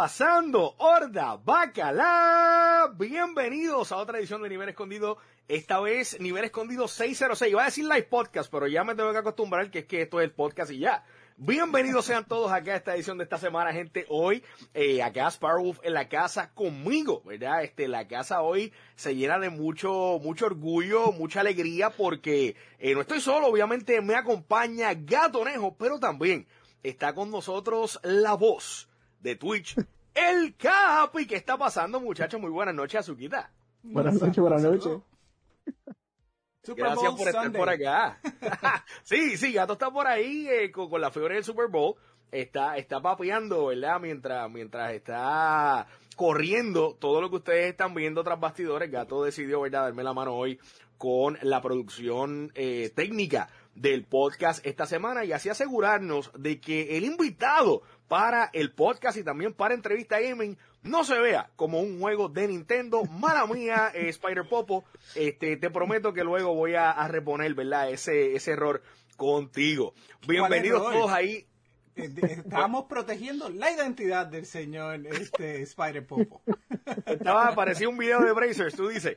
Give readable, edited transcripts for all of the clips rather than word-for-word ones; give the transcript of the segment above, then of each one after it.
pasando, horda bacalá? Bienvenidos a otra edición de Nivel Escondido, esta vez Nivel Escondido 606. Iba a decir live podcast, pero ya me tengo que acostumbrar que es que esto es el podcast y ya. Bienvenidos sean todos acá a esta edición de esta semana, gente. Hoy, acá Sparrowwolf en la casa conmigo, ¿verdad? La casa hoy se llena de mucho orgullo, mucha alegría, porque no estoy solo, obviamente me acompaña Gatonejo, pero también está con nosotros la voz de Twitch, el Capi. ¿Qué está pasando, muchachos? Muy buenas noches, Azuquita. Buenas noches. Gracias por estar por acá. Sí, Gato está por ahí con la fiebre del Super Bowl. Está papeando, ¿verdad? Mientras está corriendo todo lo que ustedes están viendo tras bastidores. Gato decidió, ¿verdad?, darme la mano hoy con la producción técnica del podcast esta semana y así asegurarnos de que el invitado para el podcast y también para Entrevista Gaming no se vea como un juego de Nintendo. Mala mía, Spider Popo, te prometo que luego voy a reponer, ¿verdad?, ese error contigo. Bienvenidos todos ahí. Estamos protegiendo la identidad del señor Spider Popo. Parecía un video de Brazers, tú dices.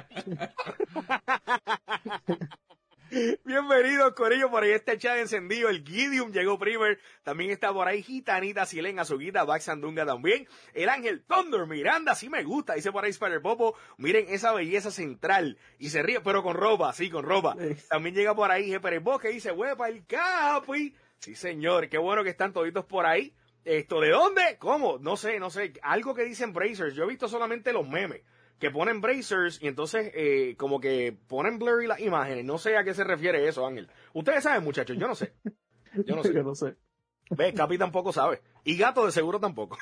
Bienvenidos, corillo, por ahí está el chat encendido, el Gideon llegó primer, también está por ahí Gitanita, Silén, Azuquita, Bax Sandunga también, el Ángel Thunder Miranda, sí me gusta, dice por ahí Spider Popo, miren esa belleza central, y se ríe, pero con ropa, sí, con ropa. También llega por ahí Jeper Bosque, dice, huepa, el Capi, sí señor, qué bueno que están toditos por ahí. ¿De dónde? ¿Cómo? No sé, algo que dicen Brazers, yo he visto solamente los memes que ponen Brazers y entonces como que ponen blurry las imágenes. No sé a qué se refiere eso, Ángel. Ustedes saben, muchachos, yo no sé. Yo no sé. Ve, Capi tampoco sabe. Y Gato de seguro tampoco.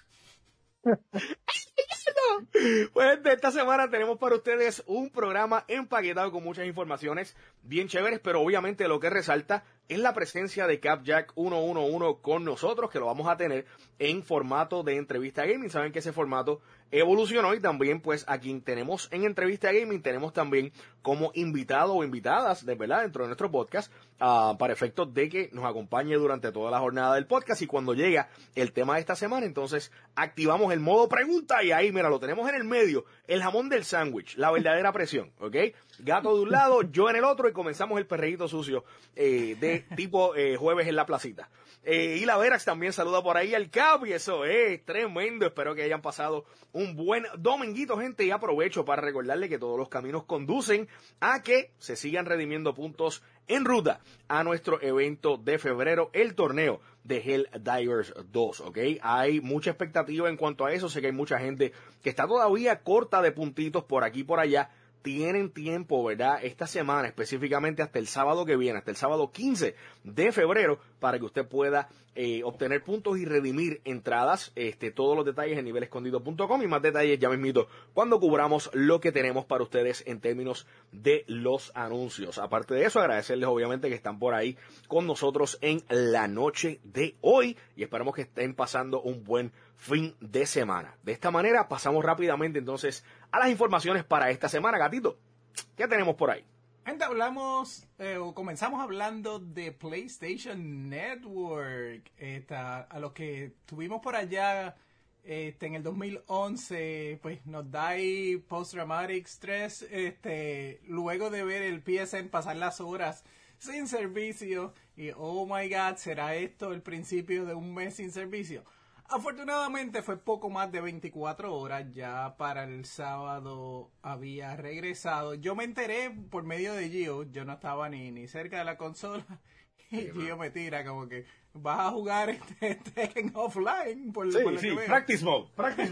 Pues esta semana tenemos para ustedes un programa empaquetado con muchas informaciones bien chéveres, pero obviamente lo que resalta es la presencia de Capjack 111 con nosotros, que lo vamos a tener en formato de entrevista gaming. Saben que ese formato evolucionó y también pues a quien tenemos en entrevista gaming tenemos también como invitado o invitadas de verdad dentro de nuestro podcast para efectos de que nos acompañe durante toda la jornada del podcast, y cuando llega el tema de esta semana entonces activamos el modo pregunta y ahí mira, lo tenemos en el medio, el jamón del sándwich, la verdadera presión, ¿ok? Gato de un lado, yo en el otro, y comenzamos el perreíto sucio de tipo jueves en la placita. Y la Verax también saluda por ahí al Capi, eso es tremendo. Espero que hayan pasado un buen dominguito, gente, y aprovecho para recordarle que todos los caminos conducen a que se sigan redimiendo puntos en ruta a nuestro evento de febrero, el torneo de Helldivers 2, ¿ok? Hay mucha expectativa en cuanto a eso, sé que hay mucha gente que está todavía corta de puntitos por aquí y por allá. Tienen tiempo, ¿verdad?, esta semana, específicamente hasta el sábado que viene, hasta el sábado 15 de febrero, para que usted pueda obtener puntos y redimir entradas. Todos los detalles en nivelescondido.com y más detalles ya mismito cuando cubramos lo que tenemos para ustedes en términos de los anuncios. Aparte de eso, agradecerles obviamente que están por ahí con nosotros en la noche de hoy y esperamos que estén pasando un buen fin de semana. De esta manera pasamos rápidamente entonces a las informaciones para esta semana. Gatito, ¿qué tenemos por ahí? Gente, comenzamos hablando de PlayStation Network. A los que tuvimos por allá en el 2011, pues nos da ahí post-traumatic stress, luego de ver el PSN pasar las horas sin servicio y oh my god, ¿será esto el principio de un mes sin servicio? Afortunadamente fue poco más de 24 horas, ya para el sábado había regresado. Yo me enteré por medio de Gio, yo no estaba ni cerca de la consola, y Gio me tira como que vas a jugar Tekken offline. Por lo que veo. Practice mode.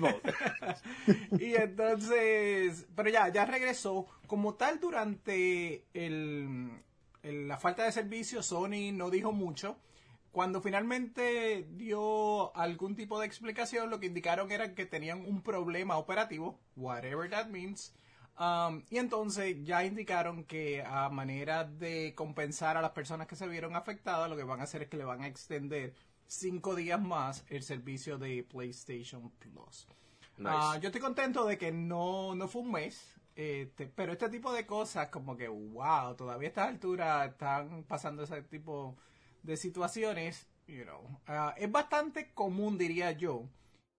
Y entonces, pero ya regresó. Como tal, durante la falta de servicio, Sony no dijo mucho. Cuando finalmente dio algún tipo de explicación, lo que indicaron era que tenían un problema operativo, whatever that means, y entonces ya indicaron que a manera de compensar a las personas que se vieron afectadas, lo que van a hacer es que le van a extender 5 días más el servicio de PlayStation Plus. Nice. Yo estoy contento de que no fue un mes, pero este tipo de cosas como que, wow, todavía a estas alturas están pasando ese tipo de situaciones, es bastante común, diría yo,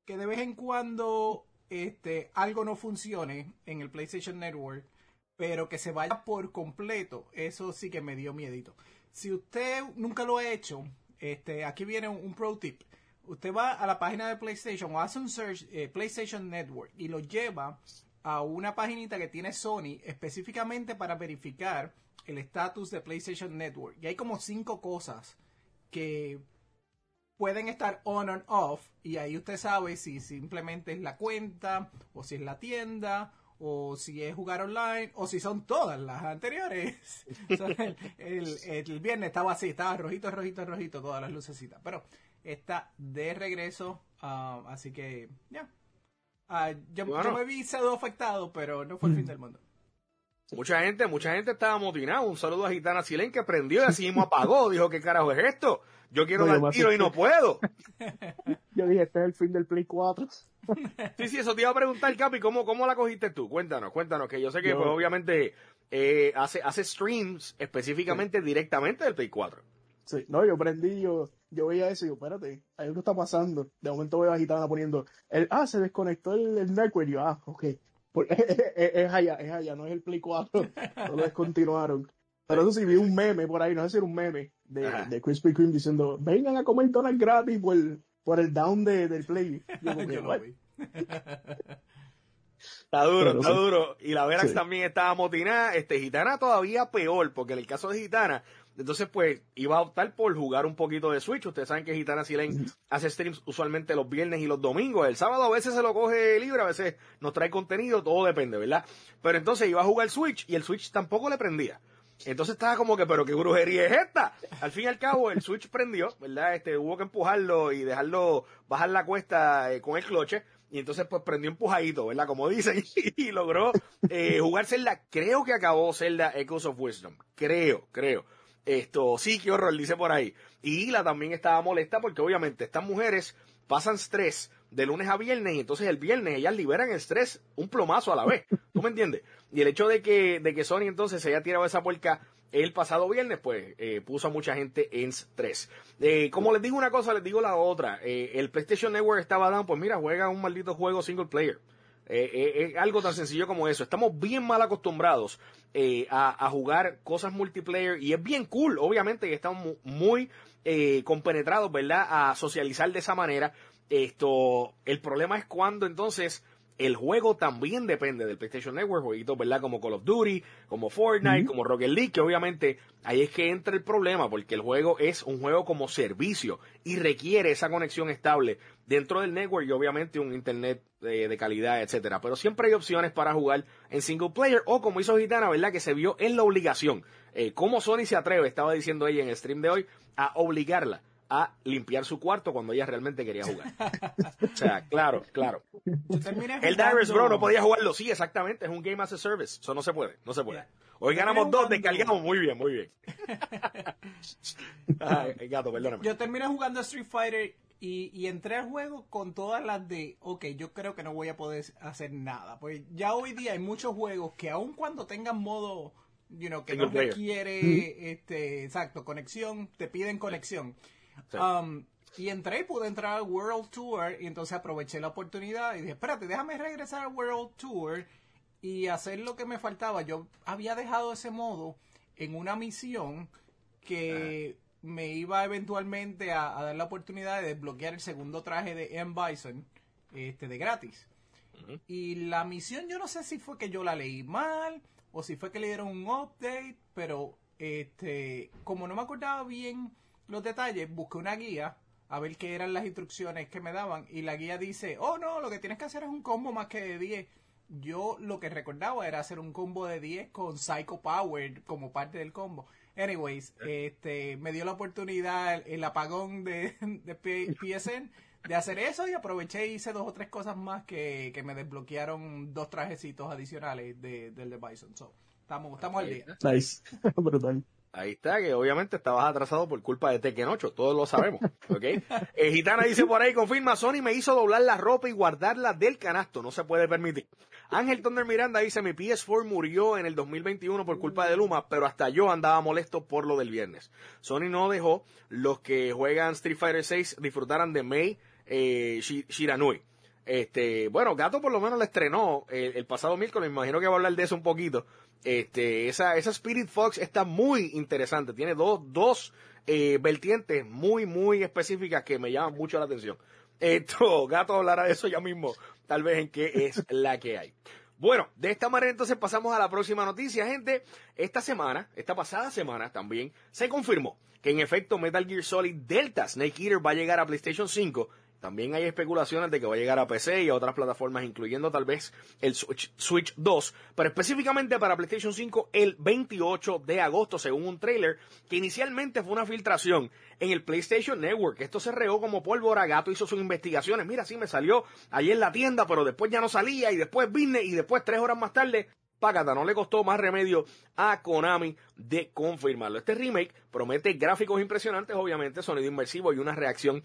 que de vez en cuando algo no funcione en el PlayStation Network, pero que se vaya por completo, eso sí que me dio miedito. Si usted nunca lo ha hecho, aquí viene un pro tip. Usted va a la página de PlayStation o hace un search PlayStation Network y lo lleva a una paginita que tiene Sony específicamente para verificar el estatus de PlayStation Network. Y hay como 5 cosas que pueden estar on and off, y ahí usted sabe si simplemente es la cuenta, o si es la tienda, o si es jugar online, o si son todas las anteriores. El viernes estaba así, estaba rojito, todas las lucecitas. Pero está de regreso, así que ya. Yo me vi sido afectado, pero no fue el fin del mundo. Mucha gente estaba amotinada. Un saludo a Gitana Silén, que prendió y así mismo apagó. Dijo, ¿qué carajo es esto? Yo quiero dar tiro y no puedo. Yo dije, este es el fin del Play 4. Sí, eso te iba a preguntar, Capi, ¿cómo la cogiste tú? Cuéntanos, que yo sé que pues obviamente hace streams específicamente directamente del Play 4. Sí, no, yo prendí, yo veía eso y digo, espérate, hay algo está pasando. De momento veo a Gitana poniendo, se desconectó el network. Y yo, ok. Es allá, no es el Play 4. Lo descontinuaron. Pero eso sí, vi un meme por ahí, no sé si era un meme de Krispy Kreme diciendo, vengan a comer donuts gratis por el down del Play. Yo lo vi. Está duro. Y la Verax también estaba amotinada. Gitana todavía peor, porque en el caso de Gitana, entonces pues iba a optar por jugar un poquito de Switch. Ustedes saben que Gitana Silén hace streams usualmente los viernes y los domingos. El sábado a veces se lo coge libre, a veces nos trae contenido, todo depende, ¿verdad? Pero entonces iba a jugar Switch y el Switch tampoco le prendía. Entonces estaba como que, pero qué brujería es esta. Al fin y al cabo, el Switch prendió, ¿verdad? Hubo que empujarlo y dejarlo bajar la cuesta con el cloche. Y entonces pues prendió empujadito, ¿verdad? Como dicen, y logró jugar Zelda. Creo que acabó Zelda Echoes of Wisdom. Creo. Sí, qué horror, dice por ahí. Y Hila también estaba molesta porque obviamente estas mujeres pasan estrés de lunes a viernes y entonces el viernes ellas liberan el estrés un plomazo a la vez. ¿Tú me entiendes? Y el hecho de que Sony entonces se haya tirado esa puerca el pasado viernes, pues puso a mucha gente en estrés. Como les digo una cosa, les digo la otra. El PlayStation Network estaba down, pues mira, juega un maldito juego single player. Es algo tan sencillo como eso. Estamos bien mal acostumbrados a jugar cosas multiplayer y es bien cool, obviamente, que estamos muy compenetrados, ¿verdad? A socializar de esa manera. El problema es cuando entonces el juego también depende del PlayStation Network, jueguitos, ¿verdad? Como Call of Duty, como Fortnite, como Rocket League, que obviamente ahí es que entra el problema, porque el juego es un juego como servicio y requiere esa conexión estable dentro del network y obviamente un internet de calidad, etcétera. Pero siempre hay opciones para jugar en single player o como hizo Gitana, ¿verdad? Que se vio en la obligación. Cómo Sony se atreve, estaba diciendo ella en el stream de hoy, a obligarla a limpiar su cuarto cuando ella realmente quería jugar. O sea, claro. El Darius Bro no podía jugarlo. Sí, exactamente, es un Game as a Service. Eso no se puede. Hoy ganamos 2, descargamos muy bien. Ay, gato, perdóname. Yo terminé jugando Street Fighter y entré al juego con todas las de, yo creo que no voy a poder hacer nada. Pues ya hoy día hay muchos juegos que aun cuando tengan modo, que no requiere, conexión, te piden conexión. Sí. Y pude entrar al World Tour y entonces aproveché la oportunidad y dije, espérate, déjame regresar al World Tour y hacer lo que me faltaba. Yo había dejado ese modo en una misión que me iba eventualmente a dar la oportunidad de desbloquear el segundo traje de M. Bison de gratis. Y la misión, yo no sé si fue que yo la leí mal o si fue que le dieron un update, pero como no me acordaba bien los detalles, busqué una guía a ver qué eran las instrucciones que me daban y la guía dice, no, lo que tienes que hacer es un combo más que de 10. Yo lo que recordaba era hacer un combo de 10 con Psycho Power como parte del combo. Anyways, me dio la oportunidad el apagón de PSN de hacer eso y aproveché y hice 2 o 3 cosas más que me desbloquearon 2 trajecitos adicionales del de Bison. So, estamos al día. Nice. Brutal. Ahí está, que obviamente estabas atrasado por culpa de Tekken 8, todos lo sabemos, ¿ok? Gitana dice por ahí, confirma, Sony me hizo doblar la ropa y guardarla del canasto, no se puede permitir. Ángel Thunder Miranda dice, mi PS4 murió en el 2021 por culpa de Luma, pero hasta yo andaba molesto por lo del viernes. Sony no dejó los que juegan Street Fighter 6 disfrutaran de Mei Shiranui. Bueno, Gato por lo menos la estrenó el pasado miércoles, me imagino que va a hablar de eso un poquito. Esa Spirit Fox está muy interesante, tiene dos vertientes muy específicas que me llaman mucho la atención. Gato hablará de eso ya mismo, tal vez en qué es la que hay. Bueno, de esta manera entonces pasamos a la próxima noticia, gente. Esta pasada semana también, se confirmó que en efecto Metal Gear Solid Delta Snake Eater va a llegar a PlayStation 5. También hay especulaciones de que va a llegar a PC y a otras plataformas, incluyendo tal vez el Switch 2, pero específicamente para PlayStation 5 el 28 de agosto, según un trailer que inicialmente fue una filtración en el PlayStation Network. Esto se regó como pólvora. Gato hizo sus investigaciones. Mira, sí me salió ayer en la tienda, pero después ya no salía, y después vine, y después 3 horas más tarde, págata, no le costó más remedio a Konami de confirmarlo. Este remake promete gráficos impresionantes, obviamente, sonido inmersivo y una recreación,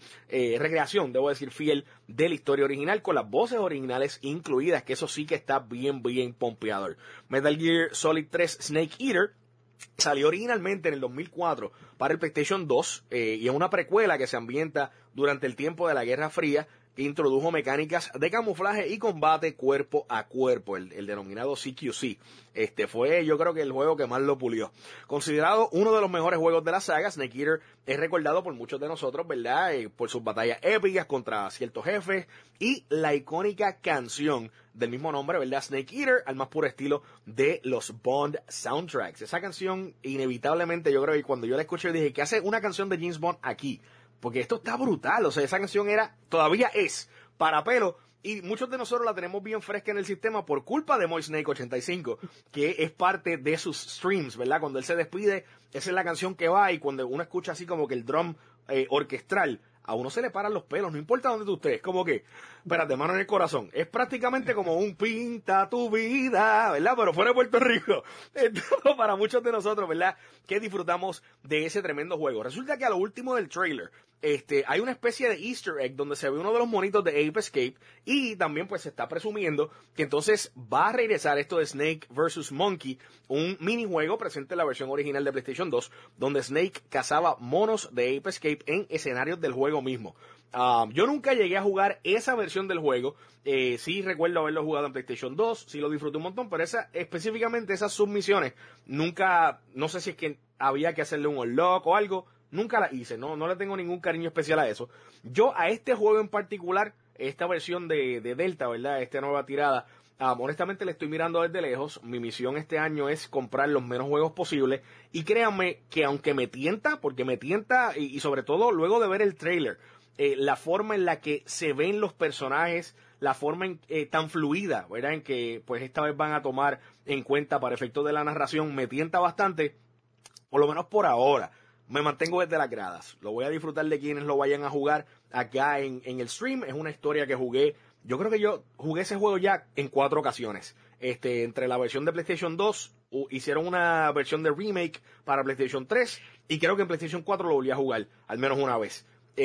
debo decir, fiel de la historia original, con las voces originales incluidas, que eso sí que está bien pompeador. Metal Gear Solid 3 Snake Eater salió originalmente en el 2004 para el PlayStation 2 y es una precuela que se ambienta durante el tiempo de la Guerra Fría, que introdujo mecánicas de camuflaje y combate cuerpo a cuerpo, el denominado CQC. Fue, yo creo que el juego que más lo pulió. Considerado uno de los mejores juegos de la saga, Snake Eater es recordado por muchos de nosotros, ¿verdad? Por sus batallas épicas contra ciertos jefes y la icónica canción del mismo nombre, ¿verdad? Snake Eater, al más puro estilo de los Bond soundtracks. Esa canción, inevitablemente, yo creo que cuando yo la escuché dije, ¿qué hace una canción de James Bond aquí? Porque esto está brutal, o sea, esa canción todavía es para pelo, y muchos de nosotros la tenemos bien fresca en el sistema por culpa de Moist Snake 85, que es parte de sus streams, ¿verdad? Cuando él se despide, esa es la canción que va, y cuando uno escucha así como que el drum orquestral, a uno se le paran los pelos, no importa dónde tú estés, como que, espérate, mano en el corazón, es prácticamente como un pinta tu vida, ¿verdad? Pero fuera de Puerto Rico. Entonces, para muchos de nosotros, ¿verdad? Que disfrutamos de ese tremendo juego. Resulta que a lo último del trailer, hay una especie de easter egg donde se ve uno de los monitos de Ape Escape, y también pues se está presumiendo que entonces va a regresar esto de Snake vs. Monkey, un minijuego presente en la versión original de PlayStation 2, donde Snake cazaba monos de Ape Escape en escenarios del juego mismo. Yo nunca llegué a jugar esa versión del juego, sí recuerdo haberlo jugado en PlayStation 2, sí lo disfruté un montón, pero específicamente esas submisiones, nunca, no sé si es que había que hacerle un unlock o algo, nunca la hice, no le tengo ningún cariño especial a eso. Yo a este juego en particular, esta versión de Delta, ¿verdad? Esta nueva tirada, honestamente le estoy mirando desde lejos. Mi misión este año es comprar los menos juegos posibles, y créanme que aunque me tienta, porque me tienta, y sobre todo luego de ver el trailer, la forma en la que se ven los personajes, la forma tan fluida, ¿verdad? En que pues esta vez van a tomar en cuenta para efectos de la narración, me tienta bastante, por lo menos por ahora. Me mantengo desde las gradas. Lo voy a disfrutar de quienes lo vayan a jugar acá en el stream. Es una historia que jugué. Yo creo que yo jugué ese juego ya en 4 ocasiones. Entre la versión de PlayStation 2, hicieron una versión de remake para PlayStation 3, y creo que en PlayStation 4 lo volví a jugar al menos una vez.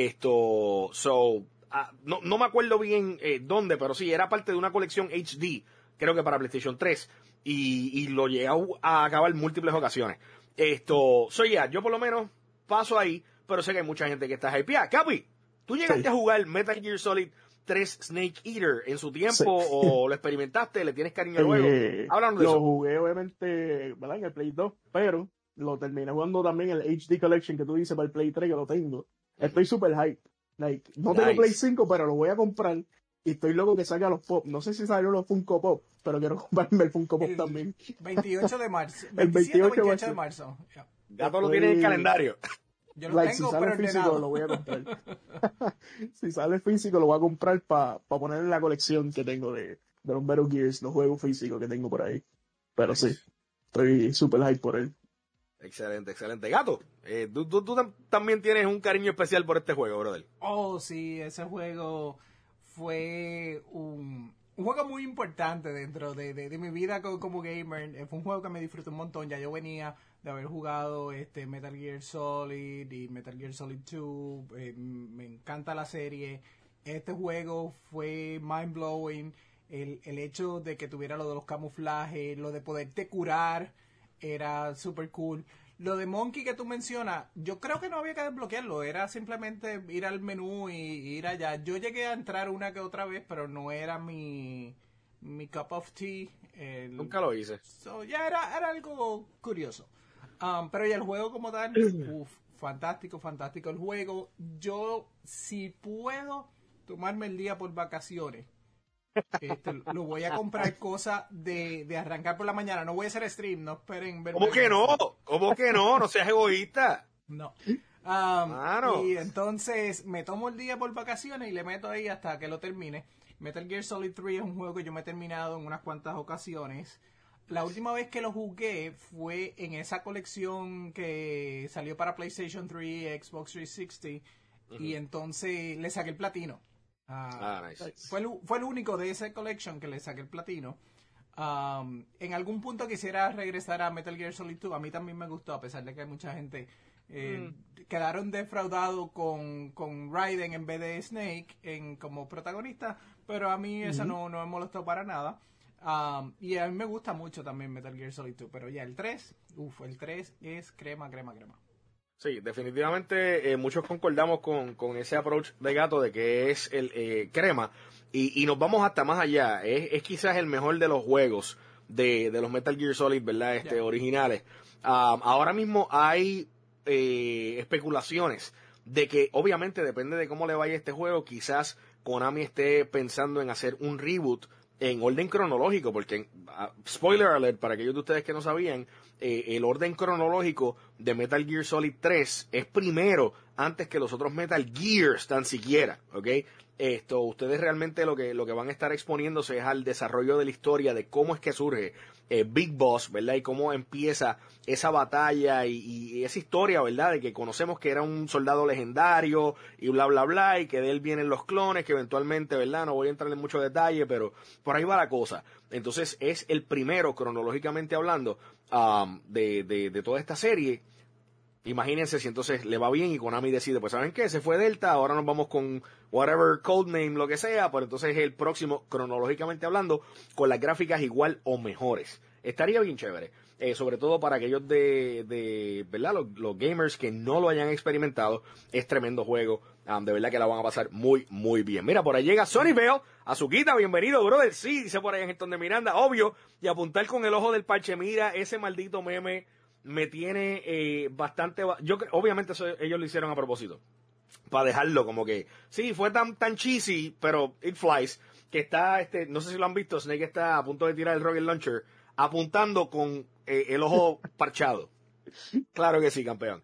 No me acuerdo bien dónde, pero sí, era parte de una colección HD, creo que para PlayStation 3, y lo llegué a acabar múltiples ocasiones. Yo por lo menos paso ahí, pero sé que hay mucha gente que está hypeada. Capi, ¿tú llegaste a jugar Metal Gear Solid 3 Snake Eater en su tiempo, o lo experimentaste, le tienes cariño al juego? Háblanos de eso. Lo jugué obviamente, ¿verdad? En el Play 2, pero lo terminé jugando también en el HD Collection que tú dices para el Play 3, que lo tengo. Estoy super hype. No tengo Play 5, pero lo voy a comprar. Y estoy loco que salga los pop. No sé si salieron los Funko Pop, pero quiero comprarme el Funko Pop también. 28 de marzo. El 28 de marzo. Gato lo tiene en el calendario. Yo lo tengo, si sale pero físico ordenado. lo voy a comprar. Si sale físico lo voy a comprar para poner en la colección que tengo de los Metal Gears, los juegos físicos que tengo por ahí. Pero sí, estoy super hype por él. Excelente. Gato, tú también tienes un cariño especial por este juego, brother. Oh, sí, ese juego fue un juego muy importante dentro de mi vida como gamer. Fue un juego que me disfruté un montón. Ya yo venía de haber jugado Metal Gear Solid y Metal Gear Solid 2. Me encanta la serie. Este juego fue mind blowing. El hecho de que tuviera lo de los camuflajes, lo de poderte curar, era super cool. Lo de Monkey que tú mencionas, yo creo que no había que desbloquearlo, era simplemente ir al menú y ir allá. Yo llegué a entrar una que otra vez, pero no era mi cup of tea. Nunca lo hice. So, ya era algo curioso. Pero ya el juego como tal, fantástico, fantástico el juego. Yo, si puedo tomarme el día por vacaciones, lo voy a comprar cosas de arrancar por la mañana. No voy a hacer stream, no esperen verme. ¿Cómo que no? ¿Cómo que no? No seas egoísta. No. Claro. Y entonces me tomo el día por vacaciones y le meto ahí hasta que lo termine. Metal Gear Solid 3 es un juego que yo me he terminado en unas cuantas ocasiones. La última vez que lo jugué fue en esa colección que salió para PlayStation 3, Xbox 360, y entonces le saqué el platino. Nice. Fue el único de esa collection que le saqué el platino. En algún punto quisiera regresar a Metal Gear Solid 2. A mí también me gustó, a pesar de que hay mucha gente quedaron defraudados con Raiden en vez de Snake como protagonista, pero a mí eso no me molestó para nada. Y a mí me gusta mucho también Metal Gear Solid 2, pero ya el 3 es crema. Sí, definitivamente muchos concordamos con ese approach de Gato de que es el crema y nos vamos hasta más allá. Es quizás el mejor de los juegos de los Metal Gear Solid, ¿verdad? Originales. Ahora mismo hay especulaciones de que obviamente depende de cómo le vaya este juego, quizás Konami esté pensando en hacer un reboot en orden cronológico, porque, spoiler alert, para aquellos de ustedes que no sabían, el orden cronológico de Metal Gear Solid 3 es primero, antes que los otros Metal Gears tan siquiera, ¿ok? Ustedes realmente lo que van a estar exponiéndose es al desarrollo de la historia, de cómo es que surge Big Boss, ¿verdad? Y cómo empieza esa batalla y esa historia, ¿verdad? De que conocemos que era un soldado legendario y bla, bla, bla, y que de él vienen los clones, que eventualmente, ¿verdad? No voy a entrar en mucho detalle, pero por ahí va la cosa. Entonces es el primero, cronológicamente hablando, de toda esta serie. Imagínense si entonces le va bien y Konami decide, pues ¿saben qué? Se fue Delta, ahora nos vamos con whatever codename, lo que sea, pero entonces el próximo, cronológicamente hablando, con las gráficas igual o mejores. Estaría bien chévere, sobre todo para aquellos de ¿verdad? Los gamers que no lo hayan experimentado, es tremendo juego, de verdad que la van a pasar muy, muy bien. Mira, por ahí llega Sonny Bell, Azuquita, bienvenido, brother, sí, dice por ahí en Gestón de Miranda, obvio, y apuntar con el ojo del parche, mira, ese maldito meme me tiene bastante... obviamente ellos lo hicieron a propósito. Para dejarlo como que... Sí, fue tan cheesy, pero it flies. Que está, no sé si lo han visto, Snake está a punto de tirar el rocket launcher apuntando con el ojo parchado. Claro que sí, campeón.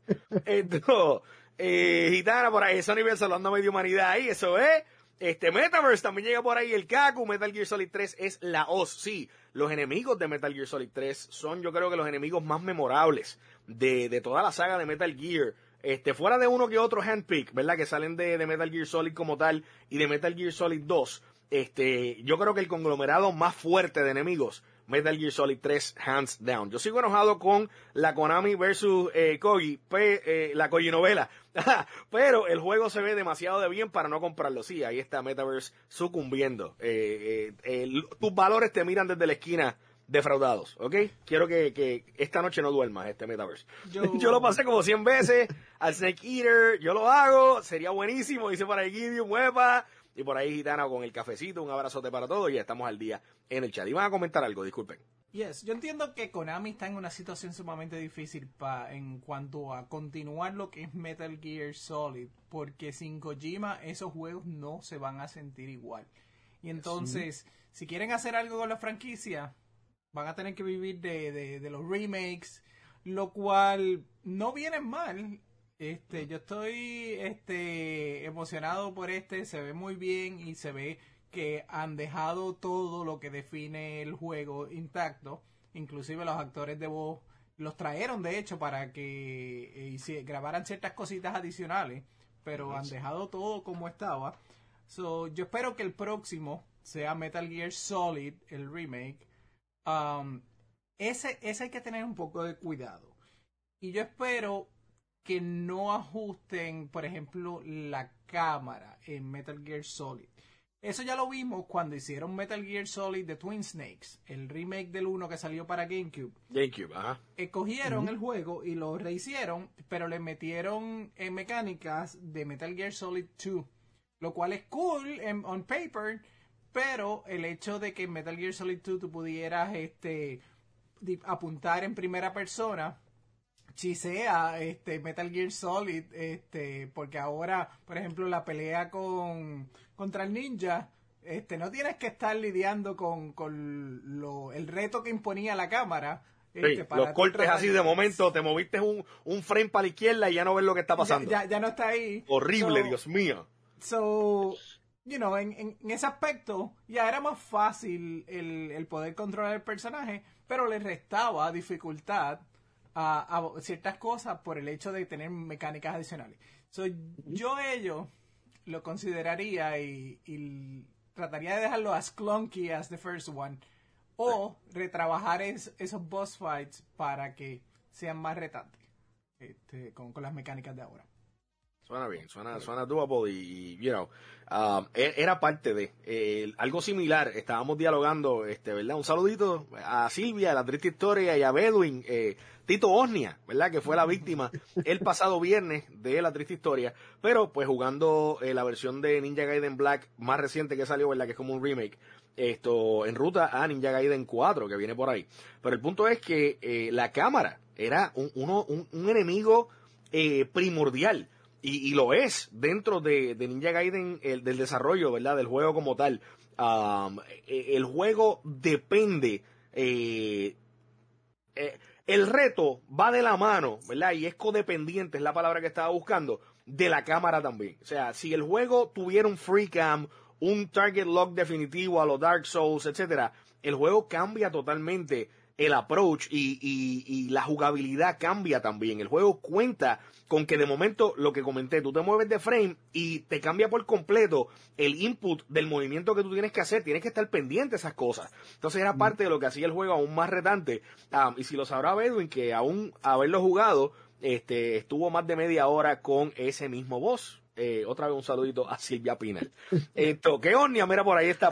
Gitana por ahí, Sony Bell saludando a media humanidad ahí, eso es. Metaverse también llega por ahí, el Kaku. Metal Gear Solid 3 es la hoz. Sí, los enemigos de Metal Gear Solid 3 son, yo creo que los enemigos más memorables de toda la saga de Metal Gear. Fuera de uno que otro handpick, ¿verdad? Que salen de Metal Gear Solid como tal y de Metal Gear Solid 2. Yo creo que el conglomerado más fuerte de enemigos, Metal Gear Solid 3, hands down. Yo sigo enojado con la Konami versus Koji, la Koji novela. Pero el juego se ve demasiado de bien para no comprarlo. Sí, ahí está Metaverse sucumbiendo. Tus valores te miran desde la esquina defraudados, ¿ok? Quiero que esta noche no duermas Metaverse. Yo lo pasé como 100 veces al Snake Eater, yo lo hago, sería buenísimo, dice por ahí Gideon, huepa. Y por ahí Gitana con el cafecito, un abrazote para todos y ya estamos al día en el chat. Y van a comentar algo, disculpen. Yes, yo entiendo que Konami está en una situación sumamente difícil en cuanto a continuar lo que es Metal Gear Solid, porque sin Kojima esos juegos no se van a sentir igual. Y entonces, si quieren hacer algo con la franquicia, van a tener que vivir de los remakes, lo cual no viene mal. Yo estoy emocionado por se ve muy bien y se ve que han dejado todo lo que define el juego intacto, inclusive los actores de voz los trajeron de hecho para que grabaran ciertas cositas adicionales, pero han dejado todo como estaba. Yo espero que el próximo sea Metal Gear Solid, el remake. Ese hay que tener un poco de cuidado. Y yo espero que no ajusten, por ejemplo, la cámara en Metal Gear Solid. Eso ya lo vimos cuando hicieron Metal Gear Solid The Twin Snakes, el remake del 1 que salió para GameCube. GameCube, ajá. Cogieron el juego y lo rehicieron, pero le metieron mecánicas de Metal Gear Solid 2, lo cual es cool on paper, pero el hecho de que en Metal Gear Solid 2 tú pudieras apuntar en primera persona chisea Metal Gear Solid, porque ahora, por ejemplo, la pelea contra el ninja, no tienes que estar lidiando con el reto que imponía la cámara. Sí, para los golpes así de momento, te moviste un frame para la izquierda y ya no ves lo que está pasando. Ya no está ahí. Horrible, Dios mío. En ese aspecto ya era más fácil el poder controlar el personaje, pero le restaba dificultad a ciertas cosas por el hecho de tener mecánicas adicionales. Yo ello lo consideraría y trataría de dejarlo as clunky as the first one, o retrabajar esos boss fights para que sean más retantes con las mecánicas de ahora. Suena bien, suena doable y era parte de algo similar. Estábamos dialogando, ¿verdad? Un saludito a Silvia, la triste historia, y a Bedwin, Tito Osnia, ¿verdad? Que fue la víctima el pasado viernes de la triste historia, pero pues jugando la versión de Ninja Gaiden Black más reciente que salió, ¿verdad? Que es como un remake. En ruta a Ninja Gaiden 4, que viene por ahí. Pero el punto es que la cámara era un enemigo primordial. Y lo es dentro de Ninja Gaiden, del desarrollo, ¿verdad? Del juego como tal. El juego depende. El reto va de la mano, ¿verdad? Y es codependiente, es la palabra que estaba buscando, de la cámara también. O sea, si el juego tuviera un free cam, un target lock definitivo a los Dark Souls, etcétera, el juego cambia totalmente el approach y la jugabilidad cambia también. El juego cuenta con que de momento, lo que comenté, tú te mueves de frame y te cambia por completo el input del movimiento que tú tienes que hacer. Tienes que estar pendiente de esas cosas. Entonces era parte de lo que hacía el juego aún más retante. Y si lo sabrá Bedwin, que aún haberlo jugado, estuvo más de media hora con ese mismo boss. Otra vez un saludito a Silvia Pinal. ¿Qué Osnia? Mira, por ahí está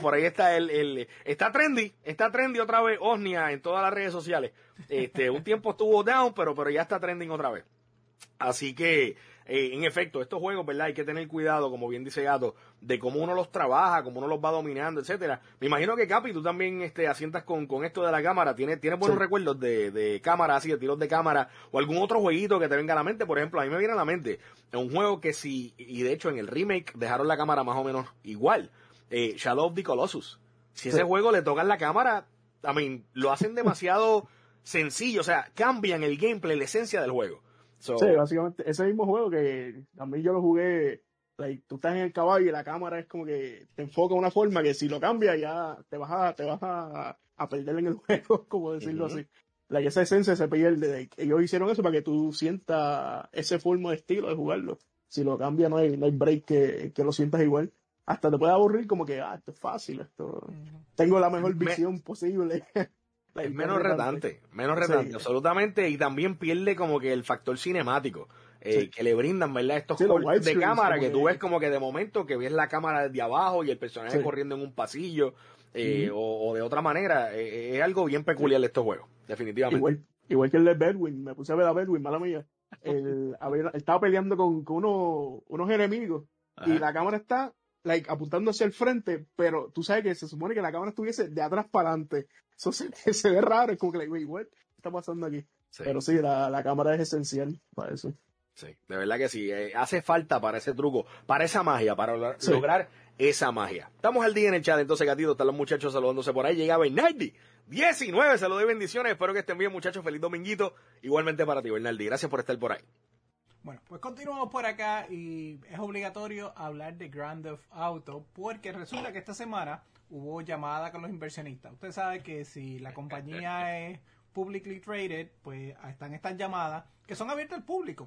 está trendy otra vez Osnia en todas las redes sociales. Un tiempo estuvo down, pero ya está trending otra vez. Así que, en efecto, estos juegos, ¿verdad? Hay que tener cuidado, como bien dice Gato, de cómo uno los trabaja, cómo uno los va dominando, etcétera. Me imagino que, Capi, tú también asientas con esto de la cámara. ¿Tienes buenos recuerdos de cámara, así, de tiros de cámara, o algún otro jueguito que te venga a la mente? Por ejemplo, a mí me viene a la mente un juego que sí, y de hecho en el remake dejaron la cámara más o menos igual, Shadow of the Colossus. Si ese juego le tocan la cámara, lo hacen demasiado sencillo, o sea, cambian el gameplay, la esencia del juego. Sí, básicamente, ese mismo juego que a mí yo lo jugué, tú estás en el caballo y la cámara es como que te enfoca de una forma que si lo cambias ya te vas a perder en el juego, como decirlo así. Esa esencia se pierde. Ellos hicieron eso para que tú sientas ese forma de estilo de jugarlo. Si lo cambias no hay break que lo sientas igual. Hasta te puede aburrir como que, esto es fácil, tengo la mejor visión posible. Es menos retante, sí, absolutamente, y también pierde como que el factor cinemático que le brindan, ¿verdad? Estos cortes de cámara que tú ves como que de momento que ves la cámara desde abajo y el personaje corriendo en un pasillo, o de otra manera, es algo bien peculiar de estos juegos, definitivamente. Igual que el de Bedwin, me puse a ver a Bedwin, mala mía, estaba peleando con unos enemigos. Ajá. Y la cámara está apuntando hacia el frente, pero tú sabes que se supone que la cámara estuviese de atrás para adelante. Eso se ve raro, es como que igual, ¿qué está pasando aquí? Sí. Pero sí, la cámara es esencial para eso. Sí, de verdad que sí, hace falta para ese truco, para esa magia, para lograr esa magia. Estamos al día en el chat, entonces, Gatito, están los muchachos saludándose por ahí, llega Bernardi, 19, saludos y bendiciones, espero que estén bien, muchachos, feliz dominguito, igualmente para ti, Bernardi, gracias por estar por ahí. Bueno, pues continuamos por acá y es obligatorio hablar de Grand Theft Auto porque resulta que esta semana hubo llamada con los inversionistas. Usted sabe que si la compañía es publicly traded, pues están estas llamadas que son abiertas al público.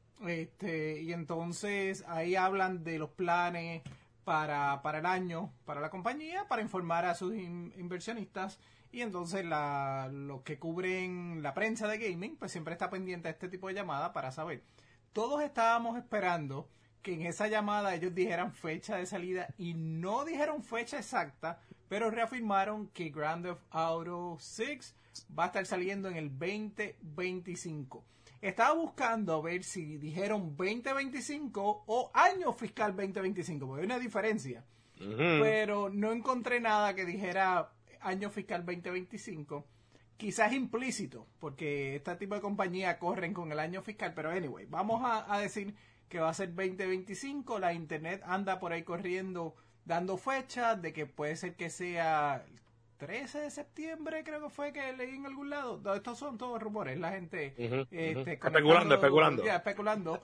Y entonces ahí hablan de los planes para el año, para la compañía, para informar a sus inversionistas. Y entonces los que cubren la prensa de gaming, pues siempre está pendiente a este tipo de llamadas para saber. Todos estábamos esperando que en esa llamada ellos dijeran fecha de salida y no dijeron fecha exacta, pero reafirmaron que Grand Theft Auto 6 va a estar saliendo en el 2025. Estaba buscando ver si dijeron 2025 o año fiscal 2025, porque hay una diferencia. Pero no encontré nada que dijera año fiscal 2025. Quizás implícito, porque este tipo de compañía corren con el año fiscal, pero anyway, vamos a decir que va a ser 2025. La internet anda por ahí corriendo, dando fechas de que puede ser que sea 13 de septiembre, creo que fue que leí en algún lado. Estos son todos rumores, la gente especulando. Especulando.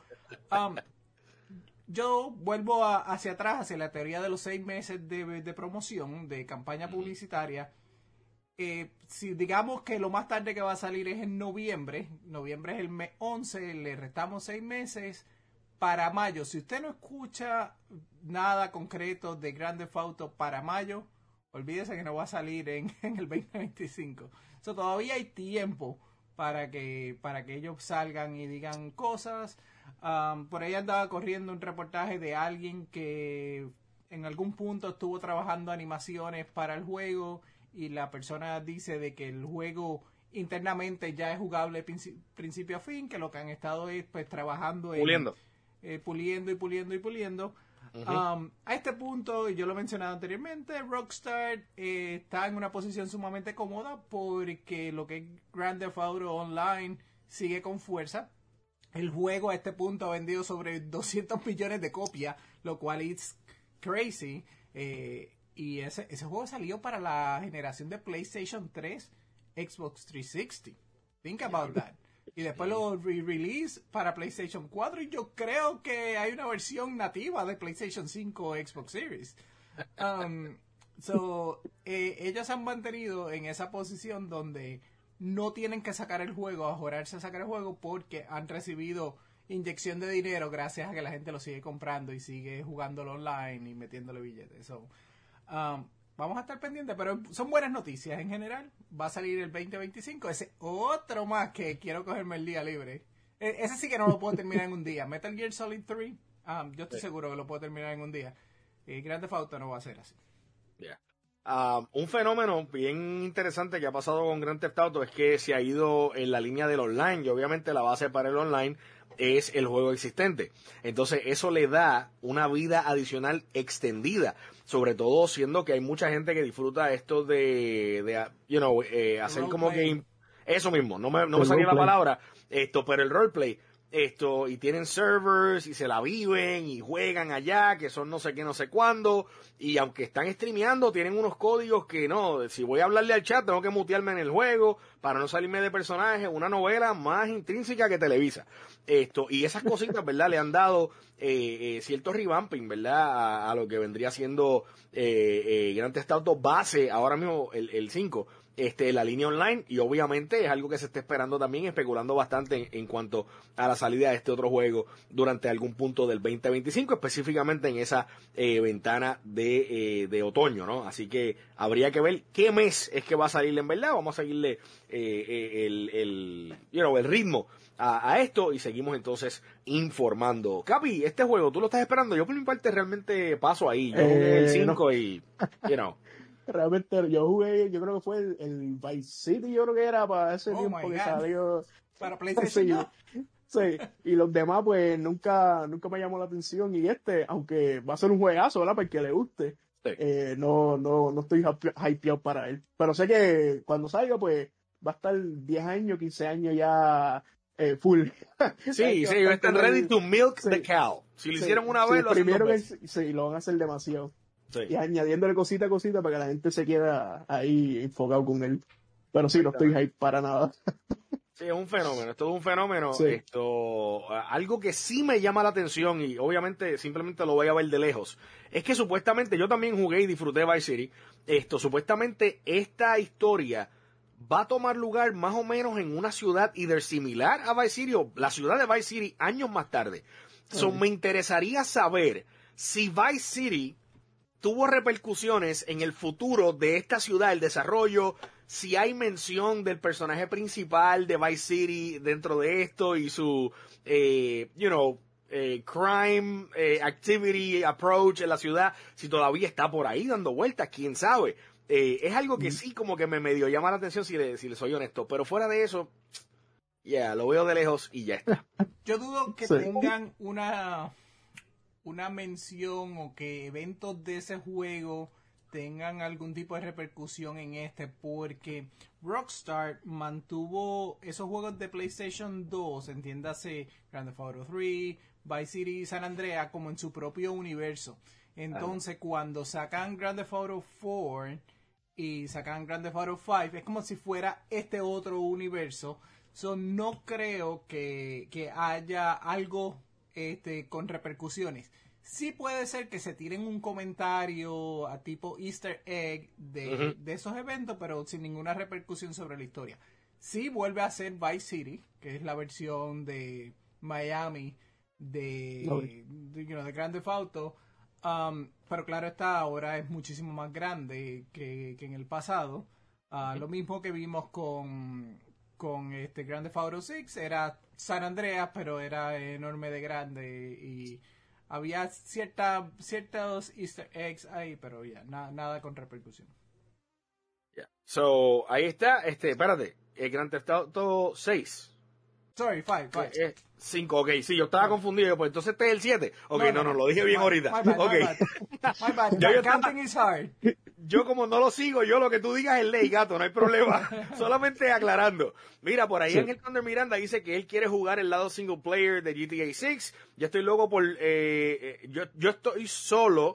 Yo vuelvo hacia atrás, hacia la teoría de los 6 meses de promoción, de campaña publicitaria. Si digamos que lo más tarde que va a salir es en noviembre es el mes 11, le restamos 6 meses para mayo. Si usted no escucha nada concreto de Grand Theft Auto para mayo, olvídese que no va a salir en el 2025. Todavía hay tiempo para que ellos salgan y digan cosas. Por ahí andaba corriendo un reportaje de alguien que en algún punto estuvo trabajando animaciones para el juego y la persona dice de que el juego internamente ya es jugable principio a fin, que lo que han estado es pues trabajando puliendo. A este punto, y yo lo he mencionado anteriormente, Rockstar está en una posición sumamente cómoda porque lo que es Grand Theft Auto Online sigue con fuerza. El juego a este punto ha vendido sobre 200 millones de copias, lo cual es crazy. Y ese juego salió para la generación de PlayStation 3, Xbox 360. Think about that. Y después lo re-release para PlayStation 4 y yo creo que hay una versión nativa de PlayStation 5 o Xbox Series. Ellos han mantenido en esa posición donde no tienen que sacar el juego, ajorarse a sacar el juego porque han recibido inyección de dinero gracias a que la gente lo sigue comprando y sigue jugándolo online y metiéndole billetes. Vamos a estar pendientes, pero son buenas noticias en general. Va a salir el 2025. Ese otro más que quiero cogerme el día libre. Ese sí que no lo puedo terminar en un día. Metal Gear Solid 3, yo estoy seguro que lo puedo terminar en un día. Grand Theft Auto no va a ser así. Un fenómeno bien interesante que ha pasado con Grand Theft Auto es que se ha ido en la línea del online y obviamente la base para el online es el juego existente. Entonces eso le da una vida adicional extendida, sobre todo siendo que hay mucha gente que disfruta esto de hacer como que eso mismo, no me salía la palabra, pero el roleplay, y tienen servers y se la viven y juegan allá, que son no sé qué, no sé cuándo, y aunque están streameando, tienen unos códigos que no, si voy a hablarle al chat, tengo que mutearme en el juego para no salirme de personaje, una novela más intrínseca que Televisa. Y esas cositas, ¿verdad? Le han dado cierto revamping, ¿verdad? A lo que vendría siendo Grand Theft Auto base, ahora mismo el 5. La línea online, y obviamente es algo que se está esperando también, especulando bastante en cuanto a la salida de este otro juego durante algún punto del 2025, específicamente en esa ventana de otoño, ¿no? Así que habría que ver qué mes es que va a salir en verdad. Vamos a seguirle el ritmo a esto y seguimos entonces informando. Capi, este juego, ¿tú lo estás esperando? Yo por mi parte realmente paso ahí, yo el 5 no. Y, Realmente yo jugué, yo creo que fue el Vice City, yo creo que era para ese tiempo que salió. Para PlayStation. Sí, y los demás pues nunca me llamó la atención y aunque va a ser un juegazo, ¿verdad? Para el que le guste, no estoy hypeado para él. Pero sé que cuando salga pues va a estar 10 años, 15 años ya full. Sí, ellos están ready to milk the cow. Si lo hicieron una vez, lo hacen primero dos veces. Sí, lo van a hacer demasiado. Sí. Y añadiéndole cosita a cosita para que la gente se quede ahí enfocado con él. Pero sí, no estoy hype para nada. Sí, es un fenómeno, es todo un fenómeno. Sí. Algo que sí me llama la atención y obviamente simplemente lo voy a ver de lejos, es que supuestamente yo también jugué y disfruté Vice City. Supuestamente esta historia va a tomar lugar más o menos en una ciudad similar a Vice City o la ciudad de Vice City años más tarde. Me interesaría saber si Vice City tuvo repercusiones en el futuro de esta ciudad, el desarrollo, si hay mención del personaje principal de Vice City dentro de esto y su, crime, activity, approach en la ciudad, si todavía está por ahí dando vueltas, quién sabe. Es algo que sí como que me medio llama la atención si le soy honesto, pero fuera de eso, lo veo de lejos y ya está. Yo dudo que tengan una mención o que eventos de ese juego tengan algún tipo de repercusión en porque Rockstar mantuvo esos juegos de PlayStation 2, entiéndase Grand Theft Auto 3, Vice City y San Andreas, como en su propio universo. Entonces, cuando sacan Grand Theft Auto 4 y sacan Grand Theft Auto 5, es como si fuera este otro universo. No creo que haya algo con repercusiones. Sí puede ser que se tiren un comentario a tipo Easter egg de esos eventos, pero sin ninguna repercusión sobre la historia. Sí vuelve a ser Vice City, que es la versión de Miami de Grand Theft Auto, pero claro está, ahora es muchísimo más grande que en el pasado. Lo mismo que vimos con Grand Theft Auto 6, era San Andreas, pero era enorme de grande y había ciertos Easter eggs ahí, pero nada con repercusión. So, ahí está, espérate, el Grand Theft Auto 6. Sorry, 5. 5, ok, sí, yo estaba confundido, pues entonces este es el 7. Ok, no, lo dije bien ahorita. My bad. Counting is hard. Yo como no lo sigo, yo lo que tú digas es ley, gato, no hay problema. Solamente aclarando. Mira, por ahí en el Thunder Miranda dice que él quiere jugar el lado single player de GTA 6. Yo estoy loco por... yo estoy solo,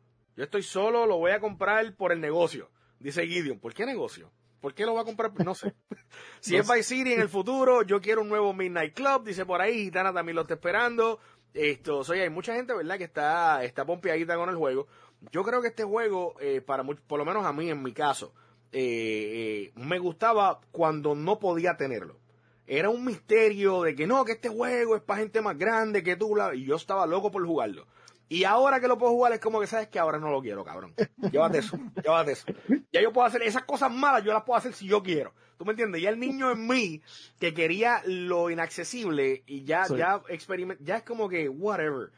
lo voy a comprar por el negocio. Dice Gideon, ¿por qué negocio? ¿Por qué lo va a comprar? No sé. Si es Vice City en el futuro, yo quiero un nuevo Midnight Club, dice por ahí, Gitana también lo está esperando. Hay mucha gente, ¿verdad?, que está pompeadita con el juego. Yo creo que este juego, por lo menos a mí, en mi caso, me gustaba cuando no podía tenerlo. Era un misterio de que que este juego es para gente más grande que tú, y yo estaba loco por jugarlo. Y ahora que lo puedo jugar es como que, ¿sabes qué? Ahora no lo quiero, cabrón. Llévate eso. Ya yo puedo hacer esas cosas malas, yo las puedo hacer si yo quiero. ¿Tú me entiendes? Ya el niño en mí, que quería lo inaccesible, y ya es como que, whatever.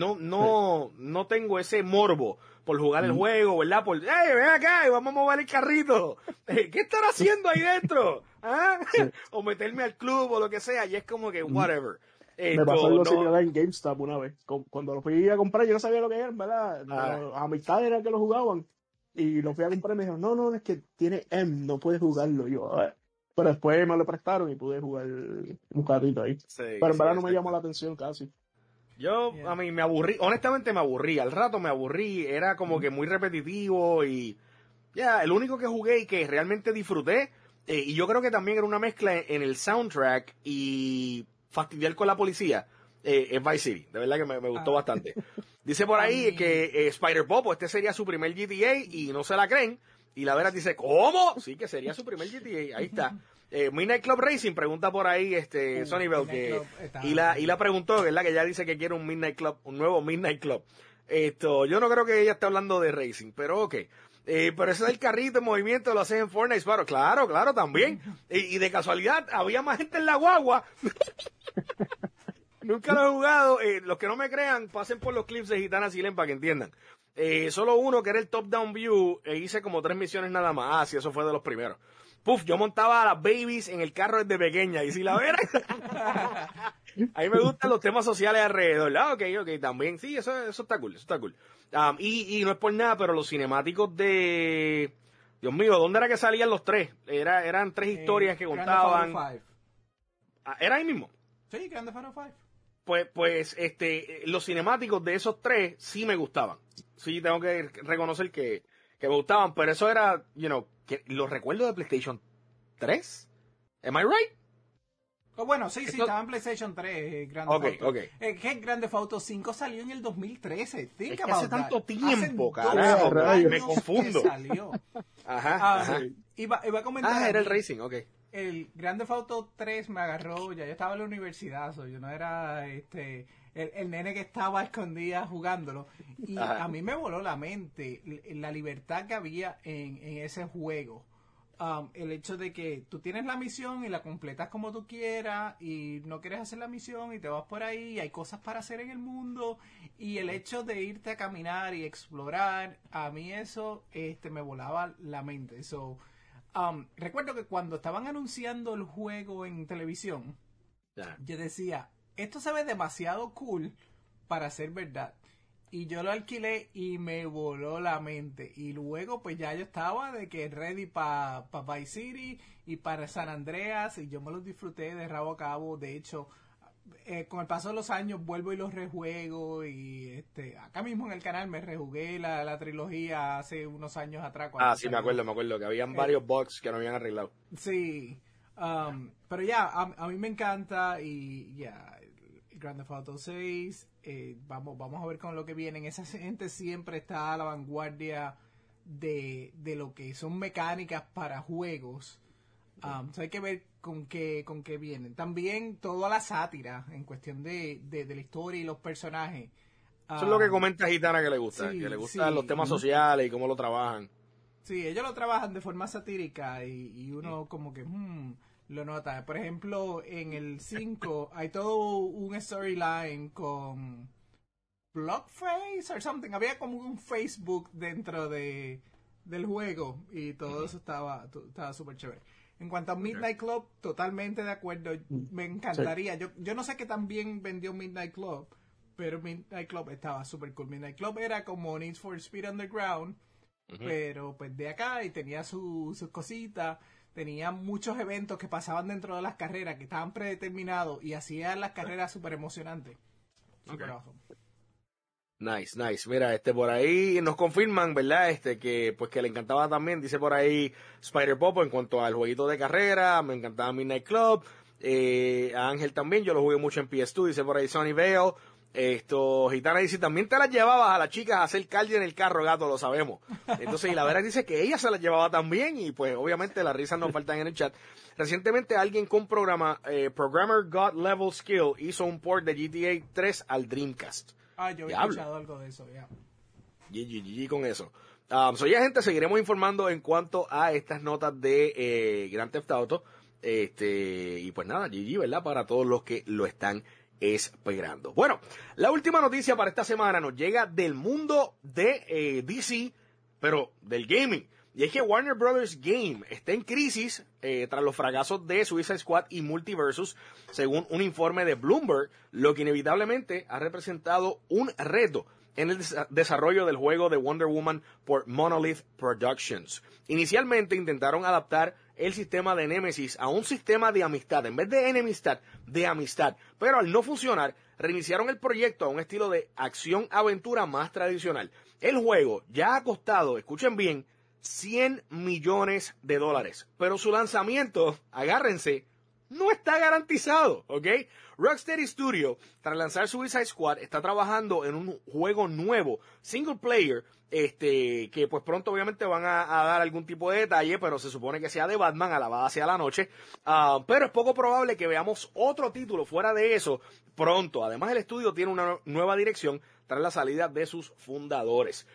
No tengo ese morbo por jugar el juego, ¿verdad? Ven acá, vamos a mover el carrito. ¿Qué están haciendo ahí dentro? ¿Ah? O meterme al club o lo que sea, y es como que, whatever. Me pasó algo similar en GameStop una vez. Cuando lo fui a comprar, yo no sabía lo que era, ¿verdad? Los amistades eran que lo jugaban. Y lo fui a comprar y me dijeron, no, es que tiene M, no puedes jugarlo. Yo, a ver. Pero después me lo prestaron y pude jugar un carrito ahí. Sí, pero en verdad no me llamó la atención casi. A mí me aburrí, honestamente me aburrí. Al rato me aburrí, era como que muy repetitivo y... el único que jugué y que realmente disfruté, y yo creo que también era una mezcla en el soundtrack y... fastidiar con la policía, es Vice City. De verdad que me gustó bastante. Dice por ahí que Spider-Popo, este sería su primer GTA y no se la creen. Y la Vera dice, ¿cómo? Sí, que sería su primer GTA. Ahí está. Midnight Club Racing pregunta por ahí Sonny Bell que y la preguntó, ¿verdad? Que ella dice que quiere un Midnight Club, un nuevo Midnight Club. Yo no creo que ella esté hablando de racing, pero ok. Pero ese del carrito en movimiento lo haces en Fortnite, Sparrow. Claro, también. Y de casualidad, había más gente en la guagua. Nunca lo he jugado. Los que no me crean, pasen por los clips de Gitana Silen para que entiendan. Solo uno, que era el top-down view, hice como 3 misiones nada más. Sí, eso fue de los primeros. Yo montaba a las babies en el carro desde pequeña. Y si la vera... A mí me gustan los temas sociales alrededor. Ok, también. Sí, eso está cool, y no es por nada, pero los cinemáticos de... Dios mío, ¿dónde era que salían los 3? Eran 3 historias que contaban. ¿Era ahí mismo? Sí, Grand Theft Auto 5. Pues, los cinemáticos de esos 3 sí me gustaban. Sí, tengo que reconocer que me gustaban, pero eso era, que los recuerdo de PlayStation 3. ¿Am I right? Bueno, sí, estaba en PlayStation 3, Grand Theft Auto. Que Grand Theft Auto 5 salió en el 2013. Es que hace tanto tiempo, carajo, me confundo. Salió. Ajá. Iba a comentar. Era el Racing, ok. El Grand Theft Auto 3 me agarró, ya yo estaba en la universidad, yo no era el nene que estaba escondida jugándolo. Y a mí me voló la mente la libertad que había en ese juego. el hecho de que tú tienes la misión y la completas como tú quieras y no quieres hacer la misión y te vas por ahí y hay cosas para hacer en el mundo y el hecho de irte a caminar y explorar, a mí eso me volaba la mente. So, recuerdo que cuando estaban anunciando el juego en televisión, yo decía, esto se ve demasiado cool para ser verdad. Y yo lo alquilé y me voló la mente. Y luego pues ya yo estaba de que ready para Vice City y para San Andreas. Y yo me los disfruté de rabo a cabo. De hecho, con el paso de los años vuelvo y los rejuego. Y acá mismo en el canal me rejugué la trilogía hace unos años atrás. Sí, me acuerdo. Que habían varios bugs que no habían arreglado. Sí. Pero ya, a mí me encanta. Y ya, Grand Theft Auto 6... vamos a ver con lo que vienen. Esa gente siempre está a la vanguardia de lo que son mecánicas para juegos. So hay que ver con qué vienen. También toda la sátira en cuestión de la historia y los personajes. Eso es lo que comenta Gitana que le gusta. Sí, que le gustan sí. los temas sociales y cómo lo trabajan. Sí, ellos lo trabajan de forma satírica y uno como que lo nota. Por ejemplo, en el 5 hay todo un storyline con Blockface or something. Había como un Facebook dentro del juego y todo eso estaba súper chévere. En cuanto a Midnight Club, totalmente de acuerdo. Me encantaría. Sí. Yo no sé qué tan bien vendió Midnight Club, pero Midnight Club estaba súper cool. Midnight Club era como Need for Speed Underground, pero pues de acá y tenía sus cositas. Tenía muchos eventos que pasaban dentro de las carreras que estaban predeterminados y hacían las carreras súper emocionantes. Super awesome. Nice. Mira, por ahí nos confirman, ¿verdad? Que le encantaba también, dice por ahí Spider Popo en cuanto al jueguito de carrera, me encantaba Midnight Club. A Ángel también, yo lo jugué mucho en PS2, dice por ahí Sonny Vale. Gitana dice, también te las llevabas a las chicas a hacer cardio en el carro, gato, lo sabemos. Entonces, y la verdad dice que ella se las llevaba también, y pues obviamente las risas no faltan en el chat. Recientemente alguien con Programmer God Level Skill hizo un port de GTA 3 al Dreamcast. Yo he escuchado algo de eso, ya. GG con eso. Ya gente, seguiremos informando en cuanto a estas notas de Grand Theft Auto. Y pues nada, GG, ¿verdad? Para todos los que lo están esperando. Bueno, la última noticia para esta semana nos llega del mundo de DC, pero del gaming. Y es que Warner Brothers Game está en crisis tras los fracasos de Suicide Squad y Multiversus, según un informe de Bloomberg, lo que inevitablemente ha representado un reto en el desarrollo del juego de Wonder Woman por Monolith Productions. Inicialmente intentaron adaptar el sistema de Nemesis a un sistema de amistad, en vez de enemistad, de amistad. Pero al no funcionar, reiniciaron el proyecto a un estilo de acción-aventura más tradicional. El juego ya ha costado, escuchen bien, $100 millones. Pero su lanzamiento, agárrense, no está garantizado, ¿ok? Rocksteady Studio, tras lanzar Suicide Squad, está trabajando en un juego nuevo, single player, que pues pronto obviamente van a dar algún tipo de detalle, pero se supone que sea de Batman, alabada sea la noche, pero es poco probable que veamos otro título fuera de eso pronto. Además, el estudio tiene una nueva dirección tras la salida de sus fundadores.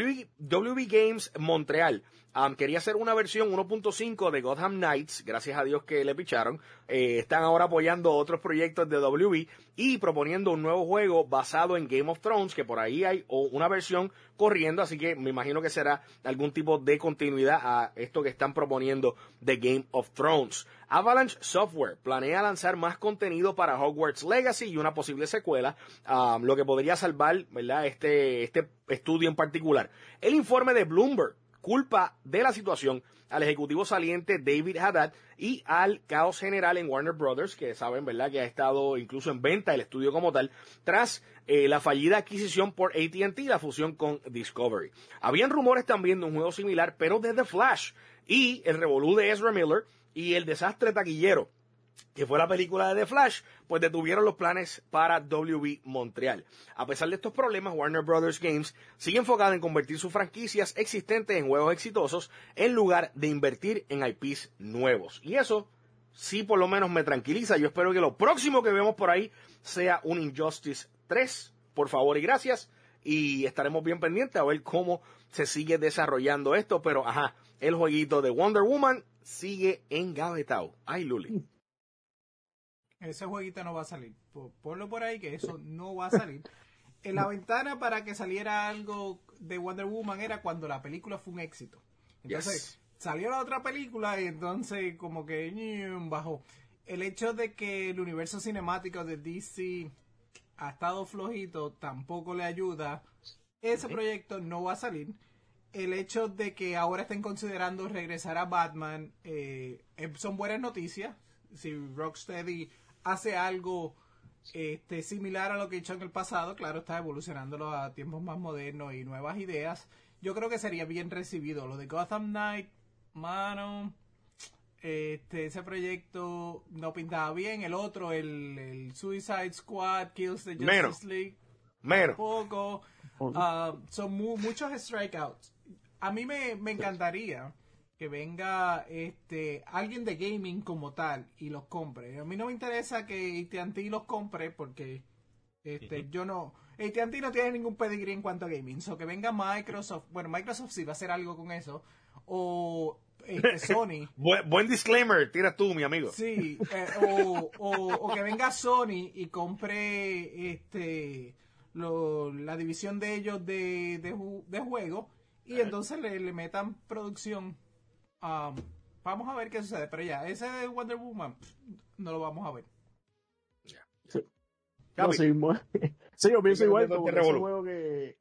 WB Games Montreal quería hacer una versión 1.5 de Gotham Knights, gracias a Dios que le picharon. Están ahora apoyando otros proyectos de WB y proponiendo un nuevo juego basado en Game of Thrones, que por ahí hay una versión corriendo, así que me imagino que será algún tipo de continuidad a esto que están proponiendo de Game of Thrones. Avalanche Software planea lanzar más contenido para Hogwarts Legacy y una posible secuela, lo que podría salvar, ¿verdad?, este estudio en particular. El informe de Bloomberg culpa de la situación al ejecutivo saliente David Haddad y al caos general en Warner Brothers, que saben, ¿verdad?, que ha estado incluso en venta el estudio como tal, tras la fallida adquisición por AT&T y la fusión con Discovery. Habían rumores también de un juego similar, pero de The Flash, y el revolú de Ezra Miller y el desastre taquillero que fue la película de The Flash, pues detuvieron los planes para WB Montreal. A pesar de estos problemas, Warner Brothers Games sigue enfocada en convertir sus franquicias existentes en juegos exitosos en lugar de invertir en IPs nuevos. Y eso sí por lo menos me tranquiliza. Yo espero que lo próximo que vemos por ahí sea un Injustice 3, por favor y gracias. Y estaremos bien pendientes a ver cómo se sigue desarrollando esto. Pero el jueguito de Wonder Woman sigue engavetado. Ay, Luli. Ese jueguito no va a salir. Ponlo por ahí que eso no va a salir. En la ventana para que saliera algo de Wonder Woman era cuando la película fue un éxito. Entonces, salió la otra película y entonces como que bajó. El hecho de que el universo cinemático de DC ha estado flojito tampoco le ayuda. Ese proyecto no va a salir. El hecho de que ahora estén considerando regresar a Batman son buenas noticias. Si Rocksteady hace algo similar a lo que he hecho en el pasado, claro, está evolucionándolo a tiempos más modernos y nuevas ideas. Yo creo que sería bien recibido. Lo de Gotham Knight, mano, ese proyecto no pintaba bien. El otro, el Suicide Squad, Kills the Justice League, tampoco. Son muchos strikeouts. A mí me encantaría que venga alguien de gaming como tal y los compre. A mí no me interesa que AT&T los compre porque yo no... AT&T no tiene ningún pedigrí en cuanto a gaming. So que venga Microsoft... Bueno, Microsoft sí va a hacer algo con eso. O Sony. Buen disclaimer, tira tú, mi amigo. Sí. O que venga Sony y compre la división de ellos de juego y entonces le metan producción. Vamos a ver qué sucede, pero ya, ese de Wonder Woman no lo vamos a ver. Sí, sí, yo pienso igual, como ese juego que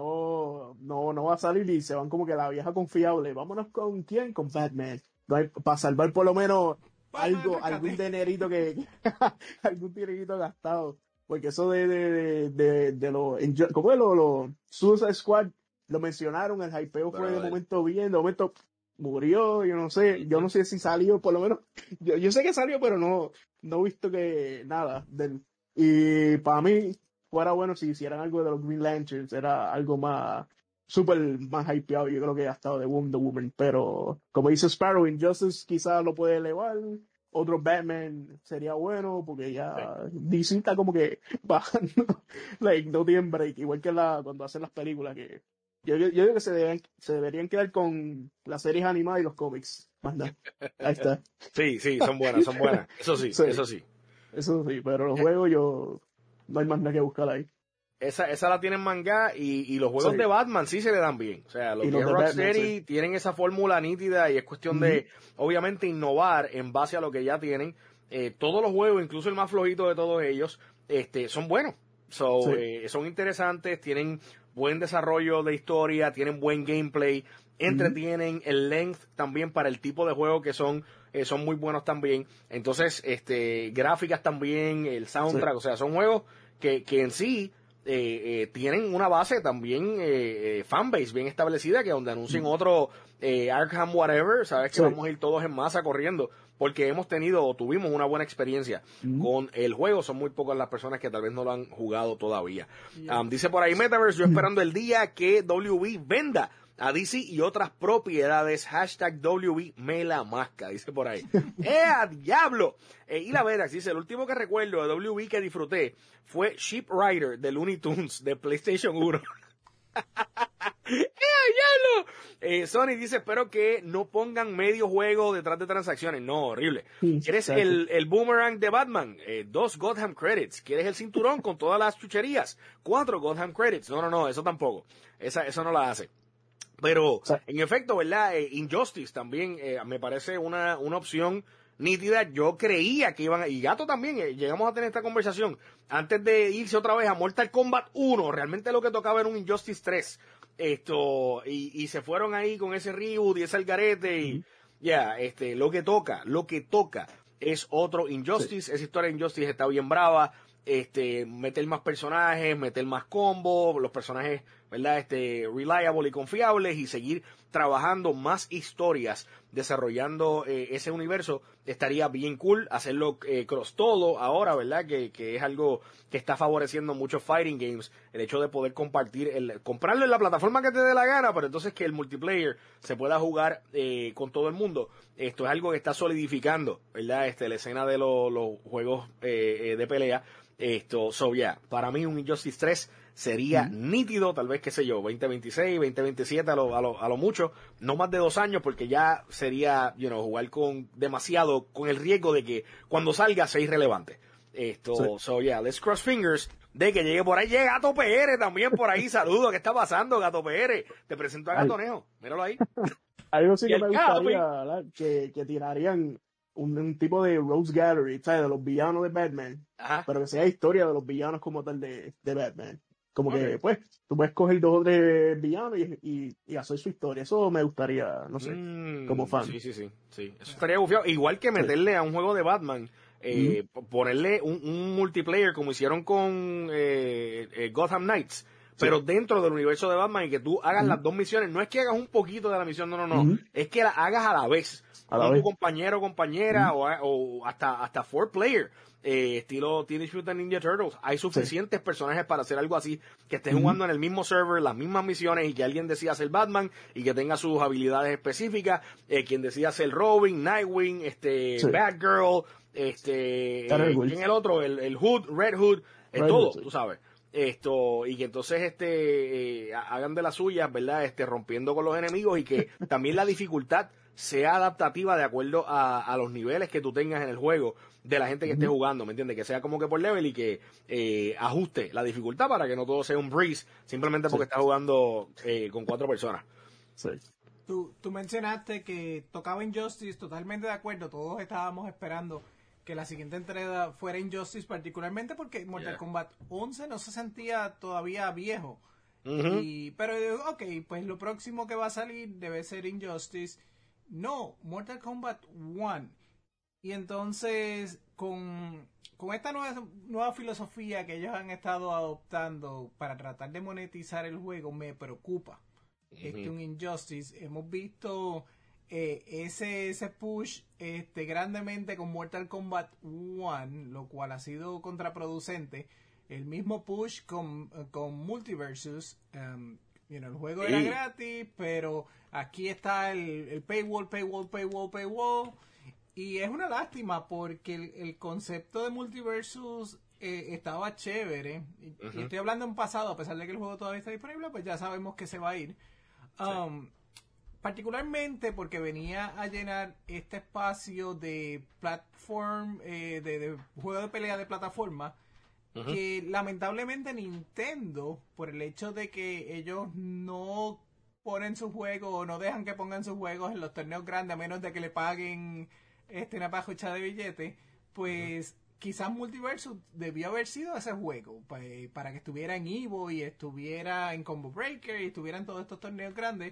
no va a salir y se van como que la vieja confiable. Vámonos con ¿quién? Con Batman. Para salvar por lo menos algún dinerito algún dinerito gastado. Porque eso de ¿cómo es lo Suicide Squad? Lo mencionaron, el hypeo fue de momento bien, de momento murió, yo no sé si salió, por lo menos, yo sé que salió, pero no he visto que nada. Y para mí, fuera bueno si hicieran algo de los Green Lanterns, era algo más hypeado, yo creo que ha estado de Wonder Woman, pero como dice Sparrow, Injustice quizás lo puede elevar, otro Batman sería bueno, porque ya DC está como que bajando, no tienen break, igual que cuando hacen las películas que yo digo que se deberían quedar con las series animadas y los cómics. Más nada. Ahí está. Sí, son buenas. Eso sí. Eso sí, pero los juegos no hay más nada que buscar ahí. Esa la tienen manga y los juegos de Batman sí se le dan bien. O sea, los que es Rocksteady tienen esa fórmula nítida y es cuestión de, obviamente, innovar en base a lo que ya tienen. Todos los juegos, incluso el más flojito de todos ellos, son buenos. Son interesantes, tienen buen desarrollo de historia, tienen buen gameplay, entretienen, el length también para el tipo de juego que son muy buenos también. Entonces, gráficas también, el soundtrack, o sea, son juegos que en sí tienen una base también fanbase bien establecida, que donde anuncien otro Arkham whatever, sabes que vamos a ir todos en masa corriendo, porque tuvimos una buena experiencia con el juego. Son muy pocas las personas que tal vez no lo han jugado todavía. Dice por ahí Metaverse, yo esperando el día que WB venda a DC y otras propiedades. Hashtag WB me la masca, dice por ahí. ¡A diablo! Y la Verax dice, el último que recuerdo de WB que disfruté fue Ship Rider de Looney Tunes de PlayStation 1. ¡Diablo! Sony dice, espero que no pongan medio juego detrás de transacciones. No, horrible. ¿Quieres el boomerang de Batman? 2 Gotham Credits. ¿Quieres el cinturón con todas las chucherías? 4 Gotham Credits. No, eso tampoco. Eso no la hace. Pero, en efecto, ¿verdad? Injustice también me parece una opción nítida. Yo creía que iban, y Gato también, llegamos a tener esta conversación, antes de irse otra vez a Mortal Kombat 1, realmente lo que tocaba era un Injustice 3, y se fueron ahí con ese reboot y ese algarete, y lo que toca es otro Injustice. Esa historia de Injustice está bien brava, meter más personajes, meter más combos, los personajes, ¿verdad? Reliable y confiables, y seguir trabajando más historias, desarrollando ese universo, estaría bien cool. Hacerlo cross todo ahora, ¿verdad? Que es algo que está favoreciendo muchos fighting games, el hecho de poder comprarlo en la plataforma que te dé la gana, pero entonces que el multiplayer se pueda jugar con todo el mundo. Esto es algo que está solidificando, ¿verdad? La escena de los juegos de pelea. Para mí un Injustice 3 sería nítido, tal vez, qué sé yo, 2026, 2027 a lo mucho, no más de 2 años, porque ya sería, jugar con el riesgo de que cuando salga sea irrelevante. So yeah, let's cross fingers de que llegue por ahí. Llega Gato PR también por ahí. Saludos, ¿qué está pasando, Gato PR? Te presento a Gatonejo, míralo ahí. Algo sí Y que el me Capi. gustaría, ¿verdad? Que tirarían un tipo de Rose Gallery, ¿sabes? De los villanos de Batman, Ajá. pero que sea historia de los villanos como tal de Batman. Como Okay. que, pues, tú puedes coger 2 o 3 villanos y hacer su historia. Eso me gustaría, no sé, como fan. Sí. Eso estaría bufiado. Igual que meterle a un juego de Batman, ponerle un multiplayer como hicieron con Gotham Knights, pero dentro del universo de Batman, y que tú hagas las 2 misiones. No es que hagas un poquito de la misión, no. Es que la hagas a la vez. Con tu compañero o compañera, o hasta 4-player. Estilo Teenage Mutant Ninja Turtles. Hay suficientes personajes para hacer algo así, que estén jugando en el mismo server, las mismas misiones, y que alguien decida ser Batman y que tenga sus habilidades específicas, quien decida ser Robin, Nightwing, Batgirl, ¿quién es el otro? El Hood, Red Hood, todo, tú sabes. Y que entonces hagan de las suyas, ¿verdad? Rompiendo con los enemigos, y que también la dificultad sea adaptativa de acuerdo a los niveles que tú tengas en el juego, de la gente que esté jugando, ¿me entiendes? Que sea como que por level, y que ajuste la dificultad para que no todo sea un breeze, simplemente porque estás jugando con 4 personas. Sí. Tú mencionaste que tocaba Injustice, totalmente de acuerdo, todos estábamos esperando que la siguiente entrega fuera Injustice, particularmente porque Mortal Kombat 11 no se sentía todavía viejo. Pero, ok, pues lo próximo que va a salir debe ser Injustice. No, Mortal Kombat 1. Y entonces, con esta nueva filosofía que ellos han estado adoptando para tratar de monetizar el juego, me preocupa. Un Injustice, hemos visto ese push grandemente con Mortal Kombat 1, lo cual ha sido contraproducente. El mismo push con Multiversus. El juego era gratis, pero aquí está el paywall. Y es una lástima porque el concepto de Multiversus estaba chévere. Y estoy hablando en pasado, a pesar de que el juego todavía está disponible, pues ya sabemos que se va a ir. Particularmente porque venía a llenar este espacio de platform, de juego de pelea de plataforma, que lamentablemente Nintendo, por el hecho de que ellos no ponen sus juegos o no dejan que pongan sus juegos en los torneos grandes a menos de que le paguen una pajucha de billete, pues quizás Multiversus debió haber sido ese juego para que estuviera en Evo y estuviera en Combo Breaker y estuviera en todos estos torneos grandes,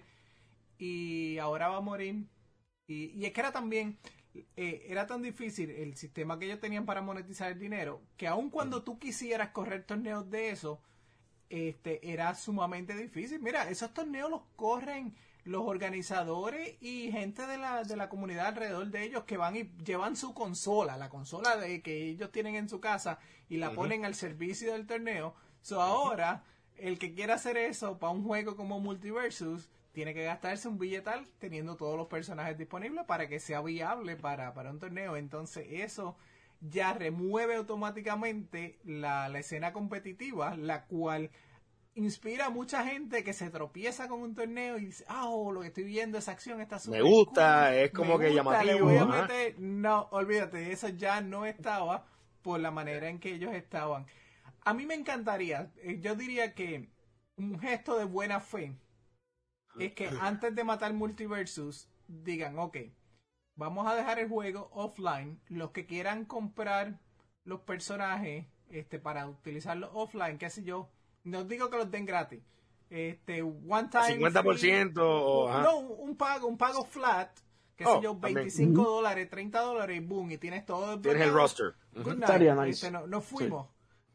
y ahora va a morir. Y es que era también era tan difícil el sistema que ellos tenían para monetizar el dinero, que aun cuando tú quisieras correr torneos de eso, era sumamente difícil. Mira, esos torneos los corren los organizadores y gente de la comunidad alrededor de ellos, que van y llevan su consola, la consola que ellos tienen en su casa, y la ponen al servicio del torneo. Ahora, el que quiera hacer eso para un juego como Multiversus tiene que gastarse un billetal teniendo todos los personajes disponibles para que sea viable para un torneo. Entonces eso ya remueve automáticamente la escena competitiva, la cual inspira a mucha gente que se tropieza con un torneo y dice, lo que estoy viendo, esa acción está súper me gusta, cool, es como que llamativo. Le voy a meter. No, olvídate, eso ya no estaba por la manera en que ellos estaban. A mí me encantaría, yo diría que un gesto de buena fe es que antes de matar Multiversus digan, ok, vamos a dejar el juego offline. Los que quieran comprar los personajes para utilizarlos offline, qué sé yo, no digo que los den gratis, one time 50% free, no, un pago flat, qué sé yo, $25, $30, boom, y tienes todo el tienes el roster. Good night. Nice. No fuimos.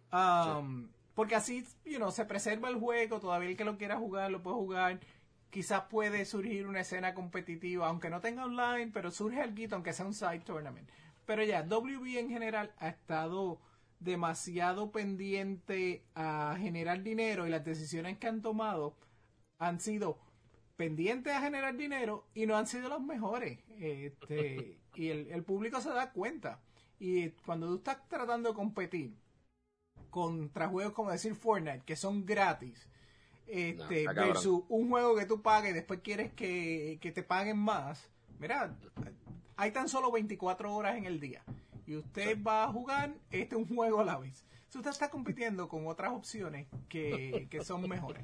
Porque así, se preserva el juego, todavía el que lo quiera jugar lo puede jugar. Quizás puede surgir una escena competitiva, aunque no tenga online, pero surge algo, aunque sea un side tournament. Pero ya, WB en general ha estado demasiado pendiente a generar dinero, y las decisiones que han tomado han sido pendientes a generar dinero y no han sido las mejores. Y el público se da cuenta. Y cuando tú estás tratando de competir contra juegos como decir Fortnite, que son gratis, Está versus un juego que tú pagues y después quieres que te paguen más. Mira, hay tan solo 24 horas en el día y usted va a jugar un juego a la vez. So, usted está compitiendo con otras opciones que son mejores.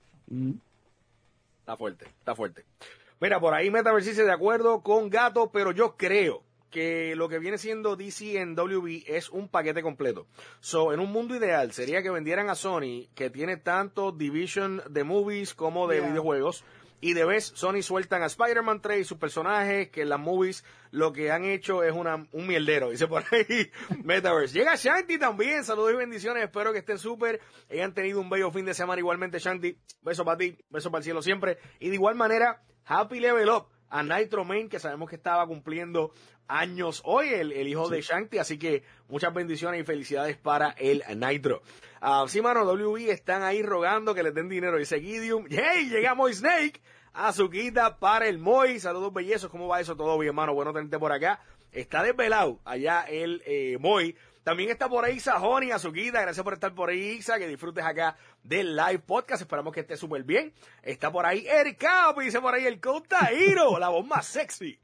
Está fuerte, está fuerte. Mira, por ahí Metaverse dice de acuerdo con Gato, pero yo creo que lo que viene siendo DC en WB es un paquete completo. So, en un mundo ideal sería que vendieran a Sony, que tiene tanto Division de movies como de videojuegos, y de vez Sony sueltan a Spider-Man 3 y sus personajes, que en las movies lo que han hecho es un mierdero, dice por ahí Metaverse. Llega Shanti también, saludos y bendiciones, espero que estén súper, hayan tenido un bello fin de semana igualmente, Shanti, beso para ti, beso para el cielo siempre, y de igual manera, Happy Level Up a Nitro Main, que sabemos que estaba cumpliendo años hoy, el hijo de Shanti, así que muchas bendiciones y felicidades para el Nitro. Sí, mano, WB están ahí rogando que les den dinero, dice Gideon. ¡Hey! Llega Moy Snake, azuquita para el Moy, saludos bellezos, ¿cómo va eso? Todo bien, mano, bueno tenerte por acá. Está desvelado allá el Moy. También está por ahí Sajoni, Azuquita, gracias por estar por ahí, Isa, que disfrutes acá del live podcast, esperamos que esté súper bien. Está por ahí Eric Cap, dice por ahí el Cotairo, la voz más sexy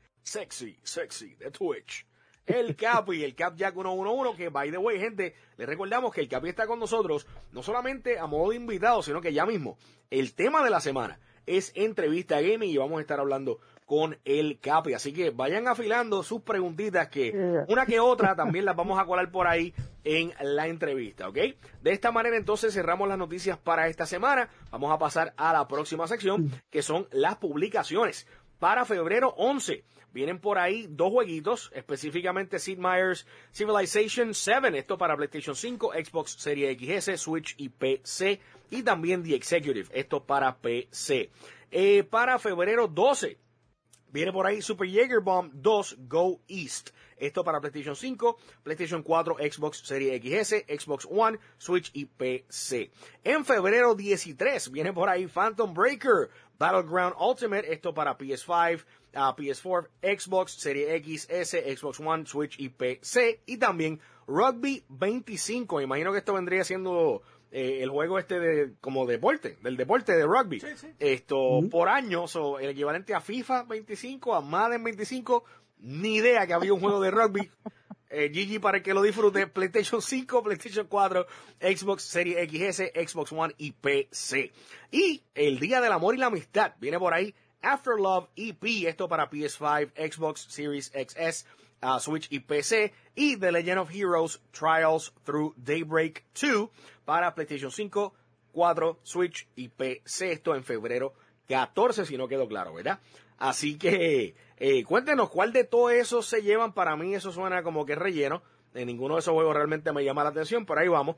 de Twitch. El Capi, el Cap Jack 111, que by the way, gente, les recordamos que el Capi está con nosotros, no solamente a modo de invitado, sino que ya mismo, el tema de la semana es entrevista gaming y vamos a estar hablando con el Capi, así que vayan afilando sus preguntitas, que una que otra también las vamos a colar por ahí en la entrevista, ¿ok? De esta manera entonces cerramos las noticias para esta semana, vamos a pasar a la próxima sección, que son las publicaciones. Para febrero 11 vienen por ahí dos jueguitos, específicamente Sid Meier's Civilization 7, esto para PlayStation 5, Xbox Series XS, Switch y PC, y también The Executive, esto para PC. Para febrero 12 viene por ahí Super Jaeger Bomb 2 Go East. Esto para PlayStation 5, PlayStation 4, Xbox Series XS, Xbox One, Switch y PC. En febrero 13 viene por ahí Phantom Breaker Battleground Ultimate. Esto para PS5, PS4, Xbox Series XS, Xbox One, Switch y PC. Y también Rugby 25. Me imagino que esto vendría siendo el juego como deporte, del deporte de rugby. Sí, sí. Esto por año, el equivalente a FIFA 25, a Madden 25, ni idea que había un juego de rugby. GG para el que lo disfrute, PlayStation 5, PlayStation 4, Xbox Series XS, Xbox One y PC. Y el Día del Amor y la Amistad viene por ahí, After Love EP, esto para PS5, Xbox Series XS, Switch y PC, y The Legend of Heroes Trials Through Daybreak 2 para PlayStation 5, 4, Switch y PC, esto en febrero 14, si no quedó claro, ¿verdad? Así que cuéntenos cuál de todos esos se llevan. Para mí eso suena como que es relleno, ninguno de esos juegos realmente me llama la atención, pero ahí vamos.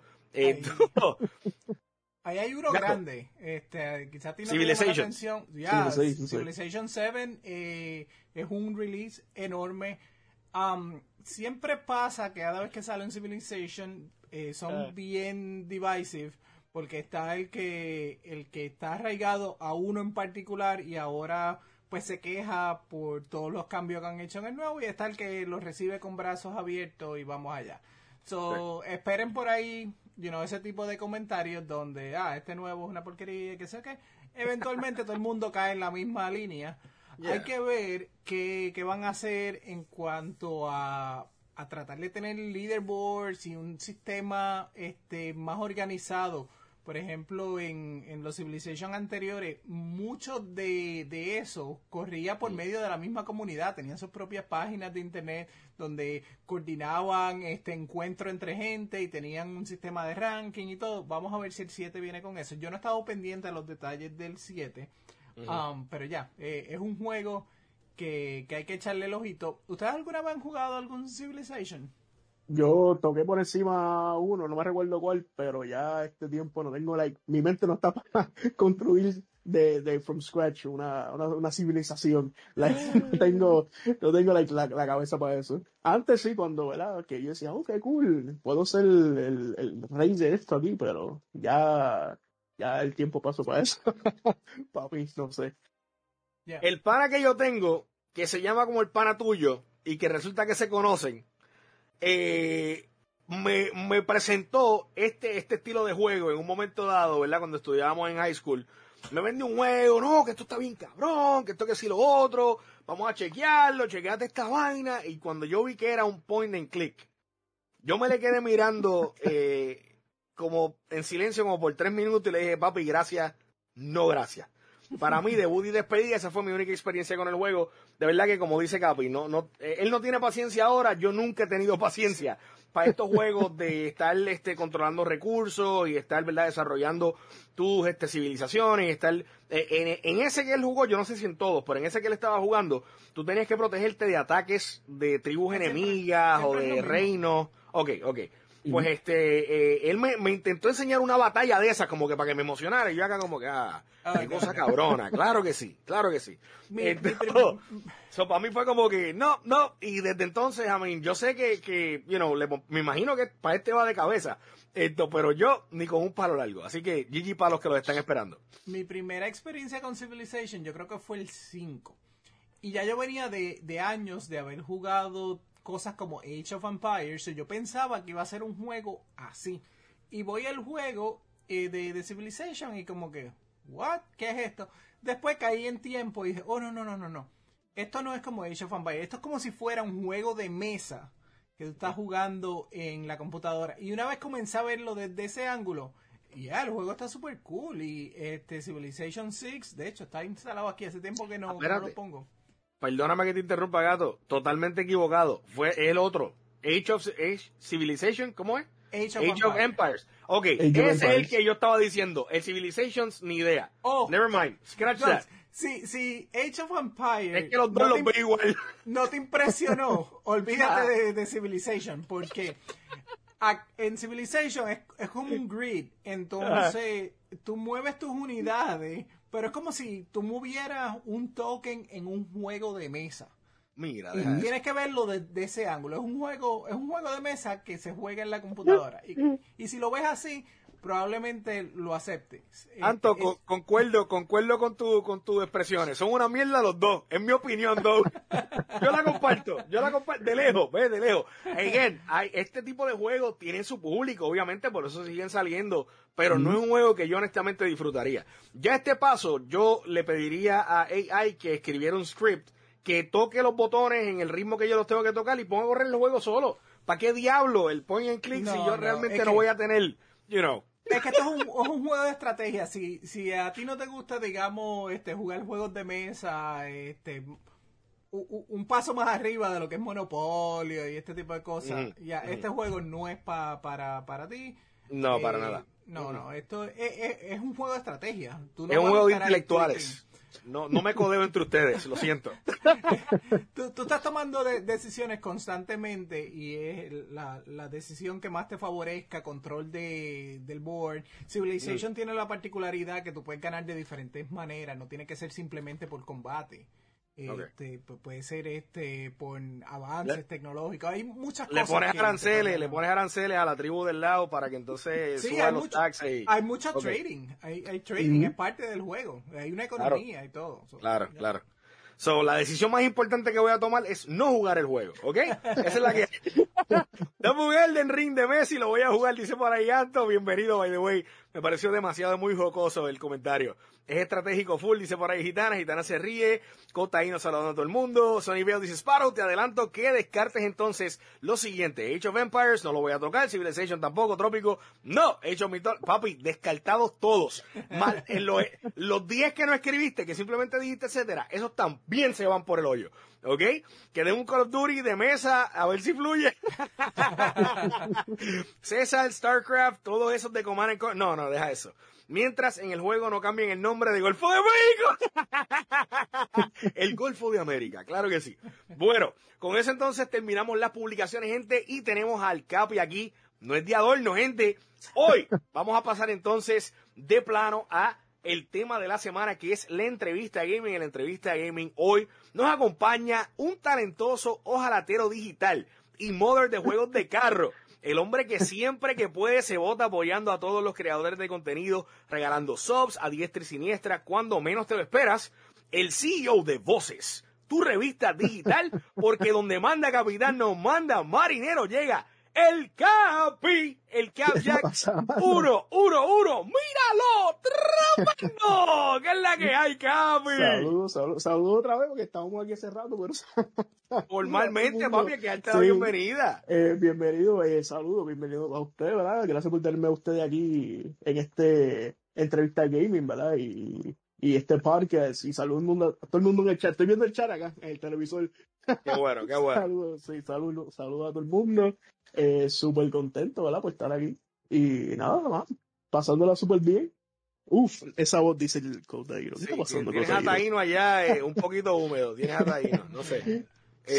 Ahí hay uno grande, quizás a ti no te llama la atención. Civilization 7 es un release enorme. Siempre pasa que cada vez que sale un Civilization son bien divisive, porque está el que está arraigado a uno en particular y ahora pues se queja por todos los cambios que han hecho en el nuevo, y está el que lo recibe con brazos abiertos y vamos allá. Esperen por ahí, ese tipo de comentarios donde, este nuevo es una porquería, que sé qué. Eventualmente todo el mundo cae en la misma línea. Yeah. Hay que ver qué van a hacer en cuanto a tratar de tener leaderboards y un sistema más organizado. Por ejemplo, en los Civilization anteriores, mucho de eso corría por medio de la misma comunidad. Tenían sus propias páginas de internet donde coordinaban encuentro entre gente y tenían un sistema de ranking y todo. Vamos a ver si el 7 viene con eso. Yo no he estado pendiente de los detalles del 7, pero ya, es un juego que hay que echarle el ojito. ¿Ustedes alguna vez han jugado algún Civilization? Yo toqué por encima uno, no me recuerdo cuál, pero ya este tiempo no tengo, mi mente no está para construir de from scratch una civilización. No tengo la cabeza para eso. Antes sí, cuando, ¿verdad? Que yo decía, qué cool, puedo ser el rey de esto aquí, pero ya el tiempo pasó para eso. Papi, no sé. Yeah. El pana que yo tengo, que se llama como el pana tuyo, y que resulta que se conocen, me presentó este estilo de juego en un momento dado, ¿verdad? Cuando estudiábamos en high school. Me vendió un juego, no, que esto está bien cabrón, que esto que sí lo otro, vamos a chequearlo, chequeate esta vaina. Y cuando yo vi que era un point and click, yo me le quedé mirando como en silencio como por 3 minutos y le dije, papi, gracias, no gracias. Para mí, debut y despedida, esa fue mi única experiencia con el juego. De verdad que, como dice Capi, él no tiene paciencia ahora, yo nunca he tenido paciencia para estos juegos de estar controlando recursos y estar, ¿verdad?, desarrollando tus civilizaciones, estar en ese que él jugó, yo no sé si en todos, pero en ese que él estaba jugando, tú tenías que protegerte de ataques de tribus enemigas o de reinos. Ok. Pues él me intentó enseñar una batalla de esas, como que para que me emocionara, y yo acá como que, qué cosa cabrona, claro que sí. Para mí fue como que, no, y desde entonces, yo sé que me imagino que para este va de cabeza, pero yo ni con un palo largo, así que GG para los que lo están esperando. Mi primera experiencia con Civilization yo creo que fue el 5, y ya yo venía de años de haber jugado cosas como Age of Empires, y yo pensaba que iba a ser un juego así. Y voy al juego de Civilization y como que, ¿what? ¿Qué es esto? Después caí en tiempo y dije, oh, no. Esto no es como Age of Empires, esto es como si fuera un juego de mesa que tú estás jugando en la computadora. Y una vez comencé a verlo desde ese ángulo, y el juego está súper cool. Y Civilization 6, de hecho, está instalado aquí, hace tiempo que no lo pongo. Perdóname que te interrumpa, gato. Totalmente equivocado. Fue el otro. Age Civilization, ¿cómo es? Age of Empires. Ok, ese es el que yo estaba diciendo. El Civilizations, ni idea. Oh, never mind. Scratch that. Sí, Age of Empires. Es que los dos los veo igual. No te impresionó. Olvídate de Civilization, porque en Civilization es como un grid. Entonces, tú mueves tus unidades, pero es como si tú movieras un token en un juego de mesa. Mira, tienes que verlo desde ese ángulo. Es un juego de mesa que se juega en la computadora. Y si lo ves así, probablemente lo aceptes. Anto, concuerdo con tus expresiones. Son una mierda los dos, en mi opinión, dos. Yo la comparto de lejos. Again, este tipo de juegos tienen su público, obviamente, por eso siguen saliendo, pero no es un juego que yo honestamente disfrutaría. Ya a este paso, yo le pediría a AI que escribiera un script que toque los botones en el ritmo que yo los tengo que tocar y ponga a correr el juego solo. ¿Para qué diablo el point and click si yo realmente no voy a tener, Es que esto es un juego de estrategia. Si a ti no te gusta, digamos, jugar juegos de mesa, un paso más arriba de lo que es Monopolio y este tipo de cosas, este juego no es para ti. No, para nada. No, esto es un juego de estrategia. Tú no es un juego de intelectuales. No me codeo entre ustedes, lo siento. Tú estás tomando decisiones constantemente y es la decisión que más te favorezca, control del board. Civilization tiene la particularidad que tú puedes ganar de diferentes maneras, no tiene que ser simplemente por combate. Puede ser por avances tecnológicos, hay muchas cosas. Le pones aranceles a la tribu del lado para que entonces suban los taxes. Hay mucho trading, hay trading, es parte del juego, hay una economía y todo. Claro. So, la decisión más importante que voy a tomar es no jugar el juego, ¿ok? Esa es la que... Dame un Elden Ring de Messi, lo voy a jugar, dice por ahí Anto. Bienvenido, by the way. Me pareció demasiado muy jocoso el comentario. Es estratégico full, dice por ahí Gitana se ríe. Cotaíno saludando a todo el mundo. Sonny Bell dice, Sparrow, te adelanto que descartes entonces lo siguiente. Age of Empires, no lo voy a tocar. Civilization tampoco. Trópico, no. Age of Mythology, papi, descartados todos. Los 10 que no escribiste, que simplemente dijiste, etcétera, esos también se van por el hoyo. ¿Ok? Que den un Call of Duty de mesa, a ver si fluye. César, StarCraft, todos esos de Command and Conquer. No, deja eso. Mientras en el juego no cambien el nombre de Golfo de México. El Golfo de América, claro que sí. Bueno, con eso entonces terminamos las publicaciones, gente, y tenemos al Capi aquí. No es de adorno, gente. Hoy vamos a pasar entonces de plano a el tema de la semana, que es la entrevista gaming. En la entrevista gaming hoy nos acompaña un talentoso ojalatero digital y modder de juegos de carro. El hombre que siempre que puede se vota apoyando a todos los creadores de contenido, regalando subs a diestra y siniestra cuando menos te lo esperas. El CEO de Voces, tu revista digital, porque donde manda capitán no manda marinero, llega el Capi, el Cap Jack pasa, mano? 111, míralo, tremendo, ¿qué es la que hay, Capi? Saludos otra vez porque estábamos aquí hace rato, pero Formalmente, papi, hay que darte la Sí. bienvenida. Bienvenido, saludos, bienvenido a usted, ¿verdad? Gracias por tenerme a usted aquí en este entrevista gaming, ¿verdad? Y este podcast, y saludos a todo el mundo en el chat. Estoy viendo el chat acá, en el televisor. Qué bueno, qué bueno. Saludos, sí, saludos a todo el mundo. Súper contento, ¿verdad? Por estar aquí. Y nada más, pasándola súper bien. Uf, esa voz dice el Codeiro. ¿Qué está Sí, pasando, tienes a Codeiro? Taíno allá un poquito húmedo, tienes a Taíno, no sé. Sí.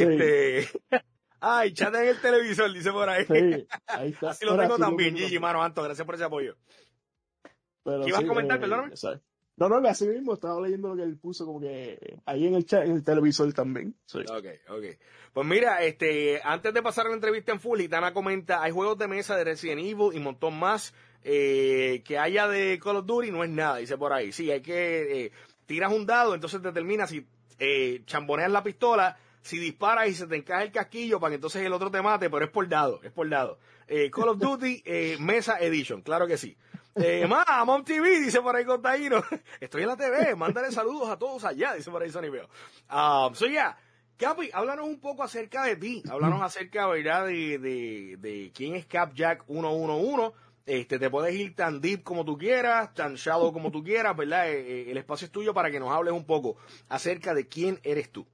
Ay, chate en el televisor, dice por ahí. Sí, ahí está. Así lo Ahora tengo sí lo también, tengo Gigi, también. mano, Anto, gracias por ese apoyo. Pero ¿Qué ibas a sí, comentar, perdóname? ¿sabes? No, que así mismo estaba leyendo lo que él puso como que ahí en el chat, en el televisor también. Sí. Ok. Pues mira, antes de pasar a la entrevista en full, Itana comenta, hay juegos de mesa de Resident Evil y un montón más, que haya de Call of Duty no es nada, dice por ahí. Sí, hay que, tiras un dado, entonces determinas si chamboneas la pistola, si disparas y se te encaja el casquillo para que entonces el otro te mate, pero es por dado, es por dado. Call of Duty, Mesa Edition, claro que sí. Mom TV, dice por ahí Contaíno. Estoy en la TV, mándale saludos a todos allá, dice por ahí Sonny Veo. So yeah, Capi, háblanos un poco acerca de ti, háblanos acerca, ¿verdad? De quién es Capjack 111. Te puedes ir tan deep como tú quieras, tan shallow como tú quieras, ¿verdad? El espacio es tuyo para que nos hables un poco acerca de quién eres tú.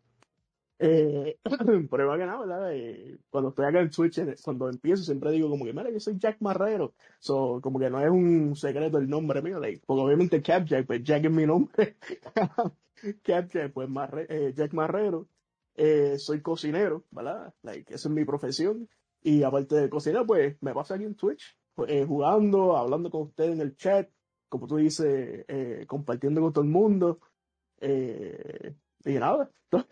Prueba que nada, ¿verdad? Cuando estoy acá en Twitch, cuando empiezo, siempre digo como que, mira, yo soy Jack Marrero. So, como que no es un secreto el nombre mío, like, porque obviamente Capjack, pues Jack es mi nombre. Capjack, pues Jack Marrero. Soy cocinero, ¿verdad? Like, esa es mi profesión. Y aparte de cocinar, pues me paso aquí en Twitch, pues, jugando, hablando con ustedes en el chat, como tú dices, compartiendo con todo el mundo. Eh, y nada,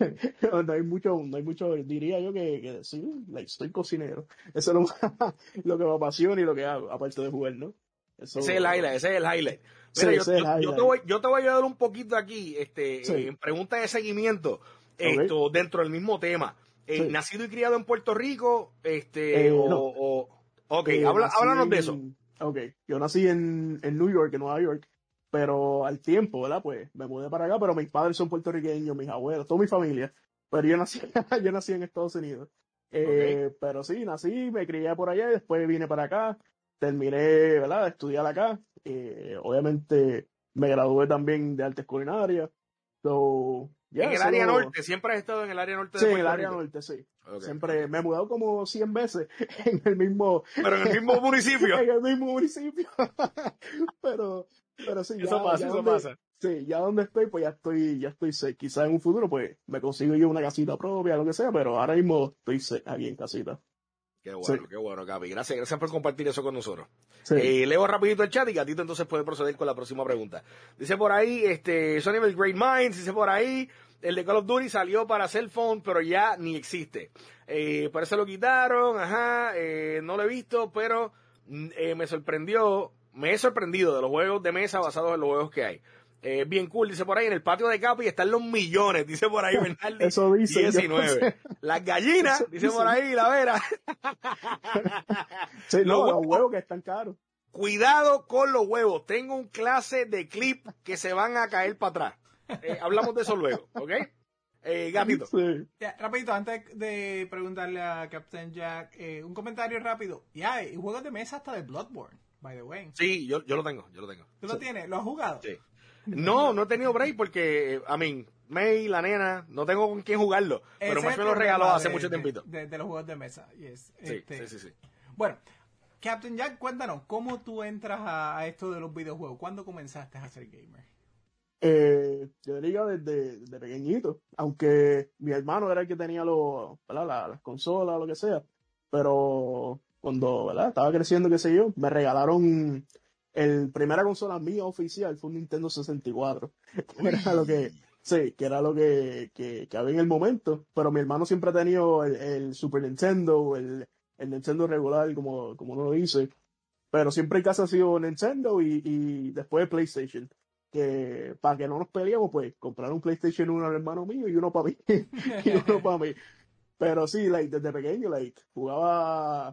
no hay mucho, diría yo que decir, like, soy cocinero. Eso es lo, lo que me apasiona y lo que hago, aparte de jugar, ¿no? Eso, Ese es el highlight, ese es el highlight. sí, Mira, ese es el highlight. yo te voy a ayudar un poquito aquí, Sí, en preguntas de seguimiento, ok, dentro del mismo tema. sí. ¿Nacido y criado en Puerto Rico, No, ok, nací háblanos de eso. ok, yo nací en New York, en Nueva York, pero al tiempo, ¿verdad? Pues me mudé para acá, pero mis padres son puertorriqueños, mis abuelos, toda mi familia, pero yo nací, yo nací en Estados Unidos. Ok. Pero sí, nací, me crié por allá y después vine para acá, terminé, ¿verdad? De estudiar acá. Obviamente me gradué también de artes culinarias. So, En ya, el eso área lo... norte, siempre has estado en el área norte Sí, de en el Puerto área Rico. norte, sí. Ok. Siempre me he mudado como 100 veces en el mismo, Pero en el mismo municipio. en el mismo municipio. Pero, pero sí, Eso pasa, eso pasa. sí, ya donde estoy, pues ya estoy safe. Quizás en un futuro, pues, me consigo yo una casita propia, lo que sea, pero ahora mismo estoy safe aquí en casita. Qué Sí, bueno, Gaby. Gracias por compartir eso con nosotros. sí. Leo rapidito el chat y Gatito entonces puede proceder con la próxima pregunta. Dice por ahí, Sony of Great Minds, dice por ahí, el de Call of Duty salió para cell phone, pero ya ni existe. Por eso lo quitaron, ajá, no lo he visto, pero me he sorprendido de los juegos de mesa basados en los juegos que hay. Bien cool, dice por ahí, en el patio de Capi están los millones, dice por ahí Bernardi Eso dicen, yo no 19. sé. Las gallinas, Eso dice por dicen. ahí, la vera. Sí, Los no, los huevos, huevos que están caros. cuidado con los huevos. Tengo un clase de clip que se van a caer para atrás. Hablamos de eso luego, ¿ok? Gatito. Sí. Ya, rapidito, antes de preguntarle a Captain Jack, un comentario rápido. Ya, y juegos de mesa hasta de Bloodborne, by the way. Sí, yo lo tengo. ¿Tú lo tienes? ¿Lo has jugado? Sí. No he tenido break porque, May, la nena, no tengo con quién jugarlo. Pero Ese más es me el lo regaló problema hace mucho de, tiempito. de los juegos de mesa. Yes. Sí. Bueno, Captain Jack, cuéntanos, ¿cómo tú entras a esto de los videojuegos? ¿Cuándo comenzaste a ser gamer? Yo diría desde pequeñito, aunque mi hermano era el que tenía ¿verdad? Las consolas o lo que sea, pero cuando, ¿verdad? Estaba creciendo, qué sé yo, me regalaron primera consola mía oficial, fue un Nintendo 64, que era lo que, sí, que era lo que había en el momento, pero mi hermano siempre ha tenido el Super Nintendo, el Nintendo regular, como uno lo dice, pero siempre en casa ha sido Nintendo y después PlayStation. Que para que no nos peleemos, pues comprar un PlayStation 1 al hermano mío y uno para mí. Y uno para mí. Pero sí, like, desde pequeño, like, jugaba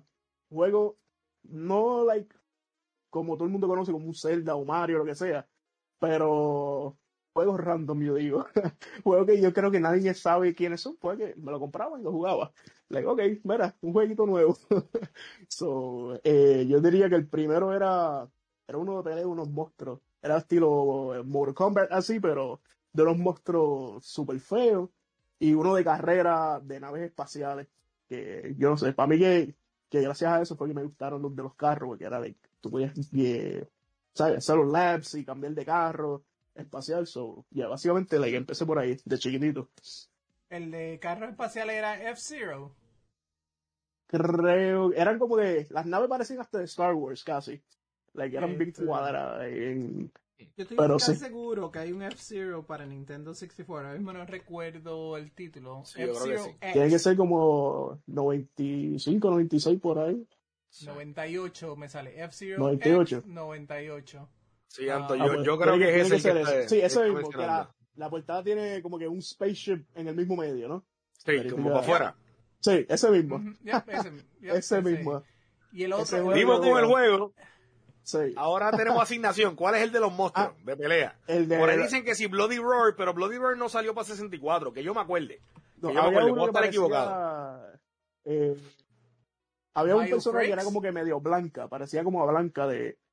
juegos, no like como todo el mundo conoce como un Zelda o Mario o lo que sea, pero juegos random, yo digo. Juegos que yo creo que nadie sabe quiénes son, pues que me lo compraba y lo jugaba. Like, ok, mira, un jueguito nuevo. So, yo diría que el primero era uno de pelea, unos monstruos. Era estilo Mortal Kombat así, pero de unos monstruos súper feos. Y uno de carrera de naves espaciales. Que yo no sé, para mí que gracias a eso fue que me gustaron los de los carros, porque era de, tú podías ¿sabes? Hacer los laps y cambiar de carro espacial. So, ya, básicamente like, empecé por ahí, de chiquitito. El de carro espacial era F-Zero. Creo, eran como que las naves parecían hasta de Star Wars casi. Like, eran bien Este, cuadradas. Yo estoy Pero casi sí, seguro que hay un F-Zero para Nintendo 64. Ahora mismo no recuerdo el título. Sí, yo creo que F-Zero sí. tiene que X. ser como 95, 96 por ahí. Sí, 98 me sale. F-Zero 98. X 98. sí, Anto, Ah, yo, Pues yo creo que tiene es que ese el ser ese. que Sí, ese está mismo, que mencionando. la portada tiene como que un spaceship en el mismo medio, ¿no? Sí, como para Verifica. afuera. Sí, ese mismo. Ujú, yep, Ese mismo. Y el Ese otro, Dimos con el juego, juego. sí. Ahora tenemos asignación. ¿Cuál es el de los Ah, monstruos de pelea? el Por ahí de... dicen que sí, Bloody Roar, pero Bloody Roar no salió para 64, que yo me acuerde. No, Que yo me había acuerde, uno puedo que estar equivocado. parecía... había un personaje que era BioFreaks. como que medio blanca, parecía como a Blanca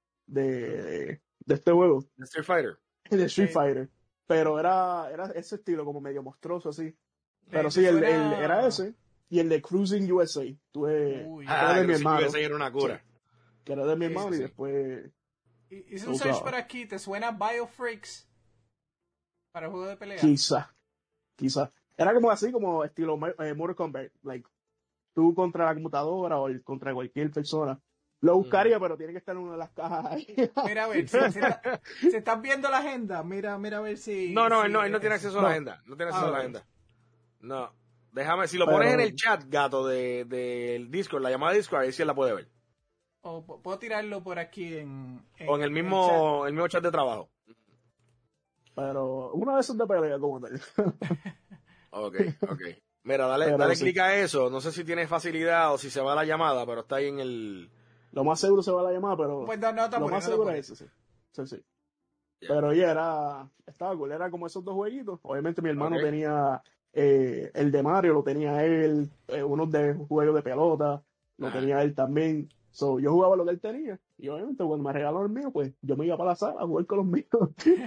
de este juego, De Street Fighter. de Street Eh, Fighter. Pero era ese estilo, como medio monstruoso así. Pero ¿Te sí, era suena? ese. Y el de Cruising USA, que era Ya. Ah, de mi Cruising hermano. USA era una Sí, cura. que era de mi Sí, sí, hermano y sí. después Hice lo un search usaba. por aquí. ¿Te suena BioFreaks para juego de pelea? Quizá. Era como así, como estilo Mortal Kombat. Like, tú contra la computadora o contra cualquier persona. Lo buscaría, pero tiene que estar en una de las cajas ahí. Mira a ver, si estás viendo la agenda, mira a ver No, no, si él no es tiene ese. acceso a la No, agenda. No tiene acceso Ah, a la ok. agenda. No. Déjame, si lo pones en pero el chat, gato, del Discord, la llamada de Discord, ahí sí él la puede ver. O puedo tirarlo por aquí O en el el chat. mismo chat de trabajo. Pero uno de esos de pelea como tal. Ok, ok. Mira, dale, Pero dale sí, clic a eso. No sé si tienes facilidad o si se va la llamada, pero está ahí en el... lo más seguro se va a la llamada, pero Pues no te lo apures, más no te seguro apures. es ese, sí. Sí, sí. Ya. Pero ya estaba cool, era como esos dos jueguitos. Obviamente mi Ok. hermano tenía el de Mario, lo tenía él, unos de juegos de pelota, lo Ajá. tenía él también. So, yo jugaba lo que él tenía. Y obviamente cuando me regaló el mío, pues yo me iba para la sala a jugar con los míos.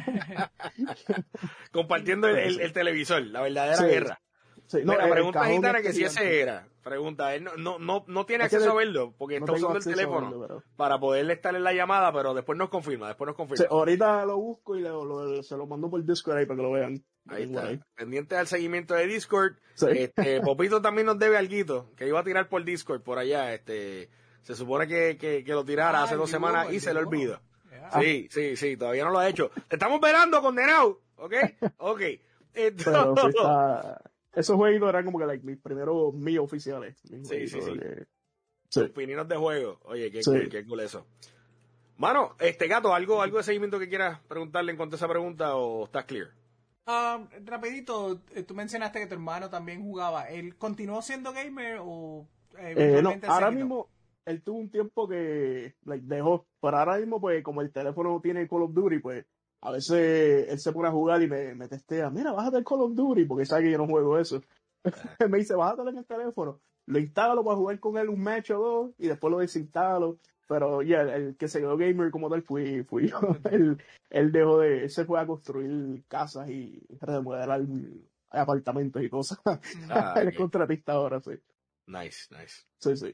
Compartiendo Pero sí, el televisor, la verdadera sí, guerra. sí. No, Mira, el pregunta cajón Gitana este que si ese gigante. era. Pregunta, él no tiene Es que acceso a verlo porque no está tengo usando el acceso a teléfono verlo, pero... para poderle estar en la llamada, pero después nos confirma, Sí, ahorita lo busco y se lo mando por Discord ahí para que lo vean. Lo Ahí tengo está. ahí. Pendiente al seguimiento de Discord. Sí. Popito también nos debe alguito que iba a tirar por Discord por allá. Se supone que lo tirara hace El 2 dibujo, semanas y el se lo dibujo. olvidó. Yeah. Sí, todavía no lo ha hecho. Te estamos esperando, condenado. ¿Ok? Ok. Pero sí está... Esos jueguitos eran como que like, mis primeros míos oficiales. Mis Sí, sí, jueguitos sí. que- Tus Sí, pininos de juego. Oye, sí. qué cool eso. Mano, gato, algo de seguimiento que quieras preguntarle en cuanto a esa pregunta o estás clear. Rapidito, tú mencionaste que tu hermano también jugaba. ¿Él continuó siendo gamer o No, eventualmente se ahora quitó? mismo él tuvo un tiempo que like, dejó, pero ahora mismo pues como el teléfono tiene Call of Duty, pues a veces él se pone a jugar y me testea, mira, bájate el Call of Duty, porque sabe que yo no juego eso. Él me dice, bájatelo en el teléfono, lo instalo para jugar con él un match o dos y después lo desinstalo. Pero ya, el que se quedó gamer como tal fui yo. Él se fue a construir casas y remodelar apartamentos y cosas. Él es Ok. contratista ahora, sí. Nice. Sí, sí.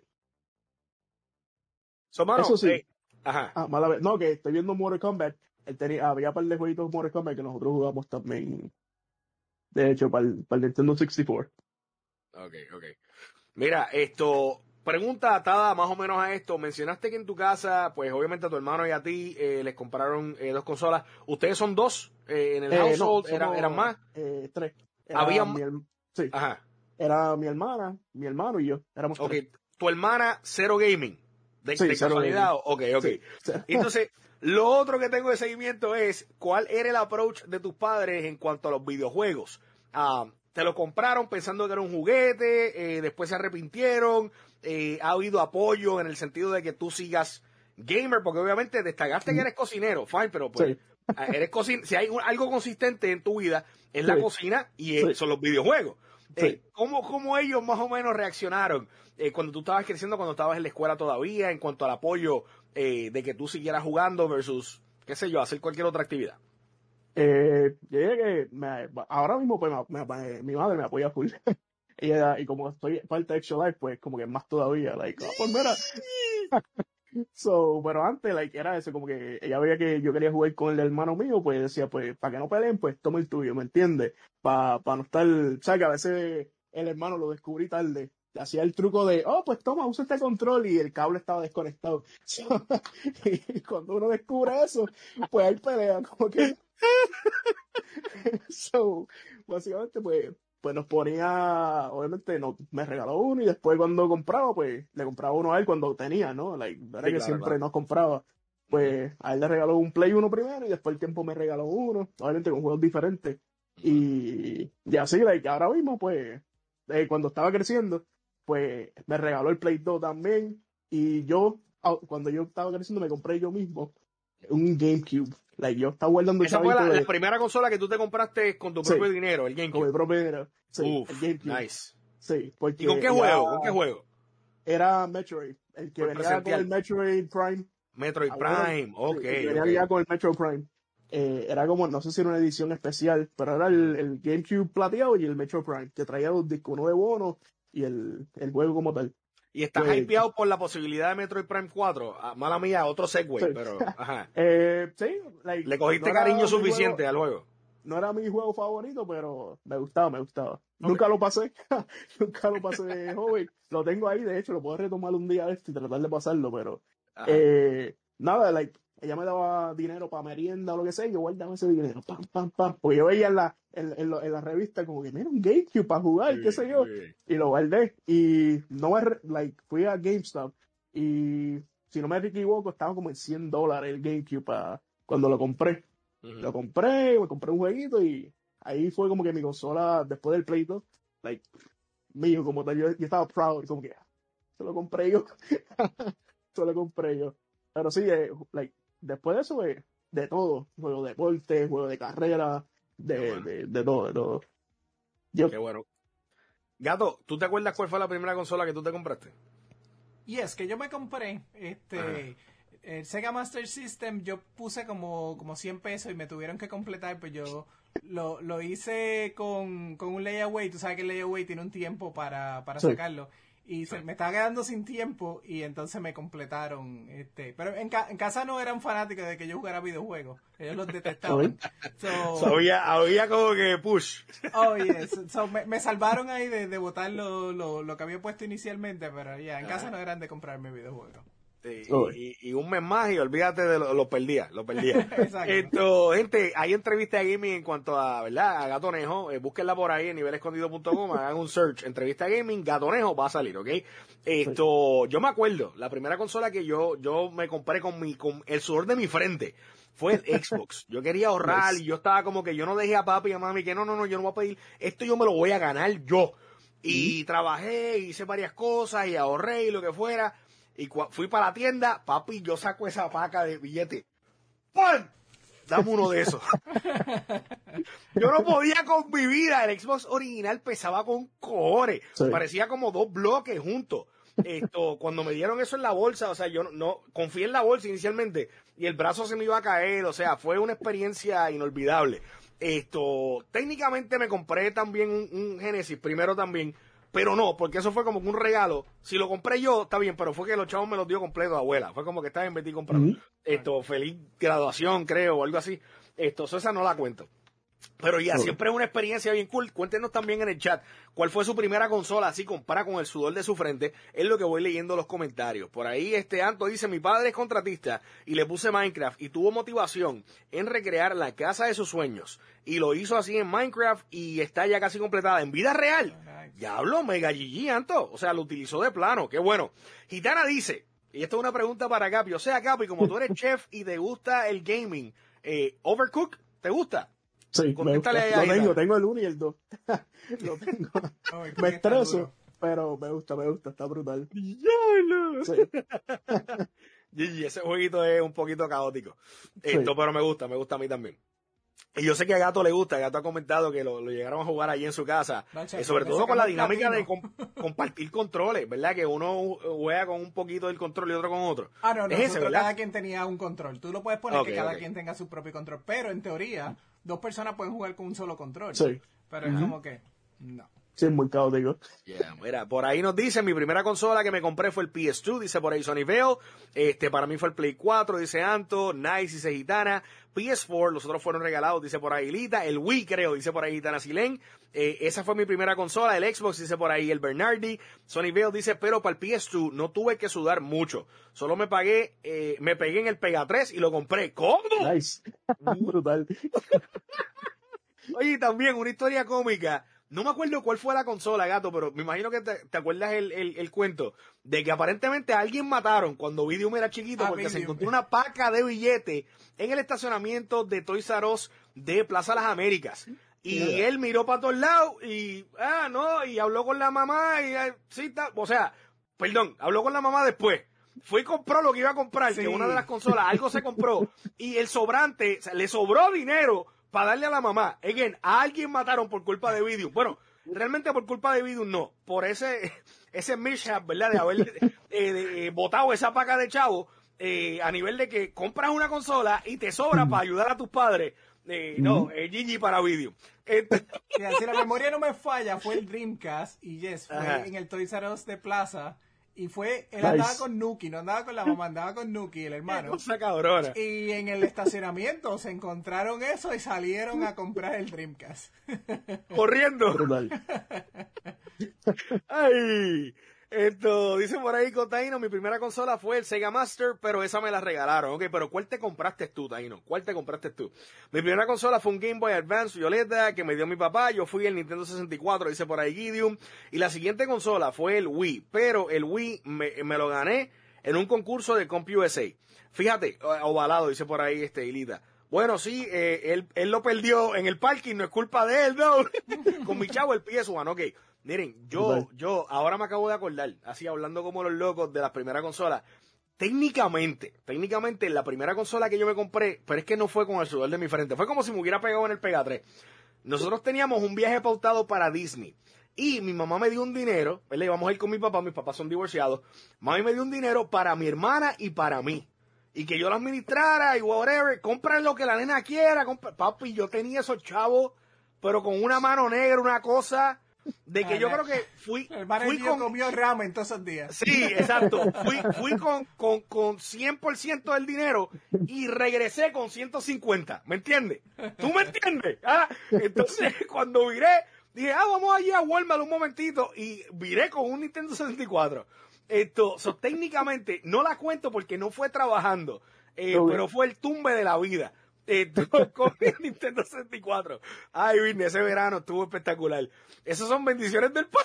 So, mano, Eso sí. ajá. Mala vez. No, que estoy viendo Mortal Kombat. Había un par de jueguitos Mortal Kombat que nosotros jugamos también. De hecho, para el Nintendo 64. Ok. Mira, pregunta atada más o menos a esto. Mencionaste que en tu casa, pues obviamente a tu hermano y a ti les compraron 2 consolas. ¿Ustedes son 2 en el No, household? somos ¿Eran más? 3. Había, Sí, ajá. era mi hermana, mi hermano y yo. Éramos Ok, 3. tu hermana, cero gaming. De Sí, cero casualidad. gaming. Ok. Sí. Entonces, lo otro que tengo de seguimiento es, ¿cuál era el approach de tus padres en cuanto a los videojuegos? te lo compraron pensando que era un juguete, después se arrepintieron, ha habido apoyo en el sentido de que tú sigas gamer, porque obviamente destacaste que eres cocinero, fine, pero pues Sí. eres si hay algo consistente en tu vida, es la Sí. cocina y Sí. son los videojuegos. Sí. ¿Cómo ellos más o menos reaccionaron cuando tú estabas creciendo, cuando estabas en la escuela todavía, en cuanto al apoyo de que tú siguieras jugando versus, qué sé yo, hacer cualquier otra actividad? Yo diría que ahora mismo pues, mi madre me apoya full. Y como estoy parte de Extra Life, pues como que más todavía, like, pues mira. Pero antes, like, era eso, como que ella veía que yo quería jugar con el hermano mío, pues decía, pues, para que no peleen, pues toma el tuyo, ¿me entiendes? Para no estar, ¿sabes? Que a veces el hermano lo descubrí tarde. Hacía el truco de, oh, pues toma, usa este control y el cable estaba desconectado. Y cuando uno descubre eso, pues hay pelea, como que. So, básicamente, pues nos ponía, obviamente me regaló uno y después cuando compraba, pues le compraba uno a él cuando tenía, ¿no? Like, verdad Sí, que claro, siempre claro. nos compraba. Pues a él le regaló un Play 1 primero y después el tiempo me regaló uno, obviamente con juegos diferentes. Y así, like, ahora mismo, pues, cuando estaba creciendo, pues me regaló el Play 2 también. Y cuando yo estaba creciendo, me compré yo mismo un GameCube. Like, yo estaba guardando el Esa fue chavito la primera consola que tú te compraste con tu Sí, propio dinero, el con mi GameCube. propio dinero. Sí, el Uf, GameCube. nice. Sí, ¿Y con qué porque juego? ¿Con qué juego? era Metroid, el que Por venía con el presencial. Metroid Prime. Metroid Bueno, Prime, sí, ok, el que ok. venía ya con el Metroid Prime. Era como, no sé si era una edición especial, pero era el GameCube plateado y el Metroid Prime, que traía dos discos, uno de bono y el juego como tal. ¿Y estás Pues, hypeado por la posibilidad de Metroid Prime 4? Ah, mala mía, otro sí, segue, pero, ajá. sí, like, Le no cogiste era cariño mi juego, suficiente al juego. no era mi juego favorito, pero me gustaba, me gustaba. Ok. Nunca lo pasé, nunca lo pasé de joven. Lo tengo ahí, de hecho, lo puedo retomar un día de este y tratar de pasarlo, pero Ajá. nada, like, ella me daba dinero para merienda o lo que sea, y yo guardaba ese dinero, pam, pam, pam, porque yo veía en la revista como que, mira, un GameCube para jugar, Muy qué sé bien, yo, muy bien. y lo guardé, y no like, fui a GameStop, y si no me equivoco, estaba como en $100 el GameCube cuando lo compré. Ujú. Lo compré, me compré un jueguito y ahí fue como que mi consola, después del Play 2, like, mío, como tal, yo estaba proud, como que se lo compré yo, se lo compré yo. Pero sí, like, después de eso, de todo, juego de deporte, juego de carrera, Qué bueno, de todo, de todo. Yo, qué bueno. Gato, ¿tú te acuerdas cuál fue la primera consola que tú te compraste? Y es que yo me compré Ajá. el Sega Master System, yo puse como 100 pesos y me tuvieron que completar, pues yo lo hice con un layaway. Tú sabes que el layaway tiene un tiempo para sí, sacarlo. Y me estaba quedando sin tiempo y entonces me completaron. Pero en casa no eran fanáticos de que yo jugara videojuegos. Ellos los ok, detestaban. So, So, había como que push. oh, yes. So, me salvaron ahí de botar lo que había puesto inicialmente, pero ya, en casa Ajá. no eran de comprarme videojuegos. ok, Y un mes más y olvídate de lo perdía, lo perdía. Exacto. Gente, hay entrevista de gaming en cuanto a, ¿verdad? A Gatonejo, búsquenla por ahí en nivelescondido.com, hagan un search, entrevista de gaming, Gatonejo va a salir, ¿ok? sí, Yo me acuerdo, la primera consola que yo me compré con el sudor de mi frente fue el Xbox. Yo quería ahorrar nice. y yo estaba como que yo no dejé a papi y a mami que no, yo no voy a pedir, esto yo me lo voy a ganar yo. Mm, Y trabajé, hice varias cosas y ahorré y lo que fuera. Y fui para la tienda, papi, yo saco esa paca de billete. ¡Pum! Dame uno de esos. Yo no podía con mi vida. El Xbox original pesaba con cojones. sí, Parecía como dos bloques juntos. Cuando me dieron eso en la bolsa, o sea, yo no confié en la bolsa inicialmente y el brazo se me iba a caer, o sea, fue una experiencia inolvidable. Técnicamente me compré también un Genesis, primero también, pero no, porque eso fue como un regalo. Si lo compré yo, está bien, pero fue que los chavos me los dio completo, abuela. Fue como que estaba en vez de comprarlo. mm, Feliz graduación, creo, o algo así. Esa no la cuento. Pero ya, ok. siempre es una experiencia bien cool. Cuéntenos también en el chat cuál fue su primera consola, así compara con el sudor de su frente. Es lo que voy leyendo los comentarios. Por ahí Anto dice, mi padre es contratista y le puse Minecraft y tuvo motivación en recrear la casa de sus sueños. Y lo hizo así en Minecraft y está ya casi completada en vida real. Nice. Diablo, mega GG, Anto. O sea, lo utilizó de plano. Qué bueno. Gitana dice, y esta es una pregunta para Capi. O sea, Capi, como tú eres chef y te gusta el gaming, Overcooked, ¿te gusta? Sí, Contéstale ahí, lo ahí, tengo el 1 y el 2. Lo tengo. Ay, Me que está estreso, duro. pero me gusta, está brutal. ¡Diablo! Sí, GG, ese jueguito es un poquito caótico. sí. Pero me gusta a mí también. Y yo sé que a Gato le gusta, Gato ha comentado que lo llegaron a jugar allí en su casa, Nacho, sobre le todo con la sacamos dinámica de platino. compartir controles, ¿verdad? Que uno juega con un poquito del control y otro con otro. Ah, no, Es ese, nosotros ¿verdad? cada quien tenía un control. Tú lo puedes poner Ok, que cada ok. quien tenga su propio control, pero en teoría, dos personas pueden jugar con un solo control. Sí. Pero es como que, no. Sí, es muy caótico. Yeah, mira, por ahí nos dice, mi primera consola que me compré fue el PS2, dice por ahí Sony Veo, para mí fue el Play 4, dice Anto, Nice, dice Gitana, PS4, los otros fueron regalados, dice por ahí Lita, el Wii creo, dice por ahí Gitana Silén, esa fue mi primera consola, el Xbox, dice por ahí el Bernardi, Sony Veo dice, pero para el PS2 no tuve que sudar mucho, solo me pegué en el Pega 3 y lo compré. ¿Cómo? Nice. Brutal. Oye, y también una historia cómica. No me acuerdo cuál fue la consola, Gato, pero me imagino que te acuerdas el cuento de que aparentemente a alguien mataron cuando Vidium era chiquito porque se Vidium. encontró una paca de billetes en el estacionamiento de Toys R Us de Plaza Las Américas. Y él miró para todos lados y, y habló con la mamá y, habló con la mamá después. Fue y compró lo que iba a comprar, Sí. que una de las consolas, algo se compró, y el sobrante, o sea, le sobró dinero para darle a la mamá. Again, a alguien mataron por culpa de Vidium. Bueno, realmente por culpa de Vidium no, por ese mishap, ¿verdad? De haber botado esa paca de chavo, a nivel de que compras una consola y te sobra para ayudar a tus padres. GG para Vidium. Mira, si la memoria no me falla, fue el Dreamcast y Yes, fue Ajá. en el Toys R Us de Plaza. Y él Nice. andaba con Nuki, no andaba con la mamá, andaba con Nuki, el Qué hermano. cosa cabrona. Y en el estacionamiento se encontraron eso y salieron a comprar el Dreamcast. Corriendo. Brutal. Ay, dice por ahí con Taino, mi primera consola fue el Sega Master, pero esa me la regalaron. Ok, pero ¿cuál te compraste tú, Taino? ¿Cuál te compraste tú? Mi primera consola fue un Game Boy Advance Violeta que me dio mi papá. Yo fui el Nintendo 64, dice por ahí Gideon. Y la siguiente consola fue el Wii, pero el Wii me lo gané en un concurso de CompUSA. Fíjate, ovalado, dice por ahí Hilita. Bueno, sí, él lo perdió en el parking, no es culpa de él, no. Con mi chavo el PS1, ok. Miren, yo ahora me acabo de acordar, así hablando como los locos de la primera consola. Técnicamente, la primera consola que yo me compré, pero es que no fue con el sudor de mi frente, fue como si me hubiera pegado en el Pega 3. Nosotros teníamos un viaje pautado para Disney. Y mi mamá me dio un dinero, ¿verdad? Íbamos a ir con mi papá, mis papás son divorciados. Mami me dio un dinero para mi hermana y para mí. Y que yo lo administrara y whatever, compren lo que la nena quiera. Papi, yo tenía esos chavos, pero con una mano negra, una cosa, de que yo creo que fui El comió ramen todos esos días. Sí, exacto. Fui con 100% del dinero y regresé con 150. ¿Me entiendes? ¿Tú me entiendes? Entonces, cuando viré, dije, vamos allí a Walmart un momentito y viré con un Nintendo 64. Técnicamente, no la cuento porque no fue trabajando, pero fue el tumbe de la vida. Con el Nintendo 64. Ay, Virne, ese verano estuvo espectacular. Esas son bendiciones del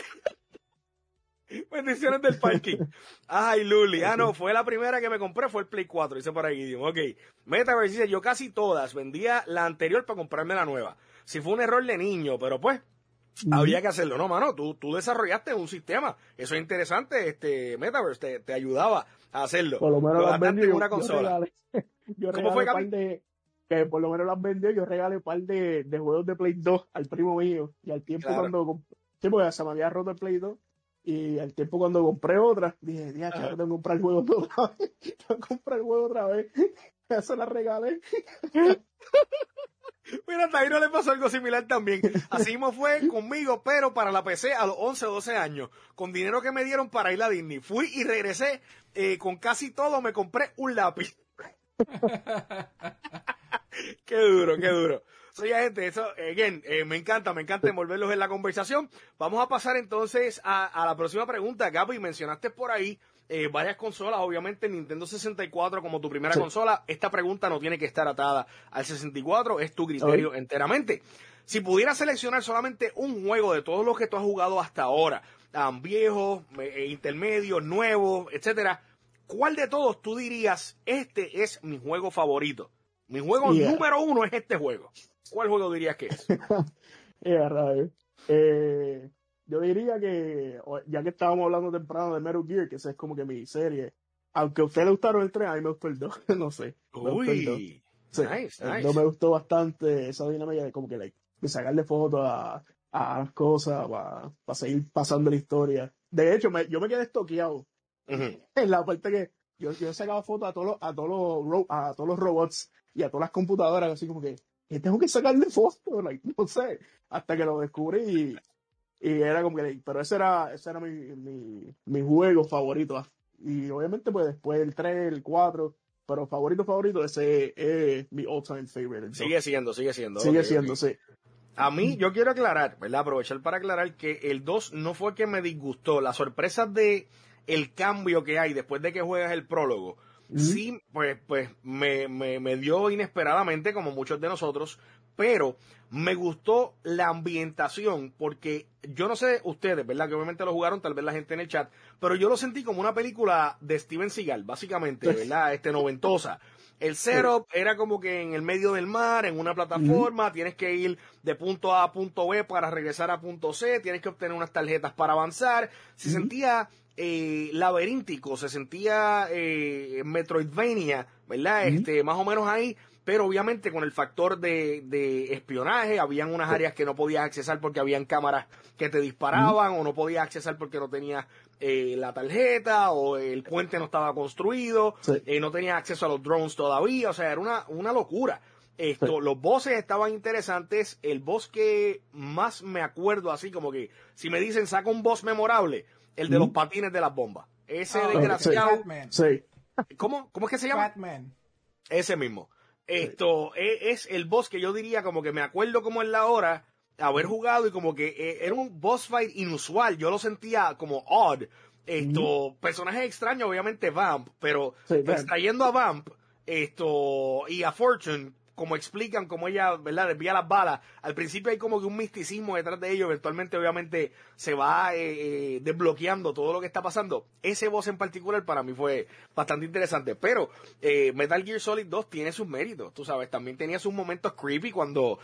parking. Bendiciones del parking. Ay, Luli. No, fue la primera que me compré, fue el Play 4. Dice por ahí, ok. Metaverse dice, yo casi todas vendía la anterior para comprarme la nueva. Si fue un error de niño, pero pues, había que hacerlo. No, mano, tú desarrollaste un sistema. Eso es interesante, Metaverse te ayudaba a hacerlo. Por lo menos las gastaste vendió. en una consola. Yo ¿Cómo fue, regalé Cami? que por lo menos las vendió, yo regalé un par de juegos de Play 2 al primo mío. Y al tiempo Claro. sí, porque se me había roto el Play 2. Y al tiempo cuando compré otra, dije, tengo que comprar el juego otra vez. Tengo que comprar el juego otra vez. Eso la regalé. Mira, a Tairo le pasó algo similar también. Así mismo fue conmigo, pero para la PC a los 11 o 12 años. Con dinero que me dieron para ir a Disney. Fui y regresé con casi todo. Me compré un lápiz. Qué duro, qué duro. Soy gente, eso, again, me encanta envolverlos en la conversación. Vamos a pasar entonces a la próxima pregunta, Gaby. Mencionaste por ahí varias consolas, obviamente Nintendo 64 como tu primera consola. Esta pregunta no tiene que estar atada al 64, es tu criterio enteramente. Si pudieras seleccionar solamente un juego de todos los que tú has jugado hasta ahora, viejos, intermedios, nuevos, etcétera, ¿cuál de todos tú dirías, este es mi juego favorito? Mi juego número 1 es este juego. ¿Cuál juego dirías que es? Rayos. Yo diría que, ya que estábamos hablando temprano de Metal Gear, que esa es como que mi serie, aunque a usted le gustaron el 3, a mí me gustó el 2, no sé. Me gustó el 2. Uy, Sí, nice. el 2 me gustó bastante esa dinámica de como que de sacarle fotos a las cosas para seguir pasando la historia. De hecho, yo me quedé estoqueado en la parte que yo sacaba fotos a todos los robots y a todas las computadoras, así como que tengo que sacarle fotos, no sé, hasta que lo descubrí y era como que, pero ese era mi juego favorito. Y obviamente pues después el 3, el 4, pero favorito, ese es mi all-time favorite. Sigue siendo. Sigue Okay, siendo, sí. A mí, yo quiero aclarar, ¿verdad? Aprovechar para aclarar que el 2 no fue que me disgustó. Las sorpresas de el cambio que hay después de que juegas el prólogo, sí, pues me dio inesperadamente, como muchos de nosotros, pero me gustó la ambientación, porque yo no sé ustedes, ¿verdad? Que obviamente lo jugaron, tal vez la gente en el chat, pero yo lo sentí como una película de Steven Seagal, básicamente, ¿verdad? Noventosa. El setup era como que en el medio del mar, en una plataforma, tienes que ir de punto A a punto B para regresar a punto C, tienes que obtener unas tarjetas para avanzar. Se sentía laberíntico, se sentía Metroidvania, ¿verdad? Más o menos ahí, pero obviamente con el factor de espionaje, habían unas áreas que no podías accesar porque habían cámaras que te disparaban, o no podías accesar porque no tenías la tarjeta, o el puente no estaba construido, no tenías acceso a los drones todavía, o sea, era una locura. Los bosses estaban interesantes. El boss que más me acuerdo, así como que si me dicen saca un boss memorable, el de los patines de las bombas. Ese desgraciado. Sí. ¿Cómo es que se llama? Batman. Ese mismo. Es el boss que yo diría como que me acuerdo como en la hora haber jugado, y como que era un boss fight inusual. Yo lo sentía como odd. Personajes extraños, obviamente Vamp, pero extrayendo a Vamp y a Fortune, como explican, como ella, ¿verdad?, desvía las balas. Al principio hay como que un misticismo detrás de ello. Eventualmente, obviamente, se va desbloqueando todo lo que está pasando. Ese boss en particular para mí fue bastante interesante. Pero Metal Gear Solid 2 tiene sus méritos, tú sabes. También tenía sus momentos creepy cuando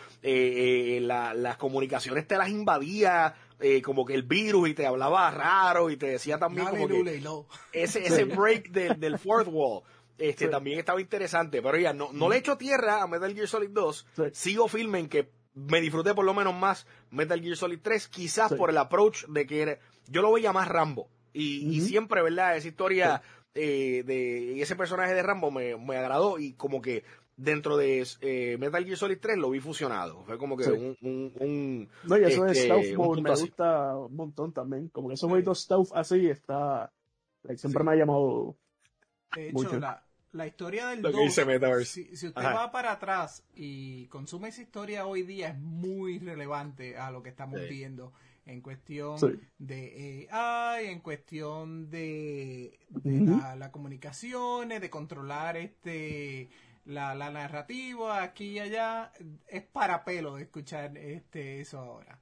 las comunicaciones te las invadía, como que el virus, y te hablaba raro, y te decía también como que ese break del fourth wall. También estaba interesante, pero ya no le echo tierra a Metal Gear Solid 2. Sigo firme en que me disfruté por lo menos más Metal Gear Solid 3, quizás por el approach de que yo lo veía más Rambo, y siempre, ¿verdad? Esa historia de ese personaje de Rambo me agradó, y como que dentro de Metal Gear Solid 3 lo vi fusionado. Fue como que no, y eso de stealth mode me gusta un montón también, como que esos jueguitos stealth así siempre me ha llamado. De hecho, la historia del 2, si usted va para atrás y consume esa historia hoy día, es muy relevante a lo que estamos viendo en cuestión de AI, en cuestión de la comunicaciones, de controlar la narrativa aquí y allá. Es para pelo de escuchar eso ahora.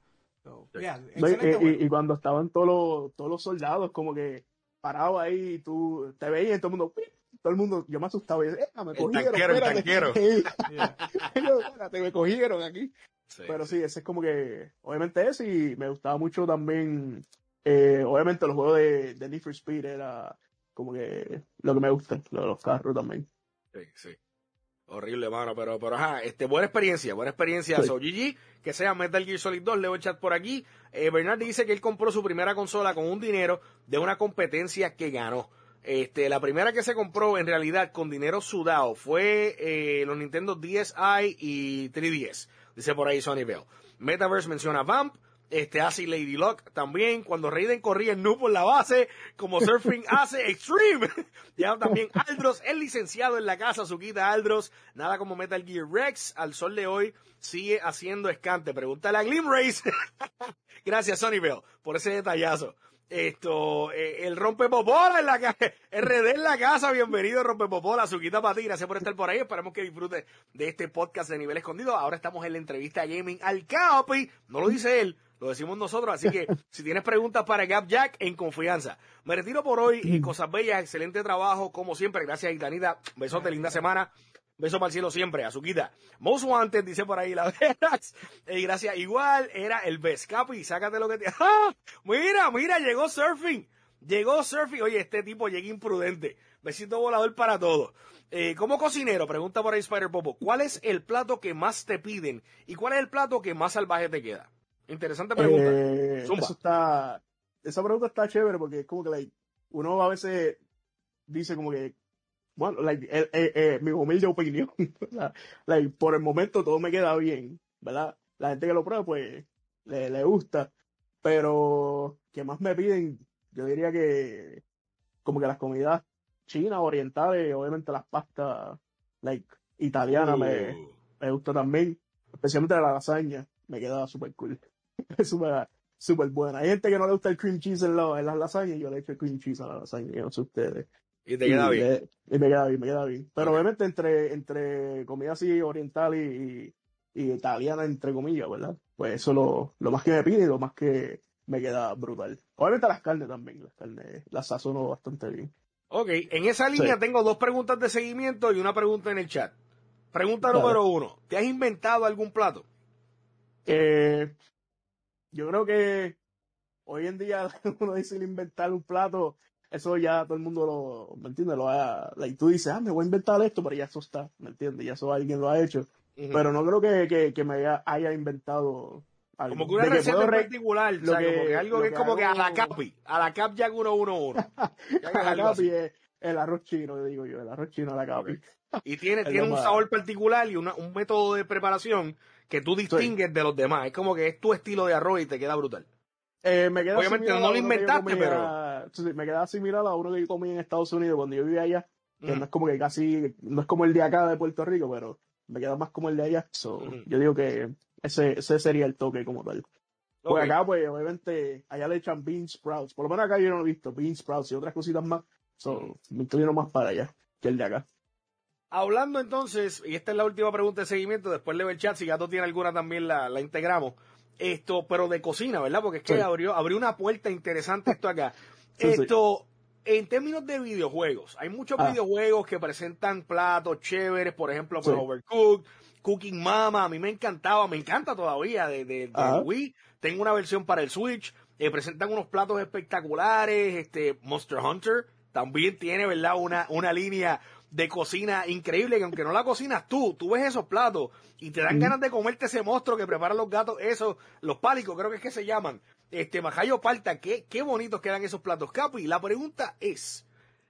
Y cuando estaban todos los soldados como que parados ahí, tú te veías, todo el mundo, yo me asustaba y decía, me cogieron, el tanquero. Espérate, me cogieron aquí. Pero sí, ese es como que, obviamente eso, y me gustaba mucho también, obviamente los juegos de Need for Speed era como que lo que me gusta, lo de los carros también. Sí. Horrible, mano, pero ajá, buena experiencia. So, GG, que sea Metal Gear Solid 2, leo el chat por aquí. Bernard dice que él compró su primera consola con un dinero de una competencia que ganó. La primera que se compró en realidad con dinero sudado fue los Nintendo DSi y 3DS, dice por ahí Sonny Bell. Metaverse menciona Vamp. Hace Lady Luck también, cuando Raiden corría en noob por la base, como Surfing hace Extreme. Ya también Aldros, el licenciado en la casa, Suquita Aldros, nada como Metal Gear Rex, al sol de hoy sigue haciendo escante. Pregúntale a Glim Race. Gracias, Sonny Bell, por ese detallazo. El rompepopola en la casa, RD en la casa, bienvenido rompepopola, Suquita para ti, gracias por estar por ahí, esperamos que disfrutes de este podcast de Nivel Escondido. Ahora estamos en la entrevista gaming al Capi, no lo dice él, lo decimos nosotros, así que si tienes preguntas para Gap Jack, en confianza. Me retiro por hoy, cosas bellas, excelente trabajo, como siempre, gracias Itanita, besote, linda semana. Beso para el cielo siempre, Azuquita. Most Wanted, dice por ahí la Verax. Gracias, igual, era el best. Capi, sácate lo que te... ¡Ah! Mira, llegó Surfing. Oye, este tipo llega imprudente. Besito volador para todos. Como cocinero, pregunta por ahí Spider Popo, ¿cuál es el plato que más te piden? ¿Y cuál es el plato que más salvaje te queda? Interesante pregunta. Zumba. Esa pregunta está chévere porque es como que uno a veces dice como que, bueno, mi humilde opinión, por el momento todo me queda bien, ¿verdad? La gente que lo prueba, pues, le gusta, pero que más me piden, yo diría que como que las comidas chinas, orientales, obviamente las pastas, italianas me gusta también, especialmente la lasaña, me queda súper cool, es súper buena. Hay gente que no le gusta el cream cheese en las lasañas, y yo le echo el cream cheese a la lasaña, yo no sé ustedes. Y te queda bien. Y me queda bien. Pero obviamente entre comida así oriental y italiana, entre comillas, ¿verdad? Pues eso lo más que me pide y lo más que me queda brutal. Obviamente las carnes también, las sazono bastante bien. Ok, en esa línea tengo 2 preguntas de seguimiento y una pregunta en el chat. Pregunta número 1, ¿te has inventado algún plato? Yo creo que hoy en día uno dice inventar un plato, eso ya todo el mundo ¿me entiendes? Tú dices, me voy a inventar esto, pero ya eso está, ¿me entiendes? Ya eso alguien lo ha hecho. Pero no creo que me haya inventado algo. Como que una receta en particular, o sea, como que algo que es como que a la Cap Jack 111. A la Capi es el arroz chino, digo yo, el arroz chino a la Capi. Y tiene un sabor particular y un método de preparación que tú distingues de los demás. Es como que es tu estilo de arroz y te queda brutal. Obviamente no lo inventaste, pero... me queda similar a uno que yo comí en Estados Unidos cuando yo vivía allá, que no es como que no es como el de acá de Puerto Rico, pero me queda más como el de allá. Yo digo que ese sería el toque como tal. Pues acá, pues, obviamente, allá le echan bean sprouts. Por lo menos acá yo no he visto bean sprouts y otras cositas más. Me inclino más para allá que el de acá. Hablando entonces, y esta es la última pregunta de seguimiento, después leo el chat, si Gato tiene alguna también la integramos. Pero de cocina, ¿verdad? Porque es que abrió una puerta interesante esto acá. En términos de videojuegos, hay muchos videojuegos que presentan platos chéveres, por ejemplo, por Overcooked, Cooking Mama, a mí me encanta todavía de Wii. Tengo una versión para el Switch, presentan unos platos espectaculares, Monster Hunter también tiene, ¿verdad? Una línea de cocina increíble, que aunque no la cocinas tú ves esos platos y te dan ganas de comerte ese monstruo que preparan los gatos, los pálicos, creo que es que se llaman, majayo palta, qué bonitos quedan esos platos. Capi, la pregunta es,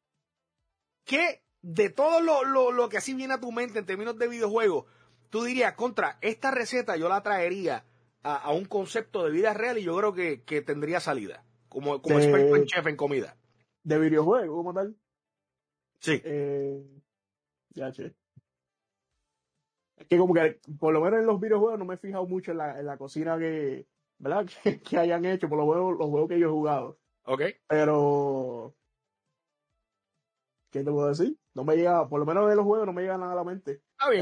¿qué de todo lo que así viene a tu mente en términos de videojuegos, tú dirías, contra, esta receta yo la traería a un concepto de vida real y yo creo que tendría salida, como experto en chef en comida? ¿De videojuego como tal? Sí. Che. Es que como que, por lo menos en los videojuegos no me he fijado mucho en la cocina ¿verdad? que hayan hecho, por los juegos que yo he jugado. Ok. Pero, ¿qué te puedo decir? No me llega, por lo menos de los juegos no me llega nada a la mente.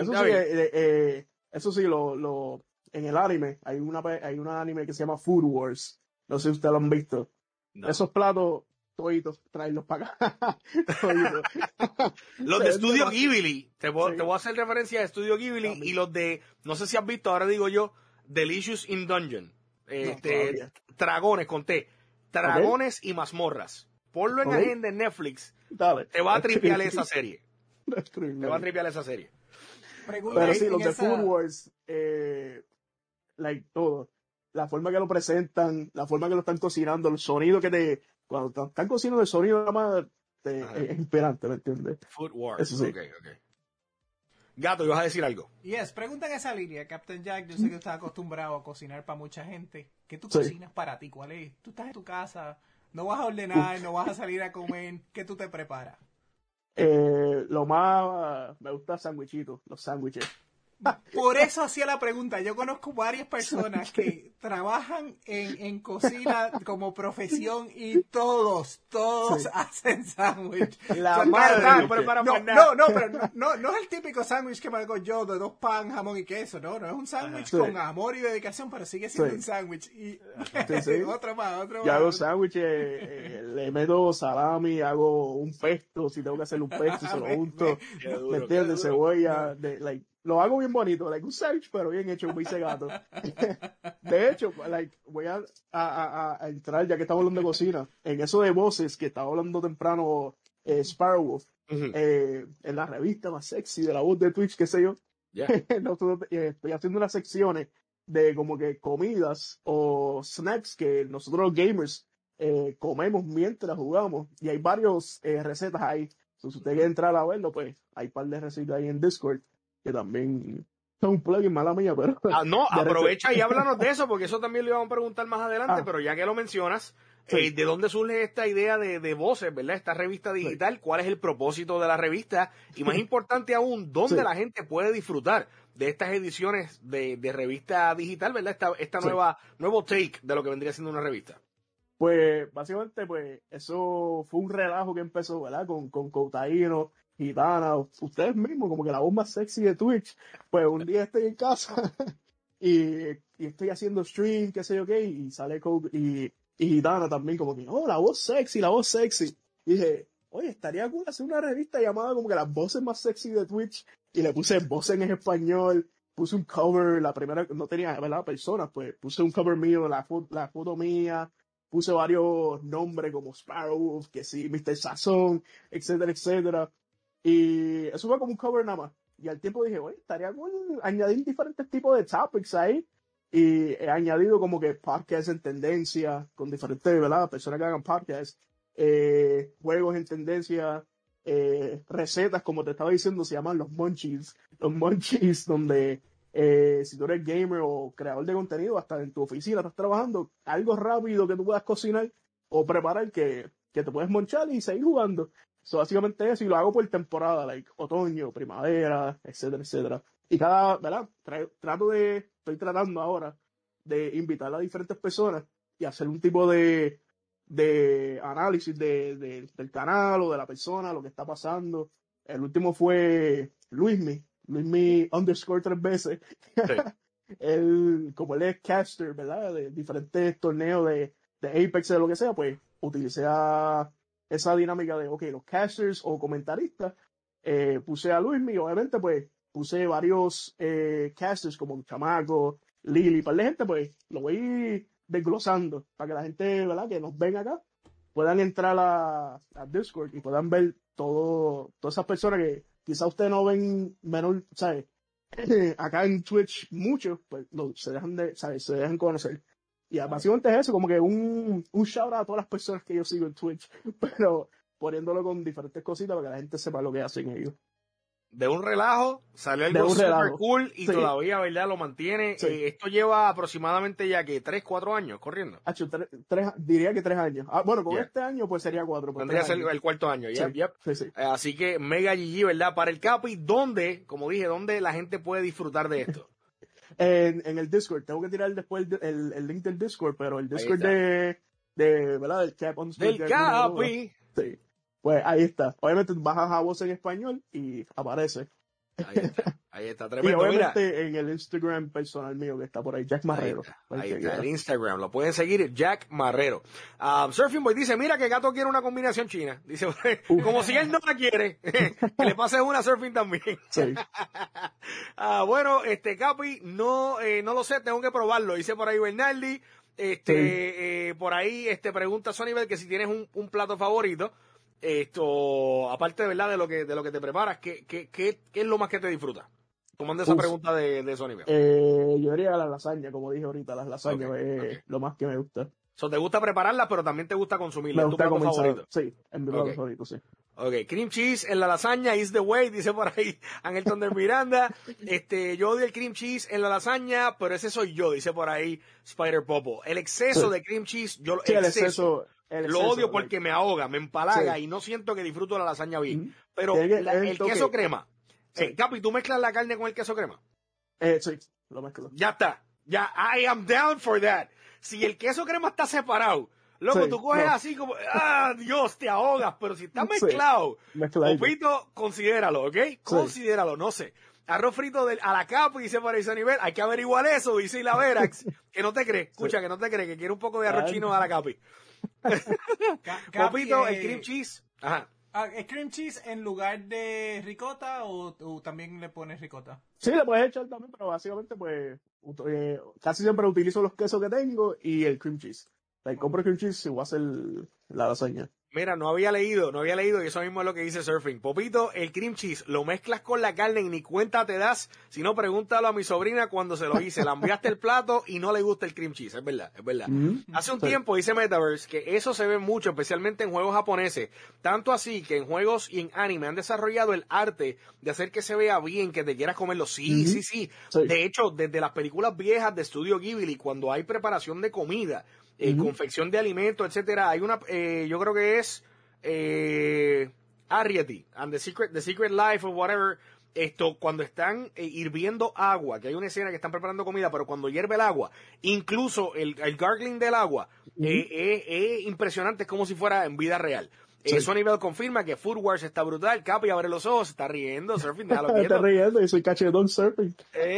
Eso sí, en el anime, hay un anime que se llama Food Wars. No sé si ustedes lo han visto. No. Esos platos, toditos, traerlos para acá. Los de Studio Ghibli, te voy a hacer referencia a Studio Ghibli y los de, no sé si has visto, ahora digo yo, Delicious in Dungeon. Dragones, dragones y mazmorras. Ponlo en agenda en Netflix. Dale. Te va a tripear esa serie. Pero sí, los de Food Wars, todo. La forma que lo presentan, la forma que lo están cocinando, el sonido cuando están cocinando, el sonido nada más es inspirante, ¿me entiendes? Food Wars. Eso sí. Okay. Gato, ¿ibas a decir algo? Yes, pregunta en esa línea, Captain Jack. Yo sé que estás acostumbrado a cocinar para mucha gente. ¿Qué tú cocinas para ti? ¿Cuál es? Tú estás en tu casa, no vas a ordenar, no vas a salir a comer. ¿Qué tú te preparas? Lo más me gusta los sándwiches. Por eso hacía la pregunta. Yo conozco varias personas que trabajan en cocina como profesión y todos Sí. hacen sándwich. La O sea, madre cada- no prepara no, más nada. pero no es el típico sándwich que me hago yo de 2 pan, jamón y queso. No, es un sándwich Sí. con amor y dedicación, pero sigue siendo Sí. un sándwich. Y Sí. otro más. Yo hago sándwiches, le meto salami, hago un pesto, si tengo que hacer un pesto, se lo unto, Qué ¿me duro, qué entiendes? duro. Cebolla, lo hago bien bonito, like un sándwich, pero bien hecho, como dice Gato. De hecho, like, voy a entrar, ya que estamos hablando de cocina, en eso de voces que estaba hablando temprano Sparrow Wolf, Ujú. en la revista más sexy de la voz de Twitch, qué sé yo, Ya. nosotros, estoy haciendo unas secciones de como que comidas o snacks que nosotros los gamers comemos mientras jugamos, y hay varios recetas ahí. Entonces, si usted quiere entrar a verlo, pues hay un par de recetas ahí en Discord que también son un plugin, mala mía, pero No, de aprovecha y háblanos de eso, porque eso también lo íbamos a preguntar más adelante, Ah. pero ya que lo mencionas, Sí. ¿de dónde surge esta idea de Voces, verdad? Esta revista digital, ¿cuál es el propósito de la revista? Y más importante aún, ¿dónde Sí. la gente puede disfrutar de estas ediciones de revista digital, verdad? Esta Sí. nuevo take de lo que vendría siendo una revista. Pues básicamente, pues eso fue un relajo que empezó, ¿verdad? Con Cotaíno, Gitana, ustedes mismos, como que la voz más sexy de Twitch. Pues un día estoy en casa y estoy haciendo stream, qué sé yo qué, y sale y Gitana también, como que, oh, la voz sexy, la voz sexy. Y dije, oye, estaría cool hacer una revista llamada como que las voces más sexy de Twitch. Y le puse voces en español, puse un cover, la primera, no tenía, ¿verdad? Personas, pues puse un cover mío, la foto mía. Puse varios nombres como Sparrow, que sí, Mr. Sazón, etcétera, etcétera. Y eso fue como un cover nada más. Y al tiempo dije, oye, estaría cool añadir diferentes tipos de topics ahí. Y he añadido como que podcasts en tendencia, con diferentes, ¿verdad? Personas que hagan podcasts, juegos en tendencia, recetas, como te estaba diciendo, se llaman los munchies. Los munchies, donde si tú eres gamer o creador de contenido, hasta en tu oficina estás trabajando, algo rápido que tú puedas cocinar o preparar que te puedes monchar y seguir jugando. So, básicamente eso, y lo hago por temporada, like otoño, primavera, etcétera, etcétera. Y ¿verdad? Estoy tratando ahora de invitar a diferentes personas y hacer un tipo de análisis del canal o de la persona, lo que está pasando. El último fue Luismi _ 3 veces. Sí. Como él es caster, ¿verdad? De diferentes torneos de Apex, de lo que sea, pues utilicé esa dinámica de, ok, los casters o comentaristas. Puse a Luismi, obviamente, pues puse varios casters como Chamaco, Lili, par de gente, pues lo voy desglosando para que la gente, ¿verdad? Que nos ven acá puedan entrar a Discord y puedan ver todas esas personas que quizá ustedes no ven menor, ¿sabes? Acá en Twitch muchos, pues se dejan conocer. Y básicamente es eso, como que un shout out a todas las personas que yo sigo en Twitch, pero poniéndolo con diferentes cositas para que la gente sepa lo que hacen ellos. De un relajo, salió De algo un super relajo. cool y Sí. todavía, ¿verdad? Lo mantiene. Sí. Esto lleva aproximadamente ya que 3, 4 años corriendo. Diría que 3 años. Bueno, con Yeah. este año pues sería 4. Pues Vendría a 3 ser años. el cuarto año. Sí. Yep, yep. Sí. Así que mega GG, ¿verdad? Para el Capi, ¿dónde, como dije, dónde la gente puede disfrutar de esto? En el Discord, tengo que tirar después el link del Discord, pero el Discord está. ¿verdad? Del Cap Del Capi. Sí. Pues ahí está. Obviamente bajas a voz en español y aparece. Ahí está, Y tremendo. Mira, obviamente en el Instagram personal mío que está por ahí, Jack Marrero. ahí está, el Instagram, lo pueden seguir, Jack Marrero. Surfing Boy dice, mira que Gato quiere una combinación china. Dice, como si él no la quiere, que le pase una Surfing también. Sí. Bueno, Capi, no lo sé, tengo que probarlo. Dice por ahí Bernaldi, por ahí pregunta Sonybel que si tienes un plato favorito. Aparte de verdad de lo que te preparas, ¿qué es lo más que te disfruta? Tomando esa pregunta de Sonybel. Yo diría la lasaña, como dije ahorita, las lasañas es lo más que me gusta. Te gusta prepararla, pero también te gusta consumirla. Me ¿Es tu gusta plato favorito? Sí, es mi plato favorito, sí. Ok, cream cheese en la lasaña is the way, dice por ahí Ángel Thunder Miranda. Yo odio el cream cheese en la lasaña, pero ese soy yo, dice por ahí Spider Popo. El exceso de cream cheese, el exceso lo odio porque me ahoga, me empalaga y no siento que disfruto la lasaña bien. Pero el queso crema. Capi, ¿tú mezclas la carne con el queso crema? Sí, lo mezclo. Ya está. Ya, I am down for that. Si el queso crema está separado, loco, Sí, tú coges no, así como, Dios, te ahogas. Pero si está sí, mezclado, mezcladito. Popito, considéralo, ¿ok? Sí. Considéralo, no sé. Arroz frito a la capa, dice para ese nivel. Hay que averiguar eso, dice la Verax. Que no te cree, escucha, Sí. que no te cree, que quiere un poco de arroz Ay. chino a la capi. Capi, Popito, el cream cheese. Ajá. ¿Es cream cheese en lugar de ricota o también le pones ricota? Sí, le puedes echar también, pero básicamente, pues, casi siempre utilizo los quesos que tengo y el cream cheese. Compro cream cheese y voy a hacer la lasaña. Mira, no había leído, y eso mismo es lo que dice Surfing. Popito, el cream cheese lo mezclas con la carne y ni cuenta te das, si no, pregúntalo a mi sobrina cuando se lo hice. La enviaste el plato y no le gusta el cream cheese, es verdad, es verdad. Hace un Sí. tiempo dice Metaverse que eso se ve mucho, especialmente en juegos japoneses. Tanto así que en juegos y en anime han desarrollado el arte de hacer que se vea bien, que te quieras comerlo. Sí, sí, sí. Sí. De hecho, desde las películas viejas de Studio Ghibli, cuando hay preparación de comida, confección de alimentos, etcétera, hay una, yo creo que es Arrietty and the Secret Life of whatever. Esto, cuando están hirviendo agua, que hay una escena que están preparando comida, pero cuando hierve el agua, incluso el gargling del agua, es impresionante, es como si fuera en vida real. Sí. Nivel confirma que Food Wars está brutal. Capi abre los ojos, se está riendo. Surfing, déjalo Está quieto. riendo y soy cachetón surfing.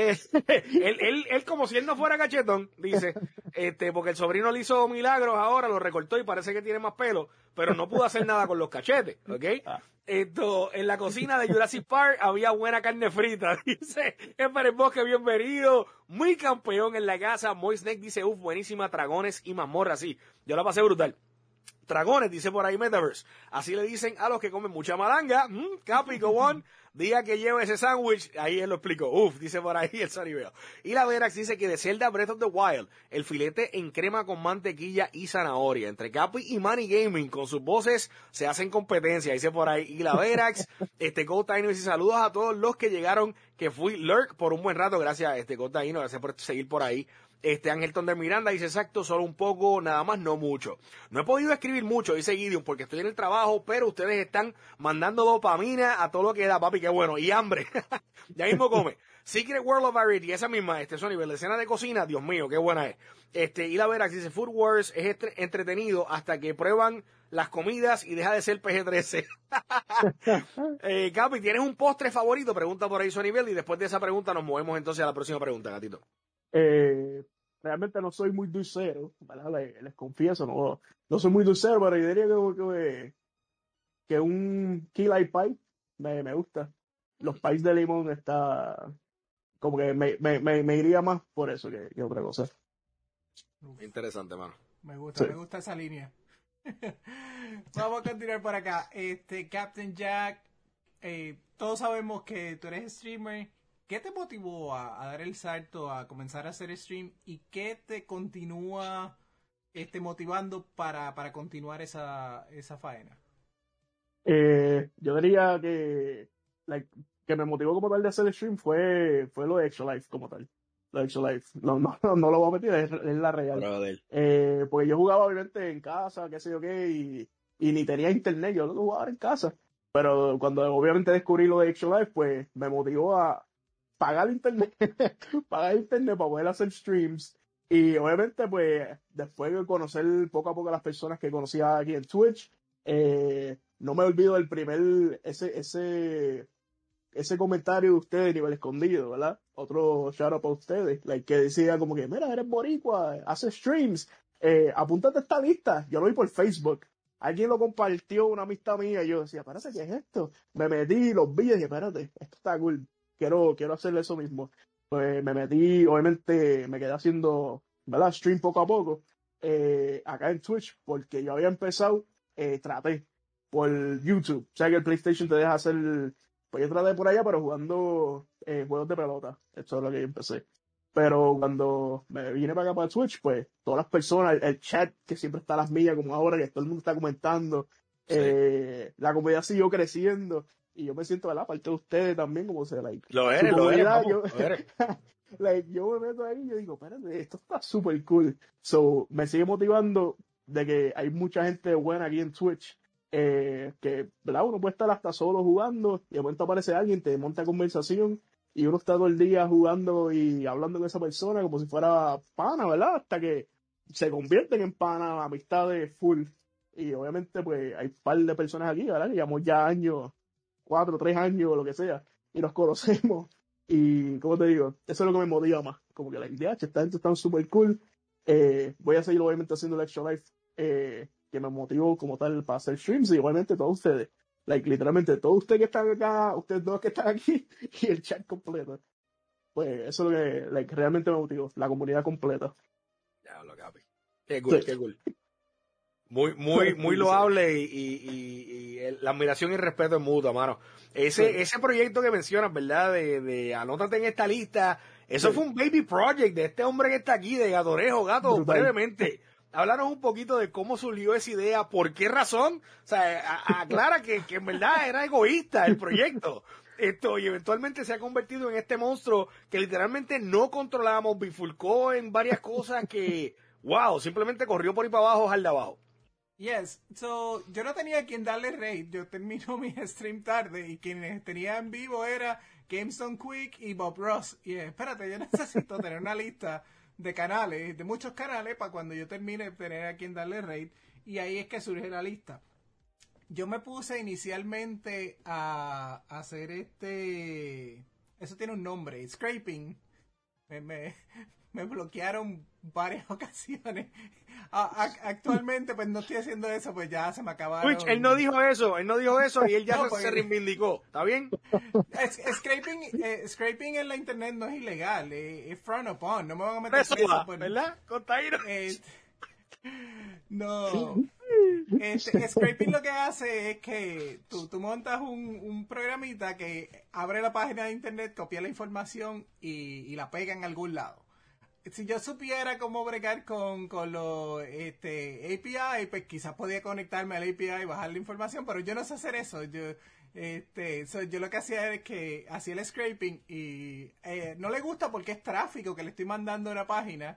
Él como si él no fuera cachetón, dice, porque el sobrino le hizo milagros ahora, lo recortó y parece que tiene más pelo, pero no pudo hacer nada con los cachetes, ¿ok? En la cocina de Jurassic Park había buena carne frita, dice Ember Bosque, bienvenido, muy campeón en la casa. Moisnek dice, buenísima, dragones y mazmorra, sí, yo la pasé brutal. Dragones, dice por ahí Metaverse. Así le dicen a los que comen mucha malanga. Capi, go on. Día que lleve ese sándwich, ahí él lo explicó. Dice por ahí el Saribeo. Y la Verax dice que de Zelda Breath of the Wild, el filete en crema con mantequilla y zanahoria. Entre Capi y Manny Gaming, con sus voces, se hacen competencia, dice por ahí. Y la Verax, Go Taino dice saludos a todos los que llegaron, que fui lurk por un buen rato. Gracias, Go Taino, gracias por seguir por ahí. Ángel Tonder Miranda dice, exacto, solo un poco, nada más, no mucho. No he podido escribir mucho, dice Gideon, porque estoy en el trabajo, pero ustedes están mandando dopamina a todo lo que da, papi, qué bueno, y hambre. Ya mismo come. Secret World of Variety, esa misma, son nivel de escena de cocina, Dios mío, qué buena es. Y la Verax dice, Food Wars es entretenido hasta que prueban las comidas y deja de ser PG-13. Capi, ¿tienes un postre favorito? Pregunta por ahí Sonivel, y después de esa pregunta nos movemos entonces a la próxima pregunta, gatito. Realmente no soy muy dulcero, ¿verdad? Les confieso, no soy muy dulcero, pero yo diría que un key lime pie me gusta. Los pies de limón está como que me iría más por eso que otra cosa. Interesante, mano. Me Sí. gusta esa línea. Vamos a continuar por acá. Captain Jack, todos sabemos que tú eres streamer. ¿Qué te motivó a dar el salto a comenzar a hacer stream y qué te continúa motivando para continuar esa faena? Yo diría que me motivó como tal de hacer stream fue lo de Extra Life como tal. Lo de Extra Life. No lo voy a meter, es la real. Porque yo jugaba obviamente en casa, qué sé yo qué, y ni tenía internet, yo lo jugaba en casa. Pero cuando obviamente descubrí lo de Extra Life, pues me motivó a pagar internet, pagar internet para poder hacer streams. Y obviamente, pues, después de conocer poco a poco a las personas que conocía aquí en Twitch, no me olvido del ese comentario de ustedes, nivel escondido, ¿verdad? Otro shout out para ustedes, que decía como que, mira, eres boricua, haces streams, apúntate a esta lista. Yo lo vi por Facebook. Alguien lo compartió, una amistad mía, y yo decía, espérate, ¿qué es esto? Me metí, los vi y dije, espérate, esto está cool, quiero hacerle eso mismo. Pues me metí, obviamente me quedé haciendo, ¿verdad? Stream poco a poco, acá en Twitch, porque yo había empezado, traté por YouTube. O sea que el PlayStation te deja hacer, pues yo traté por allá, pero jugando juegos de pelota. Eso es lo que yo empecé. Pero cuando me vine para acá para Twitch, pues todas las personas, el chat que siempre está a las millas, como ahora, que todo el mundo está comentando, Sí. La comunidad siguió creciendo y yo me siento, ¿verdad? Parte de ustedes también, como se, Lo su eres, comunidad, vamos, lo eres. yo me meto ahí y yo digo, espérate, esto está súper cool. So, me sigue motivando de que hay mucha gente buena aquí en Twitch, que, ¿verdad? Uno puede estar hasta solo jugando y de momento aparece alguien, te monta conversación y uno está todo el día jugando y hablando con esa persona como si fuera pana, ¿verdad? Hasta que se convierten en pana, amistades full. Y obviamente, pues, hay un par de personas aquí, ¿verdad? Que llevamos ya años, 4, 3 años, lo que sea, y nos conocemos. Y, como te digo, eso es lo que me motiva más. Como que la idea, esta gente está súper cool. Voy a seguir, obviamente, haciendo el Extra Life, que me motivó como tal para hacer streams, y igualmente todos ustedes. Like, literalmente, todos ustedes que están acá, ustedes dos que están aquí, y el chat completo. Pues eso es lo que like, realmente me motivó, la comunidad completa. Ya lo capi. Qué cool, Sí. qué cool. Muy loable y la admiración y el respeto es mutuo, mano. Ese proyecto que mencionas, ¿verdad? De anótate en esta lista, eso fue un baby project de este hombre que está aquí, de Gatorejo. Gato, Brutal. brevemente, háblanos un poquito de cómo surgió esa idea, por qué razón. O sea, aclara que en verdad era egoísta el proyecto. Y eventualmente se ha convertido en este monstruo que literalmente no controlamos, bifurcó en varias cosas que, wow, simplemente corrió por ahí para abajo, al de abajo. Yes, so yo no tenía a quien darle raid, yo termino mi stream tarde y quienes tenía en vivo era GameStone Quick y Bob Ross. Y espérate, yo necesito tener una lista de canales, de muchos canales, para cuando yo termine tener a quien darle raid. Y ahí es que surge la lista. Yo me puse inicialmente a hacer eso tiene un nombre, scraping. Me bloquearon varias ocasiones. Actualmente pues no estoy haciendo eso, pues ya se me acabaron. Twitch, él no dijo eso y él ya No, se reivindicó, ¿está bien? Scraping en la internet no es ilegal, es frowned upon, no me van a meter Eso preso va, por... ¿verdad? Contaíno. No. Scraping lo que hace es que tú montas un programita que abre la página de internet, copia la información y la pega en algún lado. Si yo supiera cómo bregar con los API, pues quizás podía conectarme al API y bajar la información, pero yo no sé hacer eso. Yo lo que hacía es que hacía el scraping y no le gusta porque es tráfico que le estoy mandando a una página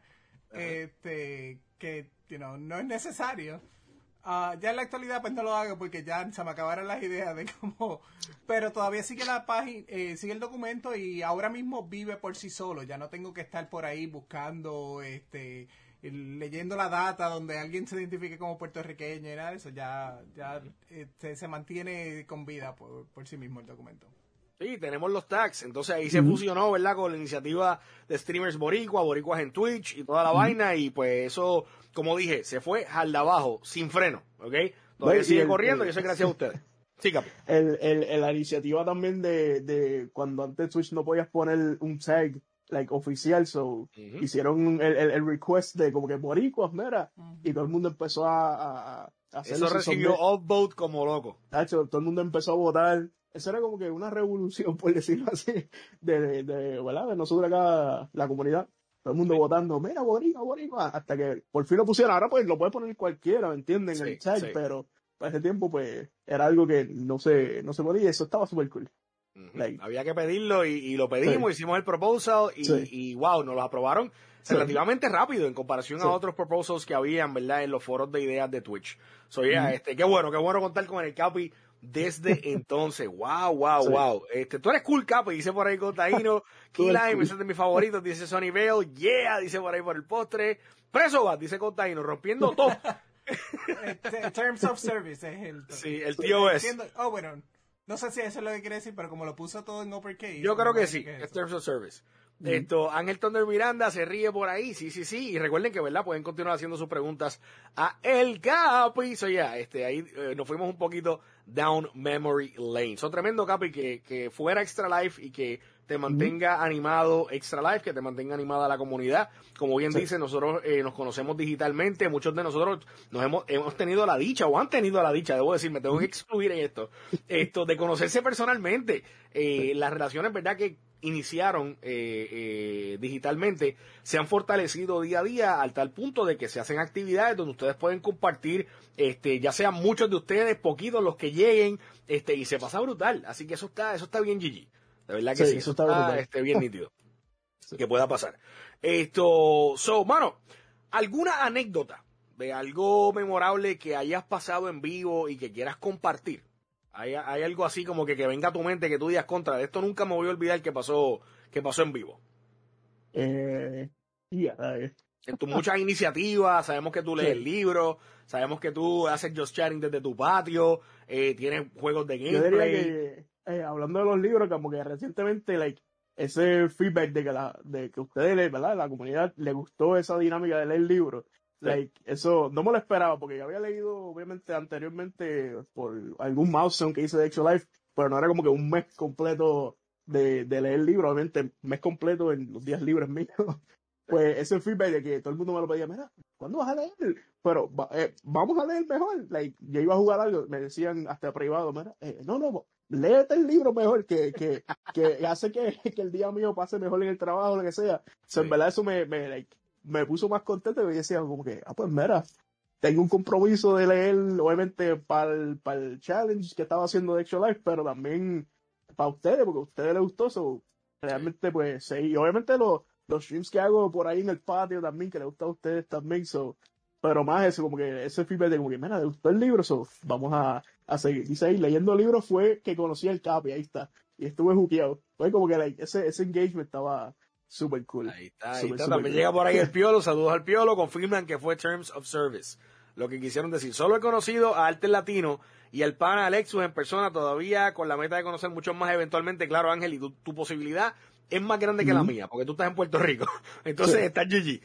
que no es necesario. Ya en la actualidad pues no lo hago porque ya se me acabaron las ideas de cómo, pero todavía sigue la página, sigue el documento y ahora mismo vive por sí solo. Ya no tengo que estar por ahí buscando, leyendo la data donde alguien se identifique como puertorriqueño y nada de eso. Ya se mantiene con vida por sí mismo el documento. Sí, tenemos los tags, entonces ahí se fusionó, ¿verdad? Con la iniciativa de streamers boricuas en Twitch y toda la vaina, y pues eso, como dije, se fue al de abajo, sin freno, ¿ok? Todavía sigue corriendo y eso es gracias a ustedes. Sí, Capi. La iniciativa también de cuando antes Twitch no podías poner un tag like oficial, hicieron el request de como que boricuas, mira, y todo el mundo empezó a hacer eso recibió upvote como loco. Todo el mundo empezó a votar. Eso era como que una revolución, por decirlo así, ¿verdad? De nosotros acá, la comunidad. Todo el mundo votando, mira, boricua, hasta que por fin lo pusieron. Ahora pues lo puede poner cualquiera, ¿me entienden? Sí, el tag, sí. pero para ese tiempo pues era algo que no se podía, eso estaba súper cool. Like, había que pedirlo y lo pedimos, hicimos el proposal y wow, nos lo aprobaron relativamente rápido en comparación a otros proposals que habían, ¿verdad? En los foros de ideas de Twitch. Qué bueno contar con el Capi desde entonces. Wow. Tú eres cool, Capi, dice por ahí Contaíno. Keyline, ese es de mis favoritos, dice Sonny Bell. Yeah, dice por ahí por el postre. Preso va, dice Contaíno, rompiendo todo. Terms of Service es el... Sí, el TOS. Bueno, no sé si eso es lo que quiere decir, pero como lo puso todo en uppercase. Yo creo que sí, es Terms of Service. Ángel Thunder Miranda se ríe por ahí, sí. Y recuerden que, ¿verdad? Pueden continuar haciendo sus preguntas a El Capi. Ahí nos fuimos un poquito down memory lane. Tremendo, Capi, que fuera Extra Life y que te mantenga animado Extra Life, que te mantenga animada la comunidad. Como bien dice, nosotros nos conocemos digitalmente. Muchos de nosotros hemos tenido la dicha, o han tenido la dicha, debo decir, me tengo que excluir en esto, de conocerse personalmente. Las relaciones, ¿verdad?, que iniciaron digitalmente se han fortalecido día a día al tal punto de que se hacen actividades donde ustedes pueden compartir, ya sean muchos de ustedes, poquitos los que lleguen, y se pasa brutal. Así que eso está bien, GG. De verdad que sí, eso está bien nítido. Que pueda pasar. Mano, ¿alguna anécdota de algo memorable que hayas pasado en vivo y que quieras compartir? Hay algo así como que venga a tu mente que tú digas contra, de esto nunca me voy a olvidar que pasó en vivo. Yeah, Muchas iniciativas, sabemos que tú lees sí. libros, sabemos que tú haces just chatting desde tu patio, tienes juegos de Yo diría gameplay. que, hablando de los libros, como que recientemente, like, ese feedback de que ustedes, ¿verdad? La comunidad le gustó esa dinámica de leer libros. Sí. Like, eso no me lo esperaba, porque yo había leído, obviamente, anteriormente por algún milestone que hice de Extra Life, pero no era como que un mes completo de leer libros, obviamente, mes completo en los días libres míos. Pues ese feedback de que todo el mundo me lo pedía, mira, ¿cuándo vas a leer? Pero vamos a leer mejor. Like, yo iba a jugar algo, me decían hasta privado, mira, no, léete el libro mejor, que hace que el día mío pase mejor en el trabajo, lo que sea. So, en verdad eso me puso más contento, y yo decía como que, pues mira, tengo un compromiso de leer, obviamente, para el challenge que estaba haciendo de Extra Life, pero también para ustedes, porque a ustedes les gustó, so, realmente, pues, sí, y obviamente los streams que hago por ahí en el patio también, que les gusta a ustedes también, so, pero más eso, como que ese feedback de como que, mira, ¿te gustó el libro? So, vamos a seguir. Dice ahí, leyendo libros fue que conocí al Capi, ahí está, y estuve juqueado. Fue como que like, ese engagement estaba súper cool. Ahí está. Super También cool. llega por ahí el Piolo, saludos al Piolo, confirman que fue Terms of Service. Lo que quisieron decir, solo he conocido a Arte Latino y al pana Alexus en persona, todavía con la meta de conocer muchos más eventualmente. Claro, Ángel, y tu posibilidad es más grande que la mía, porque tú estás en Puerto Rico. Entonces Sí. está GG.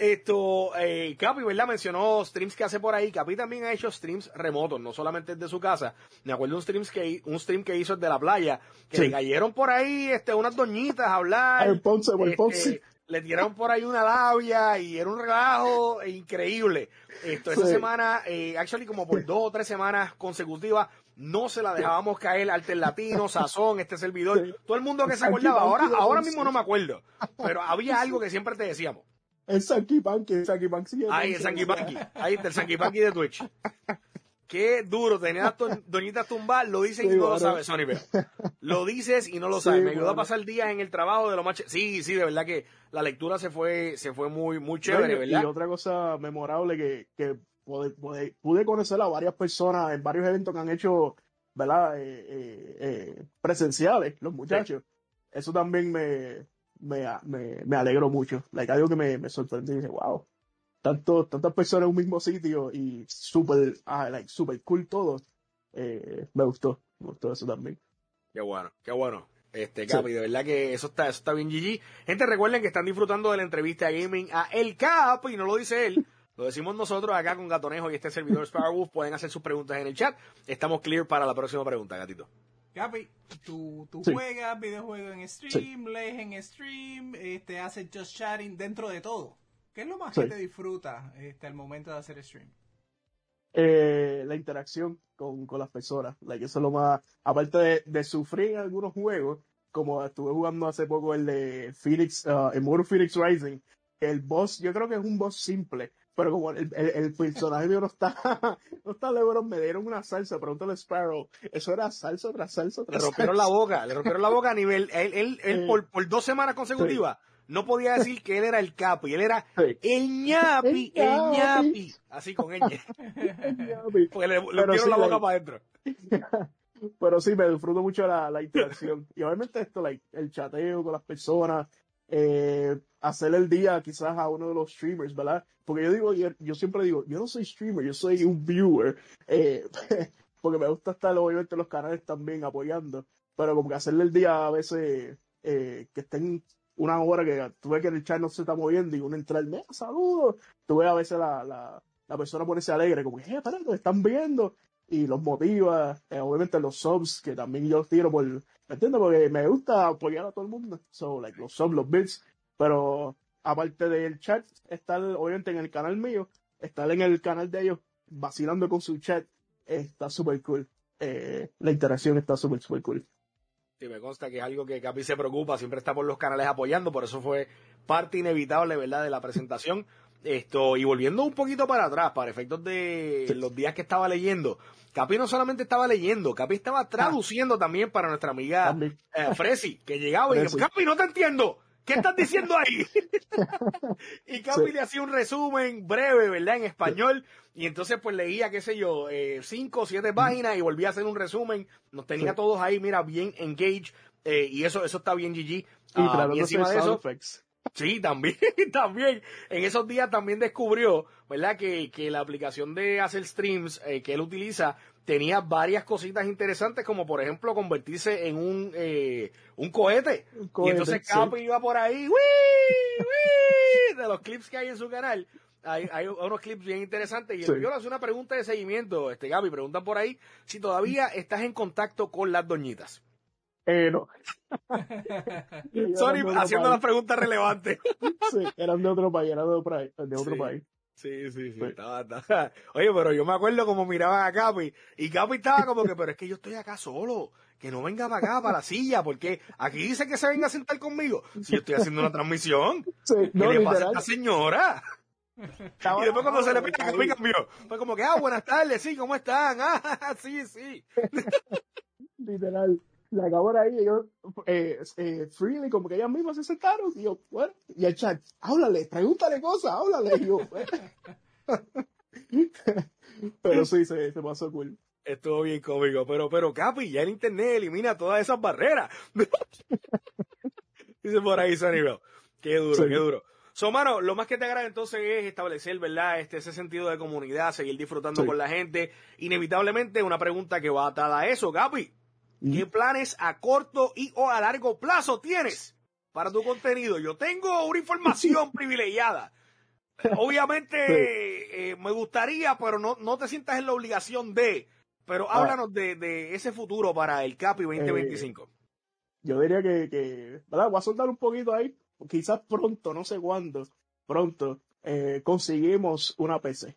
Capi, ¿verdad? Mencionó streams que hace por ahí. Capi también ha hecho streams remotos, no solamente desde su casa. Me acuerdo un stream que hizo desde la playa, que Sí. le cayeron por ahí unas doñitas a hablar. El Ponce, el Ponce. Le tiraron por ahí una labia y era un relajo increíble. Esa Sí. semana, actually como por 2 o 3 semanas consecutivas, no se la dejábamos caer Arte Latino, Sazón, este servidor, Sí. todo el mundo que se Sanky acordaba. Panky de Ahora Ponce. mismo no me acuerdo, pero había algo que siempre te decíamos. El Sanky Panky de Ahí, el Ponce, Sanky decía. Panky, ahí está el Sanky Panky de Twitch. Qué duro, tenía doñitas tumbadas, lo dices Sí, y no lo bueno. sabes, Sony, pero lo dices y no lo Sí, sabes. Me ayudó a bueno. pasar días en el trabajo de lo más... Sí, de verdad que la lectura se fue muy, muy No, chévere, y ¿verdad? otra cosa memorable que pude conocer a varias personas en varios eventos que han hecho, ¿verdad? Presenciales, los muchachos. Eso también me alegró mucho. Like, algo que me sorprendió y dije, wow, tantas personas en un mismo sitio y super cool todo. Me gustó eso también. Qué bueno, qué bueno. Sí. Capi, de verdad que eso está bien GG. Gente, recuerden que están disfrutando de la entrevista gaming a El Cap, y no lo dice él, lo decimos nosotros acá con Gatonejo y este servidor Sparrowwolf. Pueden hacer sus preguntas en el chat. Estamos clear para la próxima pregunta, gatito. Gapi, tú Sí. juegas videojuegos en stream, lees en stream, haces just chatting dentro de todo. ¿Qué es lo más Sí. que te disfrutas al momento de hacer stream? La interacción con las personas. Like, eso es lo más, aparte de sufrir en algunos juegos, como estuve jugando hace poco el de Phoenix, Immortal Phoenix Rising, el boss, yo creo que es un boss simple, pero como el personaje mío no está, no está LeBron, me dieron una salsa, pregúntale a Sparrow, eso era salsa tras salsa Le tras rompieron salsa. le rompieron la boca a nivel, él por 2 semanas consecutivas no podía decir que él era el capo, y él era Sí. el ñapi, El ñapi. así con ñ, porque le Pero vieron sí, la boca like, para adentro. pero sí, me disfruto mucho la interacción. Y obviamente esto, like, el chateo con las personas, hacer el día quizás a uno de los streamers, ¿verdad? Porque yo siempre digo, yo no soy streamer, yo soy un viewer, porque me gusta estar obviamente en los canales también apoyando, pero como que hacerle el día a veces, que estén una hora que tú ves que el chat no se está moviendo y uno entra al mes, saludos, tú ves a veces la persona ponerse alegre, como que, espera, nos están viendo, y los motiva, obviamente los subs, que también yo los tiro ¿me entiendes? Porque me gusta apoyar a todo el mundo, so, like, los subs, los bits, pero aparte del chat, estar obviamente en el canal mío, estar en el canal de ellos, vacilando con su chat, está súper cool, la interacción está súper cool. Sí, me consta que es algo que Capi se preocupa, siempre está por los canales apoyando, por eso fue parte inevitable, ¿verdad?, de la presentación. Y volviendo un poquito para atrás, para efectos de los días que estaba leyendo, Capi no solamente estaba leyendo, Capi estaba traduciendo también para nuestra amiga También. Fresi, que llegaba y Fresi. dijo, Capi, no te entiendo. ¿Qué estás diciendo ahí? Y Capi le hacía un resumen breve, ¿verdad? En español. Y entonces pues leía, qué sé yo, 5 o 7 páginas y volvía a hacer un resumen. Nos tenía todos ahí, mira, bien engaged. Y eso está bien, GG. Y Y tratándose de encima de sound eso, effects. sí, también, también. En esos días también descubrió, ¿verdad? Que la aplicación de hacer streams que él utiliza tenía varias cositas interesantes, como por ejemplo convertirse en un cohete. Un Y cohete, entonces sí. Capi iba por ahí, ¡wii! ¡wii! De los clips que hay en su canal. Hay unos clips bien interesantes. Y el Sí. Pío le hace una pregunta de seguimiento, Gaby, preguntan por ahí si todavía estás en contacto con las doñitas. No. Ellos eran Sony de otro haciendo las país. preguntas relevantes. Sí, eran de otro país, eran de otro país. Sí, Sí. estaba. Oye, pero yo me acuerdo como miraban a Capi, y Capi estaba como que, pero es que yo estoy acá solo, que no venga para acá, para la silla, porque aquí dice que se venga a sentar conmigo, si yo estoy haciendo una transmisión. Sí, ¿Qué no, le pasa a literal. esta señora? Estaba Y después cuando se le me pide, Capi caí. cambió. Fue como que, buenas tardes, sí, ¿cómo están? Ah, sí. Literal. La cámara ahí, ellos, freely, como que ellas mismas se sentaron, y yo, bueno, y el chat, háblale, pregúntale cosas, háblale, y yo, bueno. Pero sí, se pasó cool. Estuvo bien cómico, pero Capi, ya el internet elimina todas esas barreras. Dice por ahí Sonny Bell. Qué duro, Sí. qué duro. So, mano, lo más que te agrada entonces es establecer, ¿verdad? Ese sentido de comunidad, seguir disfrutando Sí. con la gente. Inevitablemente, una pregunta que va atada a eso, Capi. ¿Qué planes a corto y o a largo plazo tienes para tu contenido? Yo tengo una información privilegiada. Obviamente, me gustaría, pero no te sientas en la obligación de. Pero háblanos de ese futuro para el Capi 2025. Yo diría ¿verdad? Voy a soltar un poquito ahí, quizás pronto, no sé cuándo, pronto, conseguimos una PC,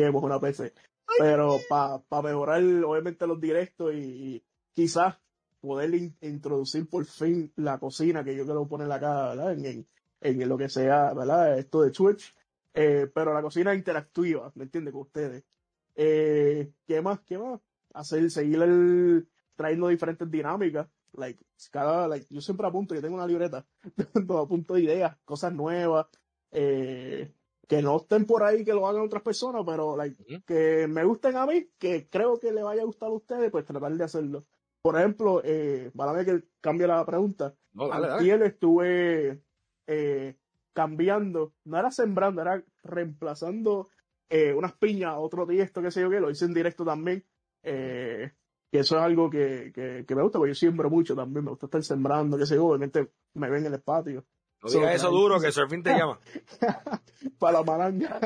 pero para mejorar obviamente los directos y quizás poder introducir por fin la cocina que yo quiero poner acá, ¿verdad? En lo que sea, ¿verdad? Esto de Twitch, pero la cocina interactiva, ¿me entiendes? Con ustedes. ¿Qué más? Seguir trayendo diferentes dinámicas. Yo siempre apunto, yo tengo una libreta donde apunto ideas, cosas nuevas, que no estén por ahí, que lo hagan otras personas, pero que me gusten a mí, que creo que le vaya a gustar a ustedes, pues tratar de hacerlo. Por ejemplo, para ver que cambie la pregunta, No, dale. antier estuve cambiando, no era sembrando, era reemplazando unas piñas, otro tiesto, qué sé yo qué, lo hice en directo también. Que eso es algo que me gusta, porque yo siembro mucho también, me gusta estar sembrando, qué sé yo, obviamente me ven en el patio. No digas eso duro, que Surfing te llama. Para la malanga.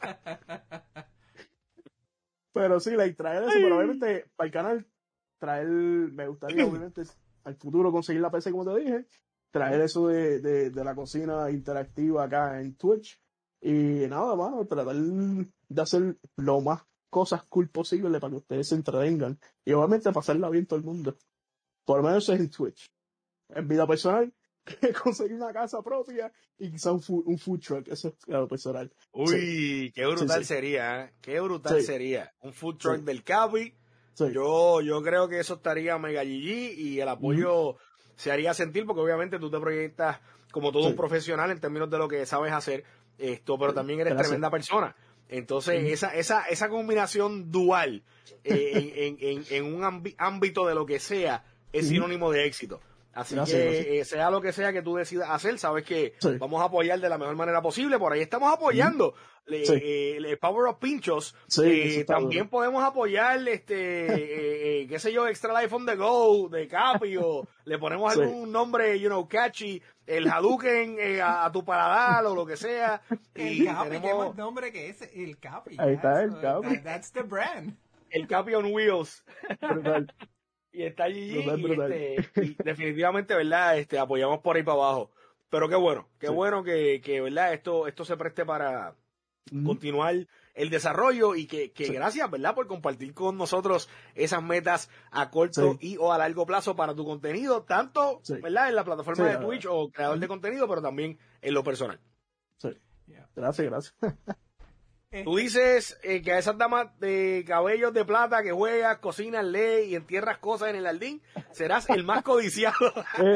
Pero sí, traer eso, pero obviamente para el canal, me gustaría obviamente al futuro conseguir la PC como te dije, traer eso de la cocina interactiva acá en Twitch y nada más, tratar de hacer lo más cosas cool posible para que ustedes se entretengan y obviamente pasarla bien todo el mundo. Por lo menos es en Twitch. En vida personal, conseguir una casa propia y quizá un food truck, eso es claro, personal. Uy, qué brutal Sí. sería, ¿eh? Qué brutal sería. Un food truck del Capi. Sí. Yo creo que eso estaría mega GG y el apoyo se haría sentir porque obviamente tú te proyectas como todo un profesional en términos de lo que sabes hacer, pero también eres tremenda persona. Entonces, esa combinación dual en un ámbito de lo que sea es sinónimo de éxito. Así que sea lo que sea que tú decidas hacer, sabes que vamos a apoyar de la mejor manera posible. Por ahí estamos apoyando el Power of Pinchos. También podemos apoyar, qué sé yo, Extra Life on the Go de Capi o le ponemos algún nombre, catchy, el Hadouken a tu paladar o lo que sea. El Capi, ¿qué más nombre que ese? El Capi. Ahí está el Capi. That's the brand. El Capi on Wheels. Brutal. Y está allí brutal. y definitivamente, ¿verdad? Apoyamos por ahí para abajo. Pero qué bueno que ¿verdad? Esto se preste para continuar el desarrollo y que gracias, ¿verdad? Por compartir con nosotros esas metas a corto y o a largo plazo para tu contenido, tanto, ¿verdad? En la plataforma de Twitch o creador de contenido, pero también en lo personal. Sí. Gracias. Tú dices que a esas damas de cabellos de plata que juegas, cocinas, lees y entierras cosas en el jardín, serás el más codiciado.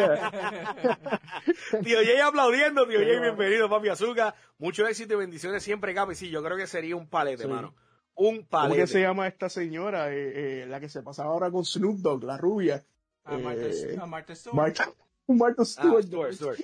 Tío Jay aplaudiendo, tío Jay, bienvenido, papi Azúcar. Mucho éxito y bendiciones siempre, Capi. Sí, yo creo que sería un palete, mano. Un palete. ¿Cómo que se llama esta señora? La que se pasaba ahora con Snoop Dogg, la rubia. Martha Stewart. Martha Stewart. Stewart.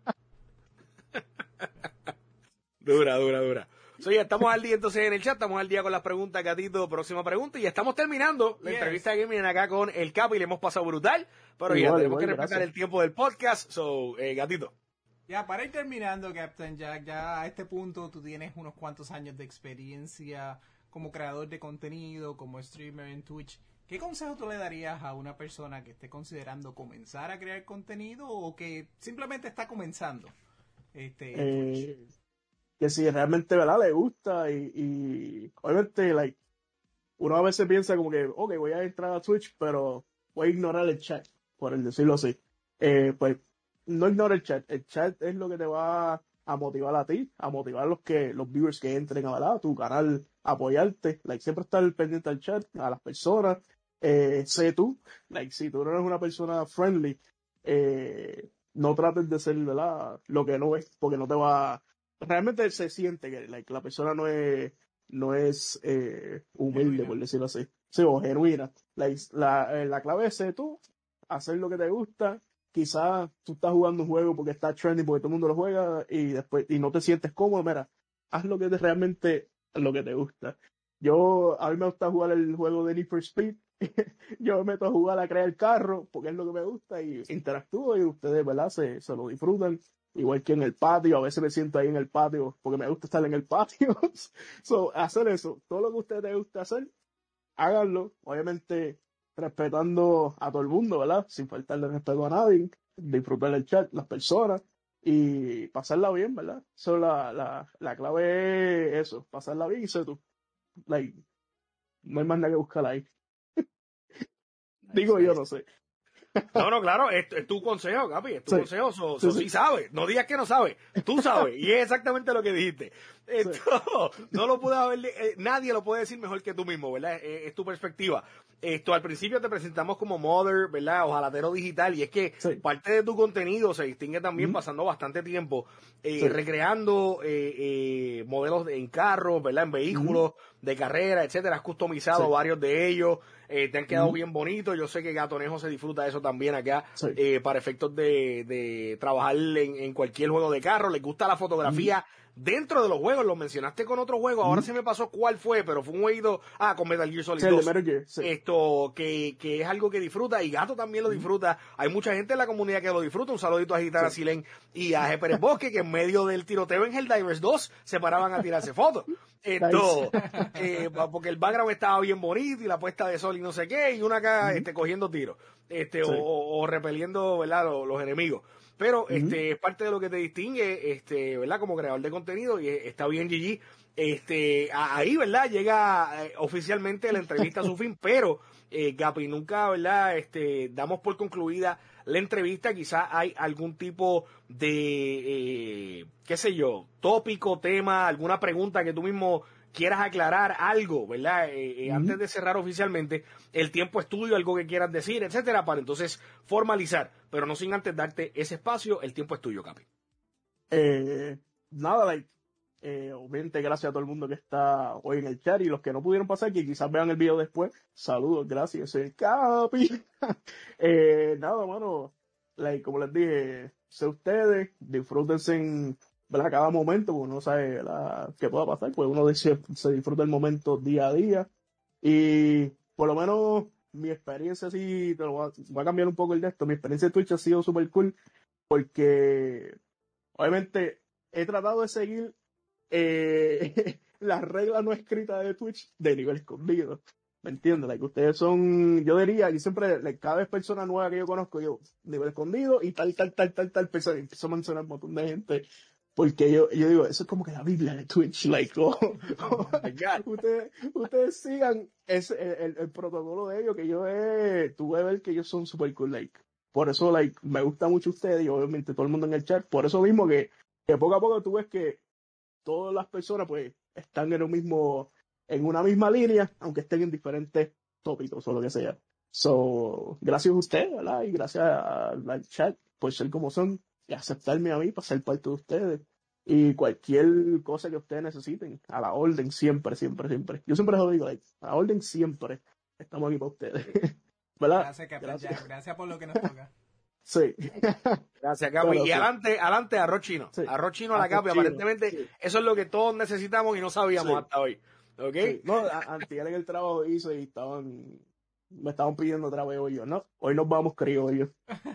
Dura. Ya estamos al día entonces en el chat, estamos al día con las preguntas, Gatito, próxima pregunta, y estamos terminando la entrevista que viene acá con el Capi, le hemos pasado brutal, pero ya tenemos que respetar el tiempo del podcast, Gatito. Ya, para ir terminando, Captain Jack, ya a este punto tú tienes unos cuantos años de experiencia como creador de contenido, como streamer en Twitch. ¿Qué consejo tú le darías a una persona que esté considerando comenzar a crear contenido o que simplemente está comenzando en Twitch? Que si realmente, ¿verdad?, le gusta y obviamente, like, uno a veces piensa como que, ok, voy a entrar a Twitch, pero voy a ignorar el chat, por decirlo así. Pues no ignore el chat es lo que te va a motivar a ti, a motivar los viewers que entren a tu canal, a apoyarte, like, siempre estar pendiente al chat, a las personas, sé tú, like, si tú no eres una persona friendly, no trates de ser, ¿verdad?, lo que no es, porque no te va. Realmente se siente que like, la persona no es humilde, Genuina. por decirlo así. Sí, o genuina. La clave es ser tú, hacer lo que te gusta. Quizás tú estás jugando un juego porque está trending, porque todo el mundo lo juega y no te sientes cómodo. Mira, haz lo que realmente lo que te gusta. A mí me gusta jugar el juego de Need for Speed. Yo me meto a jugar a crear el carro porque es lo que me gusta y interactúo y ustedes, ¿verdad? Se lo disfrutan. Igual que en el patio, a veces me siento ahí en el patio porque me gusta estar en el patio. Hacer eso, todo lo que a ustedes les gusta hacer, háganlo, obviamente respetando a todo el mundo, ¿verdad? Sin faltarle respeto a nadie, disfrutar el chat, las personas y pasarla bien, ¿verdad? La clave es eso, pasarla bien y ser tú. Like, no hay más nada que buscar ahí. Digo yo, no sé. No, claro, es tu consejo, Capi, es tu consejo, sí sabes, no digas que no sabes, tú sabes, y es exactamente lo que dijiste. No lo puede haber, nadie lo puede decir mejor que tú mismo, ¿verdad? Es tu perspectiva. Al principio te presentamos como Mother, ¿verdad? Ojalatero digital, y es que parte de tu contenido se distingue también pasando bastante tiempo recreando modelos en carros, ¿verdad? En vehículos de carrera, etcétera. Has customizado varios de ellos, te han quedado bien bonitos. Yo sé que Gatonejo se disfruta de eso también acá, para efectos de trabajar en cualquier juego de carro. Les gusta la fotografía dentro de los juegos. Lo mencionaste con otro juego, ahora se me pasó cuál fue, pero fue un jueguito, con Metal Gear Solid 2. Metal Gear, Que es algo que disfruta, y Gato también lo disfruta. Hay mucha gente en la comunidad que lo disfruta. Un saludito a Gitana Silén y a G. Pérez Bosque, que en medio del tiroteo en Helldivers 2 se paraban a tirarse fotos. Porque el background estaba bien bonito y la puesta de sol y no sé qué, y una acá cogiendo tiros, o repeliendo, ¿verdad?, los enemigos. Pero es parte de lo que te distingue, ¿verdad?, como creador de contenido, y está bien, GG. Ahí, ¿verdad?, llega oficialmente la entrevista a su fin, pero Gapi, nunca, ¿verdad?, damos por concluida la entrevista. Quizás hay algún tipo de, qué sé yo, tópico, tema, alguna pregunta que tú mismo quieras aclarar, algo, ¿verdad? Antes de cerrar oficialmente, el tiempo es tuyo, algo que quieras decir, etcétera, para entonces formalizar, pero no sin antes darte ese espacio. El tiempo es tuyo, Capi. Nada, obviamente gracias a todo el mundo que está hoy en el chat y los que no pudieron pasar, que quizás vean el video después. Saludos, gracias, soy el Capi. Nada, mano, como les dije, sé ustedes, disfrútense ¿verdad?, cada momento, porque uno no sabe, ¿verdad?, qué pueda pasar, pues uno se disfruta el momento día a día. Y por lo menos mi experiencia, sí, voy a cambiar un poco el de esto, mi experiencia de Twitch ha sido súper cool, porque obviamente he tratado de seguir las reglas no escritas de Twitch de nivel escondido. ¿Me entiendes? Ustedes son, yo diría, y siempre, cada vez persona nueva que yo conozco, yo, nivel escondido y tal persona, y empiezo a mencionar un montón de gente, porque yo digo, eso es como que la Biblia de Twitch, ustedes sigan el protocolo de ellos, que tuve que ver que ellos son super cool, por eso, me gusta mucho ustedes y obviamente todo el mundo en el chat, por eso mismo que poco a poco tú ves que todas las personas, pues, están en una misma línea, aunque estén en diferentes tópicos o lo que sea. So, gracias a usted, ¿verdad? Y gracias al chat por ser como son y aceptarme a mí para ser parte de ustedes. Y cualquier cosa que ustedes necesiten, a la orden, siempre, siempre, siempre. Yo siempre lo digo, like, a la orden siempre. Estamos aquí para ustedes. ¿Verdad? Gracias, Captain Jack. Gracias por lo que nos toca. Sí. Gracias, Capi. Bueno, y sí. adelante, arroz chino. Sí. Arroz chino a la Arroz Capi. chino, Aparentemente, sí. eso es lo que todos necesitamos y no sabíamos Sí. hasta hoy. ¿Ok? Sí. No, antier en el trabajo hice y me estaban pidiendo otra vez hoy yo, no, hoy nos vamos criollos.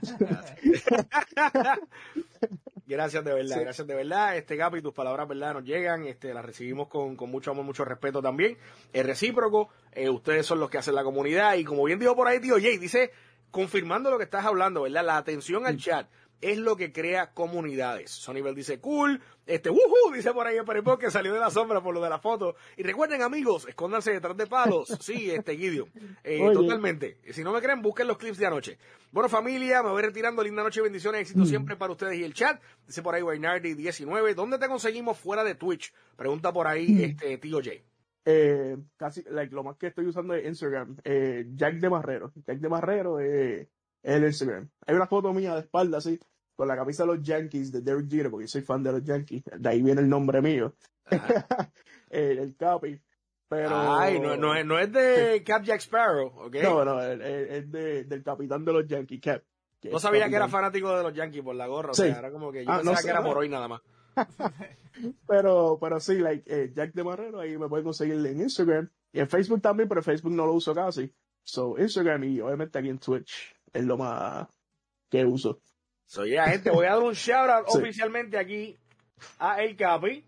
Gracias de verdad, Sí. gracias de verdad. Capi, tus palabras, verdad, nos llegan, las recibimos con mucho amor, mucho respeto también. Es recíproco, ustedes son los que hacen la comunidad y como bien dijo por ahí tío Jay, dice, confirmando lo que estás hablando, ¿verdad? La atención al chat es lo que crea comunidades. Sonibel dice, cool, woohoo, dice por ahí el Peripó que salió de la sombra por lo de la foto. Y recuerden, amigos, escóndanse detrás de palos. Sí, Gideon. Totalmente. Si no me creen, busquen los clips de anoche. Bueno, familia, me voy retirando. Linda noche, bendiciones, éxito siempre para ustedes y el chat. Dice por ahí Wainardi19. ¿Dónde te conseguimos fuera de Twitch? Pregunta por ahí tío Jay. Casi, lo más que estoy usando es Instagram. Jack de Marrero. Jack de Marrero es el Instagram. Hay una foto mía de espalda, así, con la camisa de los Yankees, de Derek Jeter, porque yo soy fan de los Yankees. De ahí viene el nombre mío. El Capi. Pero... Ay, no es de Cap Jack Sparrow, ¿ok? No, es del capitán de los Yankees, Cap. No sabía que era fanático de los Yankees por la gorra, o sea, era como que yo pensaba que era por hoy nada más. pero sí, Jack de Marrero, ahí me pueden conseguir en Instagram y en Facebook también, pero Facebook no lo uso casi. So, Instagram y obviamente aquí en Twitch es lo más que uso. So, gente, voy a dar un shout out Sí. oficialmente aquí a el Capi.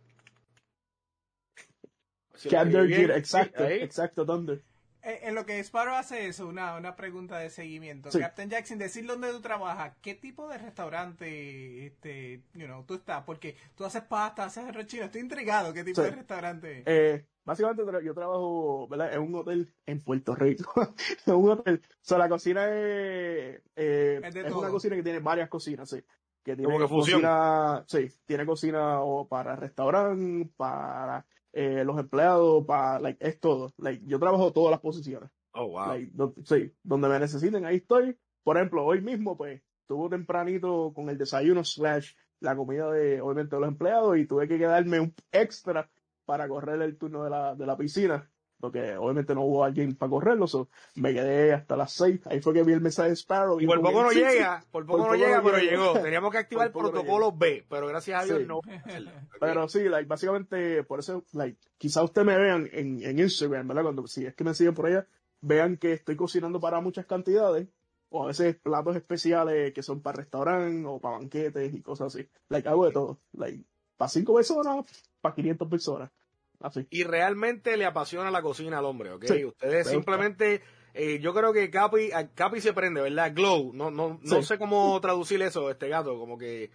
Cap Derek Jeter, exacto. exacto, Thunder. En lo que Sparrow hace eso, una pregunta de seguimiento. Sí. Captain Jack, sin decir dónde tú trabajas, ¿qué tipo de restaurante tú estás? Porque tú haces pasta, haces arroz chino. Estoy intrigado. ¿Qué tipo de restaurante es? Básicamente yo trabajo, ¿verdad? En un hotel en Puerto Rico. En un hotel. La cocina es una cocina que tiene varias cocinas, sí. Que tiene Como que fusión. cocina, sí, tiene cocina o para restaurante, para los empleados, es todo. Yo trabajo todas las posiciones. Oh, wow. Sí, donde me necesiten, ahí estoy. Por ejemplo, hoy mismo, pues, estuve tempranito con el desayuno / la comida obviamente, de los empleados y tuve que quedarme un extra para correr el turno de la piscina, porque obviamente no hubo alguien para correrlo, me quedé hasta las 6. Ahí fue que vi el mensaje de Sparrow. Y por poco no llega, pero llegó. Teníamos que activar el protocolo B, pero gracias a Dios no. Okay. Pero sí, básicamente, por eso, quizá ustedes me vean en Instagram, ¿verdad? Si es que me siguen por allá, vean que estoy cocinando para muchas cantidades, o a veces platos especiales que son para restaurantes o para banquetes y cosas así. Hago de todo. Para 5 personas, para 500 personas. Así. Y realmente le apasiona la cocina al hombre, ¿ok? Sí, ustedes simplemente, yo creo que Capi se prende, ¿verdad? Glow, no sé cómo traducir eso, gato, como que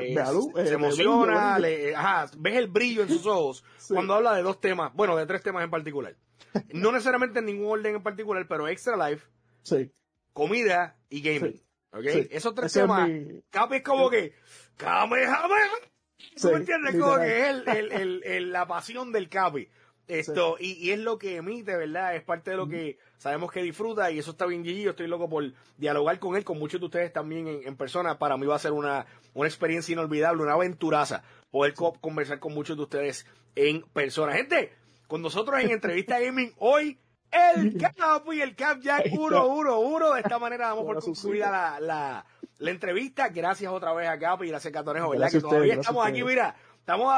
se emociona, ves el brillo en sus ojos cuando habla de 2 temas, bueno, de 3 temas en particular. No necesariamente en ningún orden en particular, pero Extra Life, comida y gaming, ¿ok? Esos 3 temas, Capi es como que, Kamehameha. ¿Tú me entiendes? Como que es la pasión del Capi. Y es lo que emite, ¿verdad? Es parte de lo que sabemos que disfruta y eso está bien, Gigi. Yo estoy loco por dialogar con él, con muchos de ustedes también en persona. Para mí va a ser una experiencia inolvidable, una aventuraza poder conversar con muchos de ustedes en persona. Gente, con nosotros en Entrevista Gaming hoy, el Capi y el Cap Jack 111. De esta manera damos por concluida la entrevista. Gracias otra vez a Capi y gracias a Catonejo, ¿verdad? Que todavía estamos aquí, mira. Estamos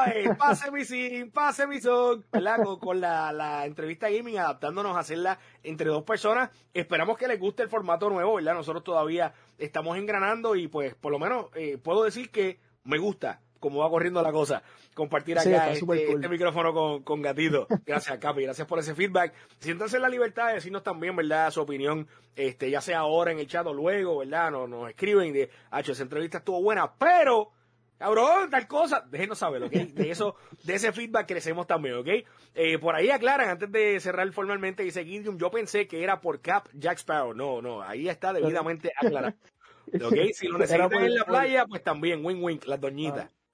pase mi son, ¿verdad? Con la entrevista gaming, adaptándonos a hacerla entre 2 personas. Esperamos que les guste el formato nuevo, ¿verdad? Nosotros todavía estamos engranando y pues por lo menos puedo decir que me gusta cómo va corriendo la cosa. Compartir acá este micrófono con Gatito. Gracias, Capi. Gracias por ese feedback. Siéntanse en la libertad de decirnos también, ¿verdad? Su opinión, ya sea ahora en el chat o luego, ¿verdad? Nos escriben de, esa entrevista estuvo buena, pero... cabrón, tal cosa, déjenos saber, ¿ok? De ese feedback crecemos también, ¿ok? Por ahí aclaran, antes de cerrar formalmente, dice Gideon, yo pensé que era por Cap Jack Sparrow. No, ahí está debidamente aclarado. ¿Ok? Si lo necesitan en la playa, pues también, wink, las doñitas.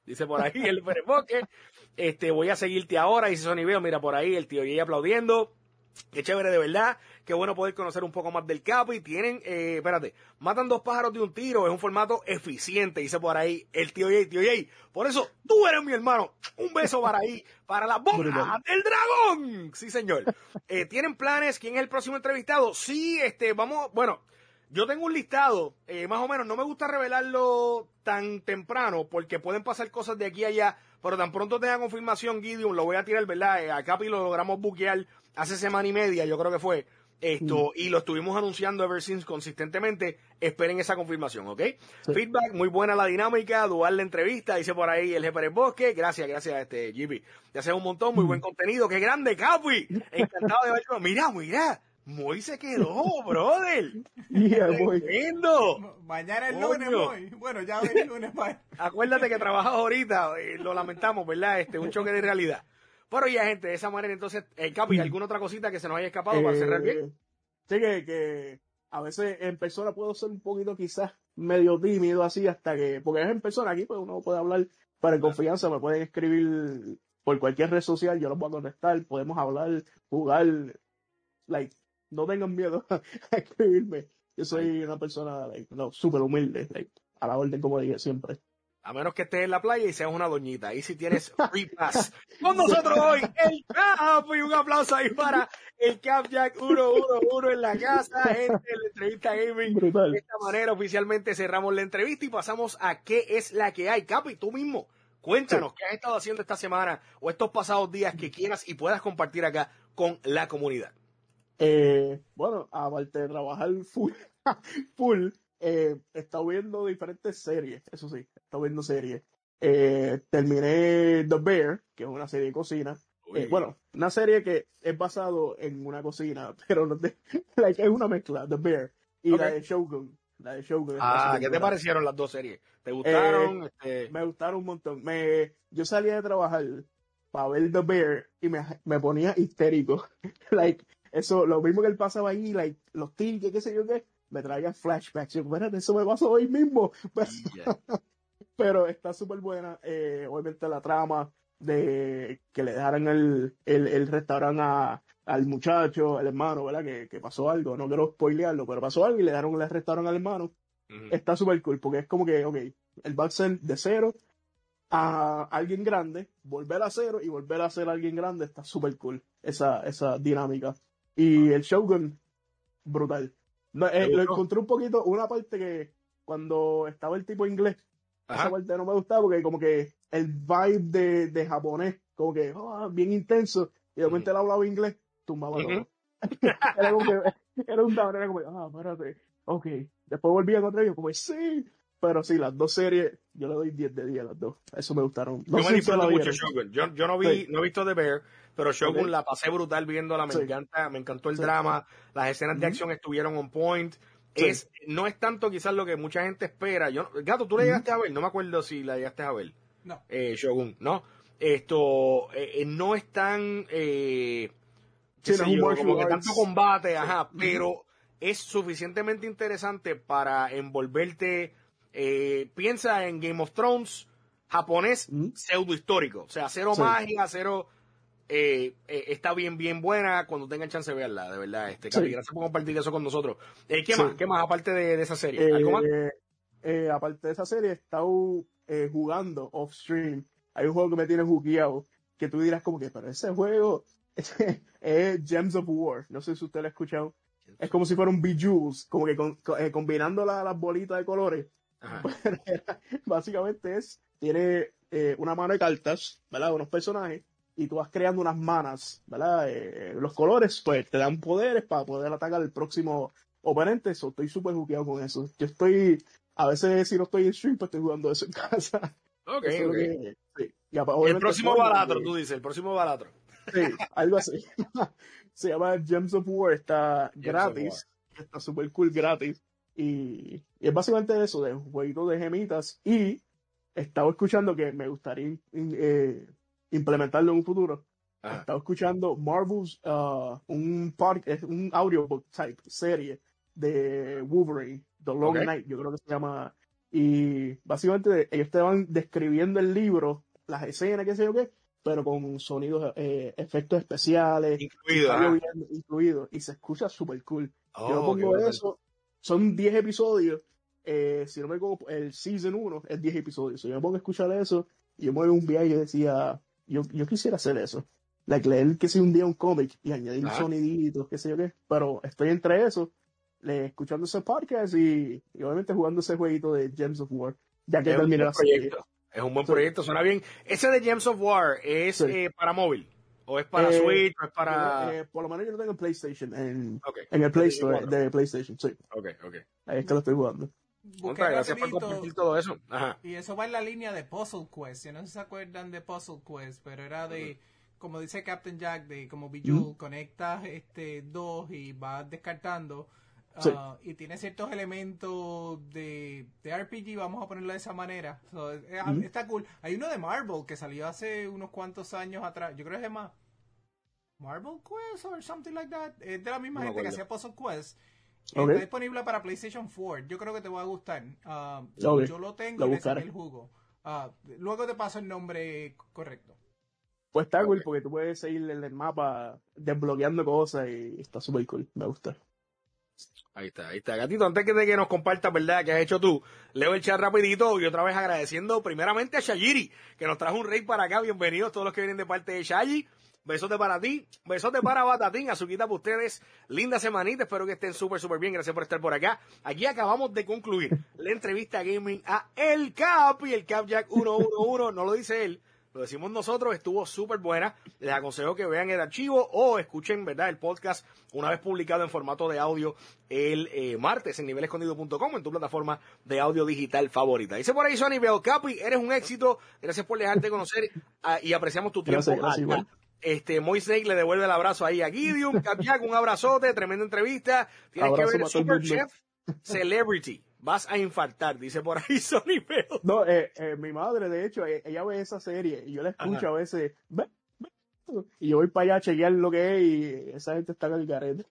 Dice por ahí el Perepoque. Voy a seguirte ahora, dice Sony Veo. Mira por ahí el tío Jay aplaudiendo. Qué chévere, de verdad. Qué bueno poder conocer un poco más del Capi. Tienen, matan dos pájaros de un tiro. Es un formato eficiente, dice por ahí el tío Jay. Tío Jay, por eso tú eres mi hermano. Un beso para ahí, para la boca del dragón. Sí, señor. ¿Tienen planes? ¿Quién es el próximo entrevistado? Sí, vamos, bueno, yo tengo un listado, más o menos. No me gusta revelarlo tan temprano porque pueden pasar cosas de aquí a allá. Pero tan pronto tenga confirmación, Gideon, lo voy a tirar, ¿verdad? A Capi lo logramos buquear hace semana y media, yo creo que fue. Y lo estuvimos anunciando ever since consistentemente. Esperen esa confirmación, ¿ok? Sí. Feedback, muy buena la dinámica, dual la entrevista, dice por ahí el jefe del bosque. Gracias, GP. Te haces un montón, muy buen contenido. ¡Qué grande, Capi! Encantado de verlo. Mira. Moy se quedó, brother. Yeah, boy. ¡Tremendo! Mañana es Coño. lunes, Moy. Bueno, ya hoy es lunes, Moy. Acuérdate que trabajas ahorita, lo lamentamos, ¿verdad? Un choque de realidad. Pero ya, gente, de esa manera, entonces, Capi, ¿alguna otra cosita que se nos haya escapado para cerrar bien? Sí, que a veces en persona puedo ser un poquito quizás medio tímido así hasta que, porque es en persona aquí, pues uno puede hablar, pero en confianza me pueden escribir por cualquier red social, yo los voy a contestar, podemos hablar, jugar, like, no tengan miedo a escribirme. Yo soy una persona, like, no, súper humilde, like, a la orden, como dije siempre. A menos que estés en la playa y seas una doñita. Ahí sí tienes free pass. Con nosotros hoy, el Capi. Un aplauso ahí para el Cap Jack 111 en la casa. Gente, la entrevista gaming. Brutal. De esta manera oficialmente cerramos la entrevista y pasamos a qué es la que hay. Capi, tú mismo, cuéntanos qué has estado haciendo esta semana o estos pasados días que quieras y puedas compartir acá con la comunidad. Bueno, aparte de trabajar full, he estado viendo diferentes series, eso sí, he estado viendo series. Terminé The Bear, que es una serie de cocina. Bueno, una serie que es basado en una cocina, pero no like, es una mezcla, The Bear, y Ok. la de Shogun. ¿Qué te parecieron las dos series? ¿Te gustaron? Me gustaron un montón. Yo salía de trabajar para ver The Bear y me ponía histérico. Like, eso, lo mismo que él pasaba ahí, like, los tickets, qué sé yo qué, me traía flashbacks. Yo, espérate, eso me pasó hoy mismo. Pero está súper buena. Obviamente la trama de que le dejaran el restaurante al muchacho, al hermano, ¿verdad? Que pasó algo. No quiero spoilearlo, pero pasó algo y le dejaron el restaurante al hermano. Está súper cool porque es como que, ok, él va a ser de cero a alguien grande, volver a cero y volver a ser alguien grande. Está súper cool esa dinámica. Y el Shogun, brutal. No, lo encontré un poquito, una parte que cuando estaba el tipo inglés, esa parte no me gustaba porque como que el vibe de japonés, como que bien intenso, y de repente él hablaba inglés, tumbaba todo. Era como que, era un down, era como, espérate, ok. Después volví a encontrar y yo como, sí. Pero sí, las dos series, yo le doy 10 de 10 a las dos. Eso me gustaron. No Yo me sé si se disfruto la mucho vieron. Shogun. Yo no he visto The Bear, pero Shogun Ok. la pasé brutal viéndola, me Sí. encanta, me encantó el Sí. drama, las escenas de Ujú. acción estuvieron on point. Sí. No es tanto quizás lo que mucha gente espera. Gato, ¿tú la llegaste a ver? No me acuerdo si la llegaste a ver. No. Shogun, ¿no? No es tan, qué Sí, no sé es un yo, martial como que arts. tanto combate, Sí. ajá, pero es suficientemente interesante para envolverte. Piensa en Game of Thrones japonés Ujú. pseudo histórico, o sea, cero Sí. magia, cero. Está bien buena. Cuando tengan chance de verla, de verdad. Capi, Sí. gracias por compartir eso con nosotros. ¿Qué Sí. más? ¿Qué más aparte de esa serie? ¿Algo más? Aparte de esa serie, he estado jugando off-stream. Hay un juego que me tiene jugueado, que tú dirás como que, pero ese juego es Gems of War. No sé si usted lo ha escuchado. Es como si fuera un Bejeweled, como que combinando las bolitas de colores. Ajá. Básicamente tiene una mano de cartas, ¿verdad? Unos personajes, y tú vas creando unas manas, ¿verdad? Los colores, pues, te dan poderes para poder atacar al próximo oponente. So, estoy súper jugueado con eso. A veces si no estoy en stream, pues estoy jugando eso en casa. Ok, Eso es lo ok. que, sí. Y El obviamente próximo Fortnite, balatro, tú dices, el próximo balatro. sí, algo así. Se llama Gems of War, está Gems of War. gratis, está súper cool gratis. Y es básicamente eso, de un jueguito de gemitas. Y estaba escuchando que me gustaría implementarlo en un futuro. Ajá. Estaba escuchando Marvel's, es un audiobook type serie de Wolverine, The Long Ok. Night, yo creo que se llama. Y básicamente ellos te van describiendo el libro, las escenas, qué sé yo qué, pero con sonidos, efectos especiales, Incluido, está ajá. lloviendo, incluido, y se escucha súper cool. Yo me Oh, qué pongo brutal. eso, son 10 episodios, si no me equivoco, el Season 1 es 10 episodios. So, yo me pongo a escuchar eso, y yo me voy a un viaje y yo decía, yo quisiera hacer eso. Like, leer que sea un día un cómic y añadir Ajá. soniditos, qué sé yo qué, pero estoy entre eso, escuchando ese podcast y obviamente jugando ese jueguito de Gems of War, ya que Es un terminé buen la serie. proyecto. Es un buen Sí, proyecto, suena bien. Ese de Gems of War es sí. para móvil, o es para Eh, Switch, o es para. por lo menos yo lo tengo en PlayStation, Ok, en el Play PlayStation Store 4. de PlayStation, sí. Ok, ok. Ahí es que lo estoy jugando. Busqué Gracias por rapidito compartir todo eso. Ajá. y eso va en la línea de Puzzle Quest. Yo no sé si se acuerdan de Puzzle Quest, pero era de, como dice Captain Jack, de como Bejeweled, conectas dos y vas descartando. Sí. Y tiene ciertos elementos de RPG, vamos a ponerlo de esa manera. So, está cool. Hay uno de Marvel que salió hace unos cuantos años atrás. Yo creo que se llama Marvel Quest or something like that. Es de la misma No me gente que acuerdo. hacía Puzzle Quest. Ok. Está disponible para PlayStation 4. Yo creo que te va a gustar. Ok. Yo lo tengo Lo y le buscaré. saqué el jugo. Luego te paso el nombre correcto. Pues está cool Ok. porque tú puedes seguir en el mapa desbloqueando cosas y está súper cool. Me gusta. Ahí está, ahí está. Gatito, antes de que nos compartas, ¿verdad?, que has hecho tú, leo el chat rapidito y otra vez agradeciendo primeramente a Shayiri, que nos trajo un raid para acá. Bienvenidos todos los que vienen de parte de Shayi. Besote para ti, besote para Batatín, azuquita para ustedes. Linda semanita, espero que estén súper, súper bien. Gracias por estar por acá. Aquí acabamos de concluir la entrevista gaming a El Cap y el Cap Jack 111. No lo dice él, lo decimos nosotros. Estuvo súper buena. Les aconsejo que vean el archivo o escuchen, ¿verdad?, el podcast una vez publicado en formato de audio el martes en nivelescondido.com, en tu plataforma de audio digital favorita. Dice por ahí Sony Bell, Capi, eres un éxito. Gracias por dejarte conocer y apreciamos tu tiempo Gracias, acá. igual. Moy Snake le devuelve el abrazo ahí a Gideon. Cap Jack, un abrazote, tremenda entrevista. Tienes Abrazo que ver para todo el Super mundo. Chef Celebrity. Vas a infartar, dice por ahí Sony Bell. No, mi madre, de hecho, ella ve esa serie y yo la escucho Ajá. a veces. Ve. Y yo voy para allá a chequear lo que es y esa gente está en el garete.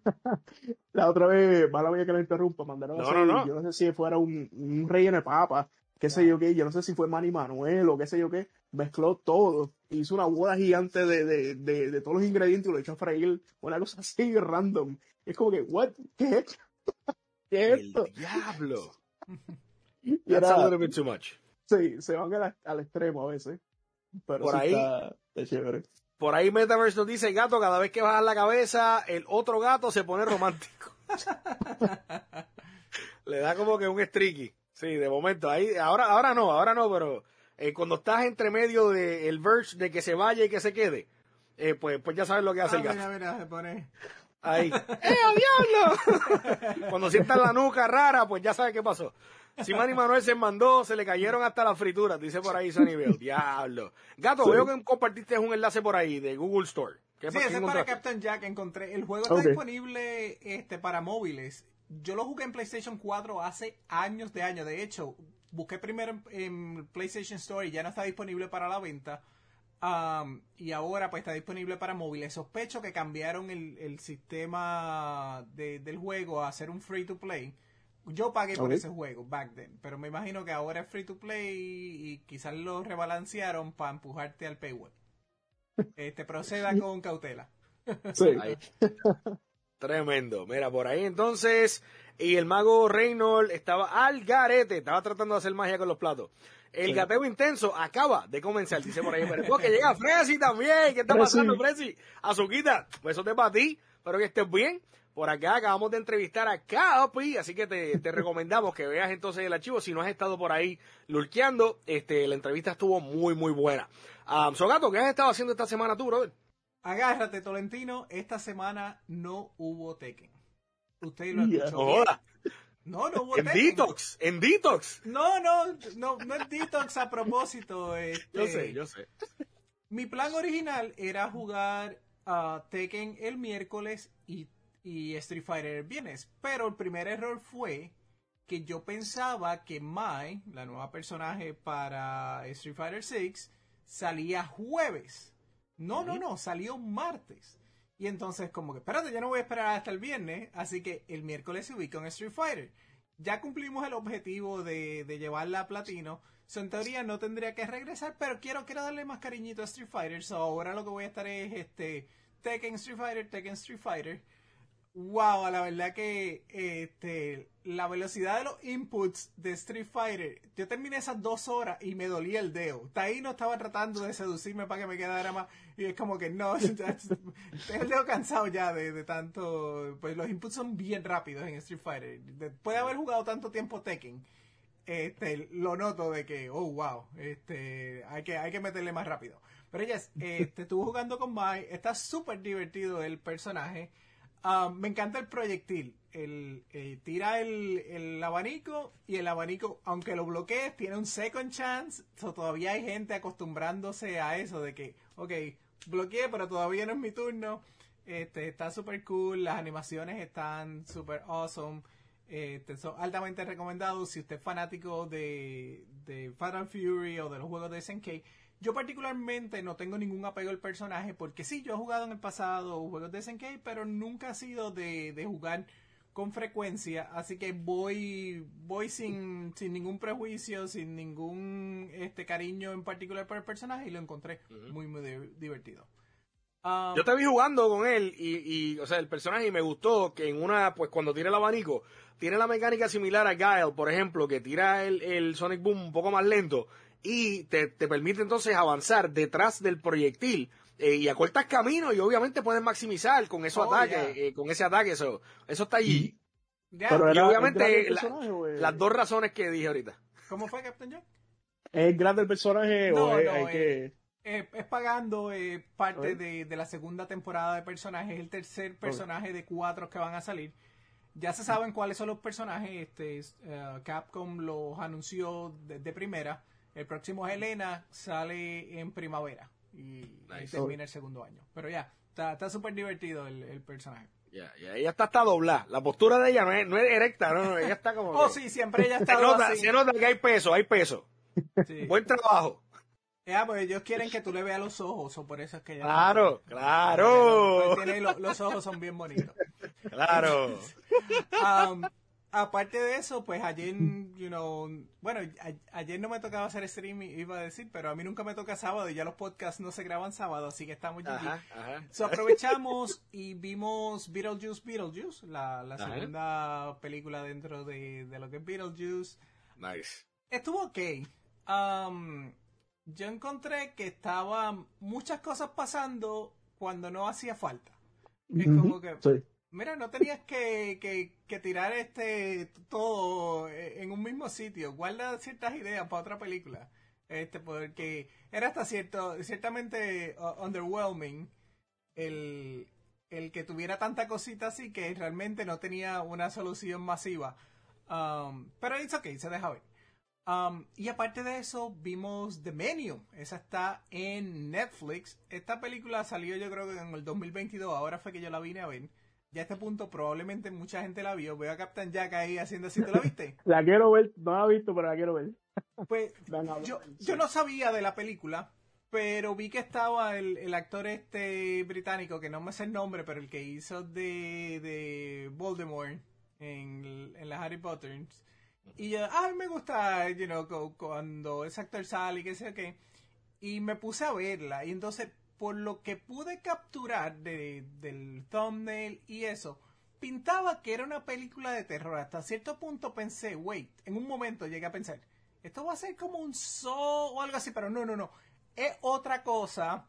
La otra vez, mala mía que la interrumpa, mandaron a No, hacer, no, no. yo no sé si fuera un relleno de papa, qué sé yo qué, yo no sé si fue Manny Manuel o qué sé yo qué, mezcló todo, hizo una boda gigante de todos los ingredientes y lo echó a freír, una cosa así random. Es como que, what, ¿qué es esto? ¿Qué es El esto? diablo. Y That's a era, little bit too much. sí, se van al extremo a veces, pero Por sí ahí, está chévere. por ahí Metaverse nos dice, gato, cada vez que bajas la cabeza, el otro gato se pone romántico. Le da como que un streaky. Sí, de momento. Ahí, ahora no, pero cuando estás entre medio del verge de que se vaya y que se quede, pues ya sabes lo que hace el gato. Mira, se pone. Ahí. diablo! Cuando sientas la nuca rara, pues ya sabes qué pasó. Si Manny Manuel se mandó, se le cayeron hasta las frituras, dice por ahí Sonny Bell. Diablo. Gato, Sí. veo que compartiste un enlace por ahí de Google Store. ¿Qué Sí, qué ese es para encontraste? Captain Jack. Encontré. El juego está Ok. disponible para móviles. Yo lo jugué en PlayStation 4 hace años de años. De hecho, busqué primero en PlayStation Store y ya no está disponible para la venta. Y ahora pues está disponible para móviles. Sospecho que cambiaron el sistema del juego a ser un free to play. Yo pagué por Ok. ese juego back then, pero me imagino que ahora es free to play y quizás lo rebalancearon para empujarte al paywall. Proceda con cautela. Sí. Ahí. Tremendo. Mira, por ahí entonces, y el mago Reynolds estaba al garete, estaba tratando de hacer magia con los platos. El Sí. gateo intenso acaba de comenzar, dice por ahí. Pero que llega Fresi también. ¿Qué está pasando, Fresi? Azuquita, besote para ti. Espero que estés bien. Por acá acabamos de entrevistar a Capi, así que te recomendamos que veas entonces el archivo. Si no has estado por ahí lurkeando, la entrevista estuvo muy, muy buena. Sogato, ¿qué has estado haciendo esta semana tú, brother? Agárrate, Tolentino. Esta semana no hubo Tekken. Usted lo Ya. escuchó No bien. joda. No hubo En Tekken. Detox, en Detox. No es Detox a propósito. Yo sé. Mi plan original era jugar a Tekken el miércoles y Street Fighter el viernes. Pero el primer error fue que yo pensaba que Mai, la nueva personaje para Street Fighter 6, salía jueves. No, salió martes. Y entonces como que, espérate, yo no voy a esperar hasta el viernes, así que el miércoles subí con Street Fighter. ya cumplimos el objetivo de llevarla a platino. So, en teoría no tendría que regresar, pero quiero darle más cariñito a Street Fighter. So, ahora lo que voy a estar es Tekken Street Fighter. Wow, la verdad que la velocidad de los inputs de Street Fighter, yo terminé esas 2 horas y me dolía el dedo. Ahí no estaba tratando de seducirme para que me quedara más, y es como que no, tengo el dedo cansado ya de tanto, pues los inputs son bien rápidos en Street Fighter. Después de haber jugado tanto tiempo Tekken, lo noto de que, oh wow, hay que meterle más rápido. Pero ya, estuve jugando con Mai, está súper divertido el personaje. Me encanta el proyectil. Tira el abanico y el abanico, aunque lo bloquees, tiene un second chance. So, todavía hay gente acostumbrándose a eso de que, ok, bloqueé, pero todavía no es mi turno. Está super cool. Las animaciones están super awesome. Son altamente recomendados si usted es fanático de Fatal Fury o de los juegos de SNK. Yo particularmente no tengo ningún apego al personaje porque sí, yo he jugado en el pasado juegos de SNK, pero nunca ha sido de jugar con frecuencia, así que voy sin ningún prejuicio, sin ningún cariño en particular por el personaje y lo encontré muy divertido. Yo te vi jugando con él y o sea, el personaje y me gustó que pues cuando tira el abanico, tiene la mecánica similar a Guile, por ejemplo, que tira el Sonic Boom un poco más lento y te permite entonces avanzar detrás del proyectil y acortas camino y obviamente puedes maximizar con esos ataques, con ese ataque, eso está allí. Pero Y obviamente las 2 razones que dije ahorita. ¿Cómo fue, Captain Jack? ¿Es grande el personaje o hay que...? Es pagando parte de la segunda temporada de personajes, es el tercer personaje de 4 que van a salir. Ya se saben cuáles son los personajes, Capcom los anunció de primera. El próximo Helena sale en primavera y termina el segundo año. Pero ya, está súper divertido el personaje. Ya, ella está hasta doblada. La postura de ella no es erecta, no, ella está como... Sí, siempre ella está se nota que hay peso. Sí. Buen trabajo. Pues ellos quieren que tú le veas los ojos, o por eso es que ella... Claro. Los ojos son bien bonitos. Claro. Aparte de eso, pues ayer, ayer no me tocaba hacer stream, iba a decir, pero a mí nunca me toca sábado y ya los podcasts no se graban sábado, así que estamos GG. So, aprovechamos y vimos Beetlejuice, la segunda película dentro de lo que es Beetlejuice. Nice. Estuvo ok. Yo encontré que estaban muchas cosas pasando cuando no hacía falta. Es como que... Sí. Mira, no tenías que tirar todo en un mismo sitio. Guarda ciertas ideas para otra película. Porque era hasta ciertamente underwhelming el que tuviera tanta cosita así que realmente no tenía una solución masiva. Pero it's okay, se deja ver. Y aparte de eso, vimos The Menu. Esa está en Netflix. Esta película salió yo creo que en el 2022. Ahora fue que yo la vine a ver. Ya a este punto probablemente mucha gente la vio. Veo a Captain Jack ahí haciendo así. ¿Tú la viste? La quiero ver. No la he visto, pero la quiero ver. Pues yo no sabía de la película, pero vi que estaba el actor británico, que no me sé el nombre, pero el que hizo de Voldemort en la Harry Potter. Y me gusta, cuando ese actor sale y qué sé qué. Y me puse a verla. Y entonces, por lo que pude capturar del thumbnail y eso, pintaba que era una película de terror. Hasta cierto punto pensé, en un momento llegué a pensar, esto va a ser como un Saw o algo así, pero no. Es otra cosa.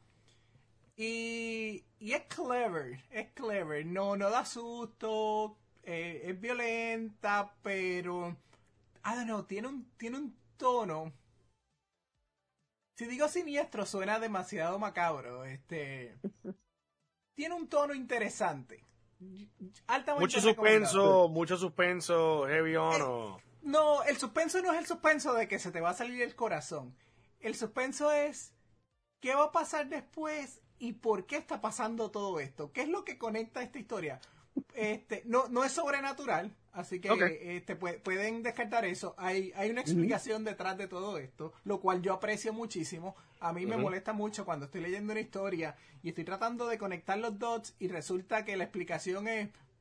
Y es clever. No da susto. Es violenta, pero... I don't know, tiene un tono. Si digo siniestro suena demasiado macabro. Tiene un tono interesante. Altamente mucho suspenso, heavy on. No, el suspenso no es el suspenso de que se te va a salir el corazón. El suspenso es qué va a pasar después y por qué está pasando todo esto. ¿Qué es lo que conecta esta historia? No es sobrenatural, así que pueden descartar eso. Hay una explicación detrás de todo esto, lo cual yo aprecio muchísimo. A mí me molesta mucho cuando estoy leyendo una historia y estoy tratando de conectar los dots y resulta que la explicación es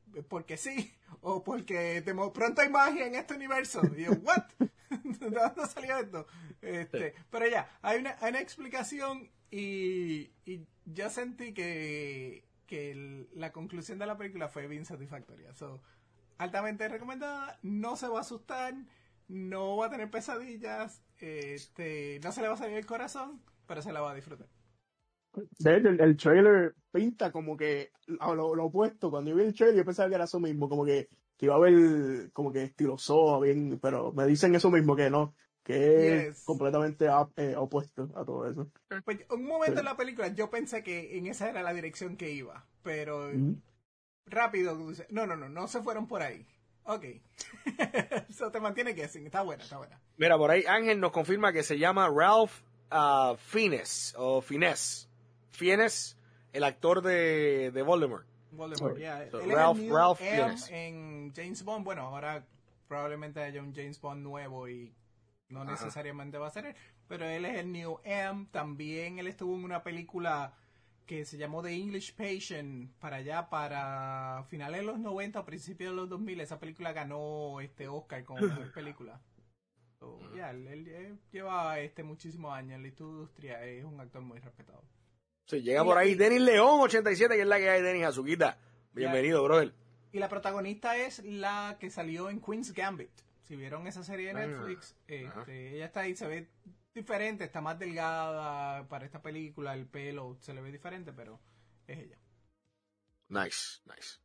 porque sí, o porque pronto hay magia en este universo. Y yo, ¿what? ¿De dónde salió esto? Pero ya, hay una explicación y yo sentí que la conclusión de la película fue bien satisfactoria. So, altamente recomendada, no se va a asustar, no va a tener pesadillas, no se le va a salir el corazón, pero se la va a disfrutar. De hecho, el trailer pinta como que lo opuesto. Cuando yo vi el trailer, yo pensaba que era eso mismo, como que iba a haber como que estilo Saw, bien, pero me dicen eso mismo, que no, que es Yes. completamente opuesto a todo eso. Pues un momento en la película yo pensé que en esa era la dirección que iba, pero rápido dice, no se fueron por ahí. Ok. Eso te mantiene guessing, está buena. Mira, por ahí Ángel nos confirma que se llama Ralph Fiennes, o Fiennes, el actor de Voldemort. Voldemort, yeah. So, Él Ralph es el new M Fiennes. en James Bond. Bueno, ahora probablemente haya un James Bond nuevo y no necesariamente va a ser él, pero él es el new M. También él estuvo en una película que se llamó The English Patient para finales de los 90 o principios de los 2000. Esa película ganó Oscar como mejor película. So, yeah, él lleva muchísimos años en la industria, es un actor muy respetado. Sí, llega por ahí Denis León 87, que es la que hay, Denis Azuquita. Bienvenido, brother. Y la protagonista es la que salió en Queen's Gambit. Si vieron esa serie de Netflix, ella está ahí, se ve diferente, está más delgada para esta película, el pelo se le ve diferente, pero es ella. Nice.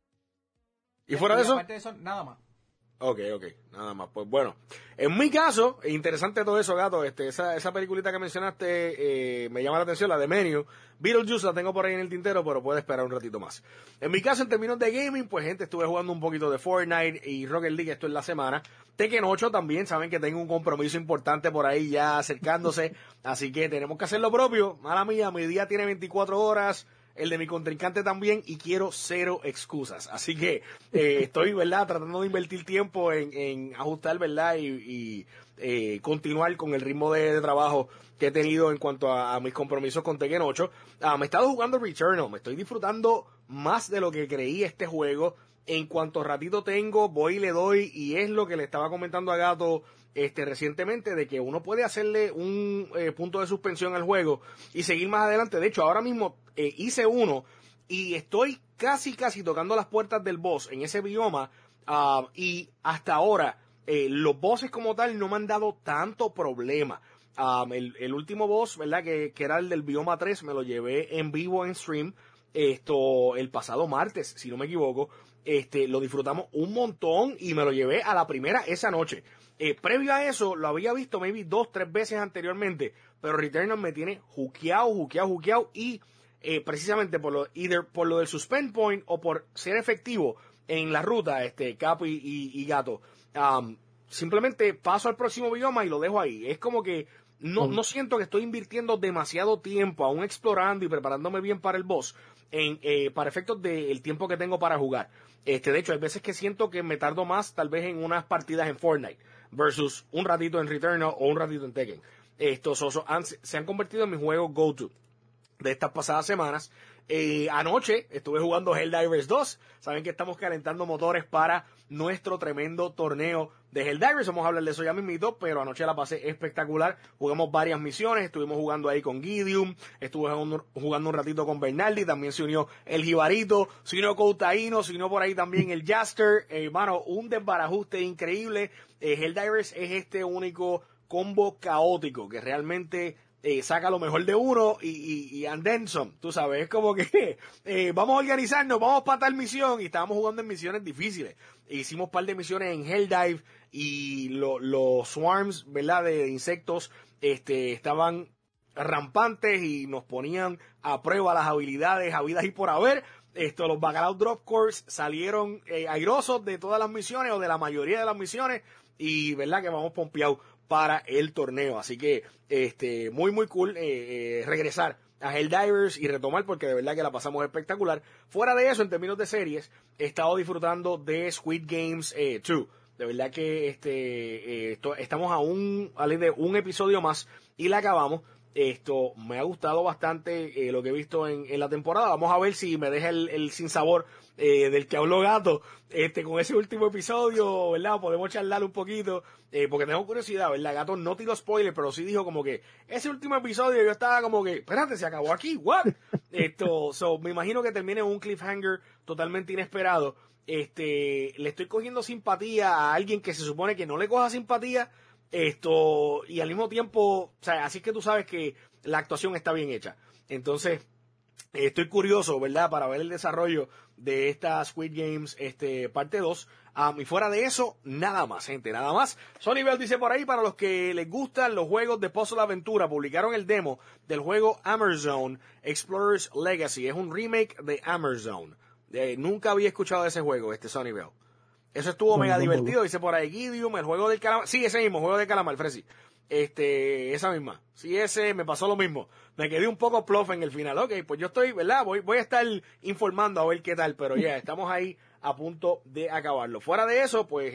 ¿Y fuera de eso? Aparte de eso, nada más. Ok, nada más. Pues bueno, en mi caso, interesante todo eso, gato. Esa peliculita que mencionaste me llama la atención, la de Menu. Beetlejuice la tengo por ahí en el tintero, pero puede esperar un ratito más. En mi caso, en términos de gaming, pues gente, estuve jugando un poquito de Fortnite y Rocket League, esto en la semana. Tekken 8 también, saben que tengo un compromiso importante por ahí ya acercándose, así que tenemos que hacer lo propio. Mala mía, mi día tiene 24 horas. El de mi contrincante también, y quiero cero excusas. Así que estoy, ¿verdad?, tratando de invertir tiempo en ajustar, ¿verdad?, y continuar con el ritmo de trabajo que he tenido en cuanto a mis compromisos con Tekken 8. Me he estado jugando Returnal, me estoy disfrutando más de lo que creí este juego. En cuanto ratito tengo, voy y le doy, y es lo que le estaba comentando a Gato recientemente, de que uno puede hacerle un punto de suspensión al juego y seguir más adelante. De hecho, ahora mismo hice uno y estoy casi tocando las puertas del boss en ese bioma, y hasta ahora los bosses como tal no me han dado tanto problema. El último boss, ¿verdad?, que era el del bioma 3, me lo llevé en vivo en stream el pasado martes, si no me equivoco. Lo disfrutamos un montón y me lo llevé a la primera esa noche. Previo a eso, lo había visto maybe 2-3 veces anteriormente, pero Returnal me tiene juqueado, y precisamente por lo del suspend point o por ser efectivo en la ruta, Capo y Gato, simplemente paso al próximo bioma y lo dejo ahí. Es como que no siento que estoy invirtiendo demasiado tiempo aún explorando y preparándome bien para el boss para efectos del tiempo que tengo para jugar. De hecho, hay veces que siento que me tardo más tal vez en unas partidas en Fortnite versus un ratito en Returnal o un ratito en Tekken. Se han convertido en mis juegos go-to de estas pasadas semanas. Anoche estuve jugando Helldivers 2. Saben que estamos calentando motores para nuestro tremendo torneo de Helldivers. Vamos a hablar de eso ya mismito, pero anoche la pasé espectacular. Jugamos varias misiones, estuvimos jugando ahí con Gideon, estuve jugando un ratito con Bernaldi, también se unió el Jibarito, se unió Coutaino, se unió por ahí también el Jaster. Mano, un desbarajuste increíble. Helldivers es este único combo caótico que realmente saca lo mejor de uno y and then some, tú sabes, es como que vamos a organizarnos, vamos para tal misión, y estábamos jugando en misiones difíciles. Hicimos un par de misiones en Helldive y los swarms, ¿verdad?, de insectos estaban rampantes y nos ponían a prueba las habilidades habidas y por haber. Los Bacalao Drop Course salieron airosos de todas las misiones o de la mayoría de las misiones, y verdad que vamos pompeados para el torneo. Así que muy cool regresar a Helldivers y retomar, porque de verdad que la pasamos espectacular. Fuera de eso, en términos de series, he estado disfrutando de Squid Games 2. De verdad que estamos a de un episodio más y la acabamos. Esto me ha gustado bastante lo que he visto en la temporada. Vamos a ver si me deja el sinsabor del que habló Gato con ese último episodio, ¿verdad? Podemos charlar un poquito, porque tengo curiosidad, ¿verdad? Gato no tiró spoiler, pero sí dijo como que ese último episodio yo estaba como que, espérate, se acabó aquí, ¿what? Me imagino que termine en un cliffhanger totalmente inesperado. Le estoy cogiendo simpatía a alguien que se supone que no le coja simpatía, y al mismo tiempo, o sea, así es que tú sabes que la actuación está bien hecha. Entonces, estoy curioso, ¿verdad? Para ver el desarrollo de esta Squid Games, parte 2. Y fuera de eso, nada más, gente, nada más. Sony Bell dice por ahí, para los que les gustan los juegos de Puzzle Aventura, publicaron el demo del juego Hammerzone Explorer's Legacy. Es un remake de Hammerzone. Nunca había escuchado de ese juego, Sony Bell. Eso estuvo mega divertido, dice por ahí Gideon, el juego del calamar. Sí, ese mismo, juego de calamar, Fresi. Esa misma. Sí, ese me pasó lo mismo. Me quedé un poco plof en el final. Ok, pues yo estoy, ¿verdad? Voy a estar informando a ver qué tal, pero ya, estamos ahí a punto de acabarlo. Fuera de eso, pues,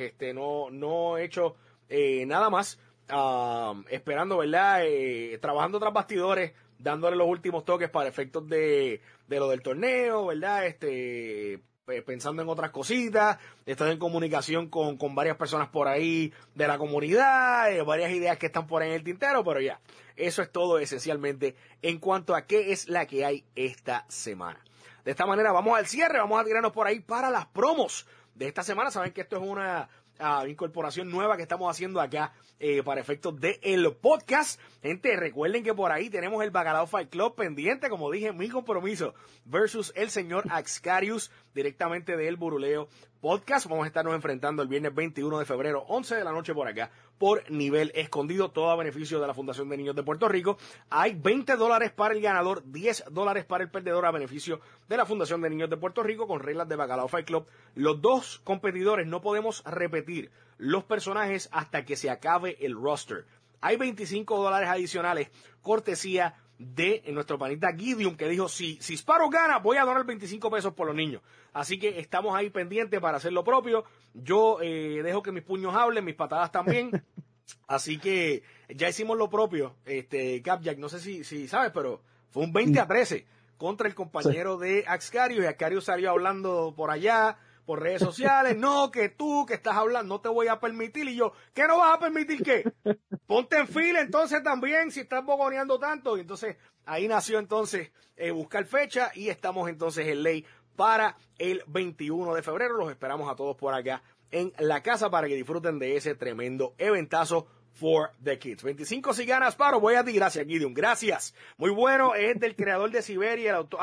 no he hecho nada más. Esperando, ¿verdad? Trabajando tras bastidores, dándole los últimos toques para efectos de lo del torneo, ¿verdad? Pensando en otras cositas, estoy en comunicación con varias personas por ahí de la comunidad, varias ideas que están por ahí en el tintero, pero ya, eso es todo esencialmente en cuanto a qué es la que hay esta semana. De esta manera vamos al cierre, vamos a tirarnos por ahí para las promos de esta semana. Saben que esto es una incorporación nueva que estamos haciendo acá para efectos del podcast. Gente, recuerden que por ahí tenemos el Bacalao Fight Club pendiente, como dije, mi compromiso versus el señor Axcarius, directamente del Buruleo Podcast. Vamos a estarnos enfrentando el viernes 21 de febrero, 11 de la noche por acá, por nivel escondido, todo a beneficio de la Fundación de Niños de Puerto Rico. Hay $20 para el ganador, $10 para el perdedor a beneficio de la Fundación de Niños de Puerto Rico, con reglas de Bacalao Fight Club. Los dos competidores no podemos repetir los personajes hasta que se acabe el roster. Hay $25 adicionales, cortesía de nuestro panita Gideon, que dijo, si Sparrow gana, voy a donar 25 pesos por los niños. Así que estamos ahí pendientes para hacer lo propio. Yo dejo que mis puños hablen, mis patadas también. Así que ya hicimos lo propio. Capjack, no sé si sabes, pero fue un 20-13 contra el compañero de Axcarius, y Axcarius salió hablando por allá, por redes sociales, no, que tú que estás hablando, no te voy a permitir. Y yo, ¿qué no vas a permitir qué? Ponte en fila entonces también, si estás bogoneando tanto. Y entonces ahí nació entonces buscar fecha, y estamos entonces en ley para el 21 de febrero. Los esperamos a todos por acá en la casa para que disfruten de ese tremendo eventazo for the kids. 25 si ganas, Paro, voy a ti. Gracias, Gideon, gracias. Muy bueno, es del creador de Siberia, el autor,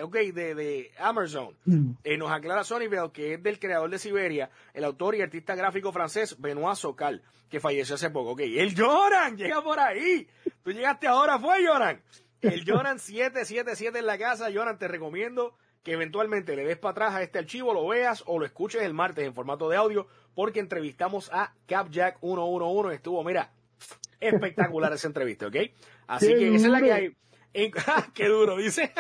de Hammerzone. Nos aclara Sonyville que es del creador de Siberia, el autor y artista gráfico francés Benoit Socal, que falleció hace poco. Ok, el Joran llega por ahí. Tú llegaste ahora, ¿fue Joran? El Joran 777 en la casa. Joran, te recomiendo que eventualmente le des para atrás a este archivo, lo veas o lo escuches el martes en formato de audio, porque entrevistamos a Capjack 111. Estuvo, mira, espectacular esa entrevista, ¿ok? Así que esa es la que hay. ¡Qué duro! Dice.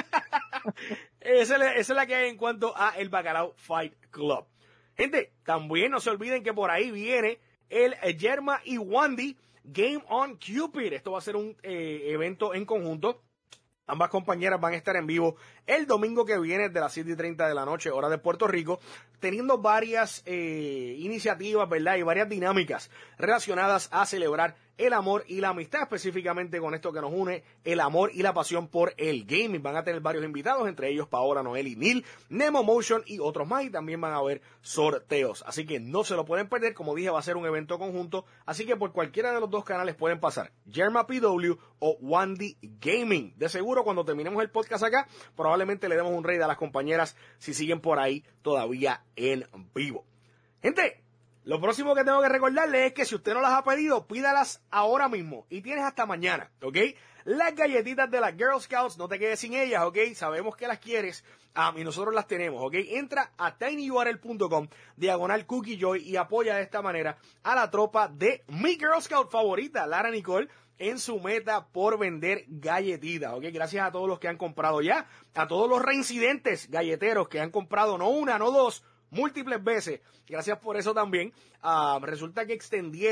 esa es la que hay en cuanto a el Bacalao Fight Club. Gente, también no se olviden que por ahí viene el Yerma y Wandy Game on Cupid. Esto va a ser un evento en conjunto. Ambas compañeras van a estar en vivo el domingo que viene de las 7:30 de la noche, hora de Puerto Rico, teniendo varias iniciativas, ¿verdad? Y varias dinámicas relacionadas a celebrar el amor y la amistad, específicamente con esto que nos une, el amor y la pasión por el gaming. Van a tener varios invitados, entre ellos Paola, Noel y Neil, Nemo Motion y otros más, y también van a haber sorteos. Así que no se lo pueden perder. Como dije, va a ser un evento conjunto, así que por cualquiera de los dos canales pueden pasar, Yerma PW o Wandy Gaming. De seguro, cuando terminemos el podcast acá, probablemente le demos un raid a las compañeras si siguen por ahí todavía en vivo. Gente, lo próximo que tengo que recordarles es que si usted no las ha pedido, pídalas ahora mismo. Y tienes hasta mañana, ¿ok? Las galletitas de las Girl Scouts, no te quedes sin ellas, ¿ok? Sabemos que las quieres y nosotros las tenemos, ¿ok? Entra a tinyurl.com/Cookie Joy y apoya de esta manera a la tropa de mi Girl Scout favorita, Lara Nicole, en su meta por vender galletitas, ¿ok? Gracias a todos los que han comprado ya, a todos los reincidentes galleteros que han comprado no una, no dos, múltiples veces. Gracias por eso también. Resulta que extendieron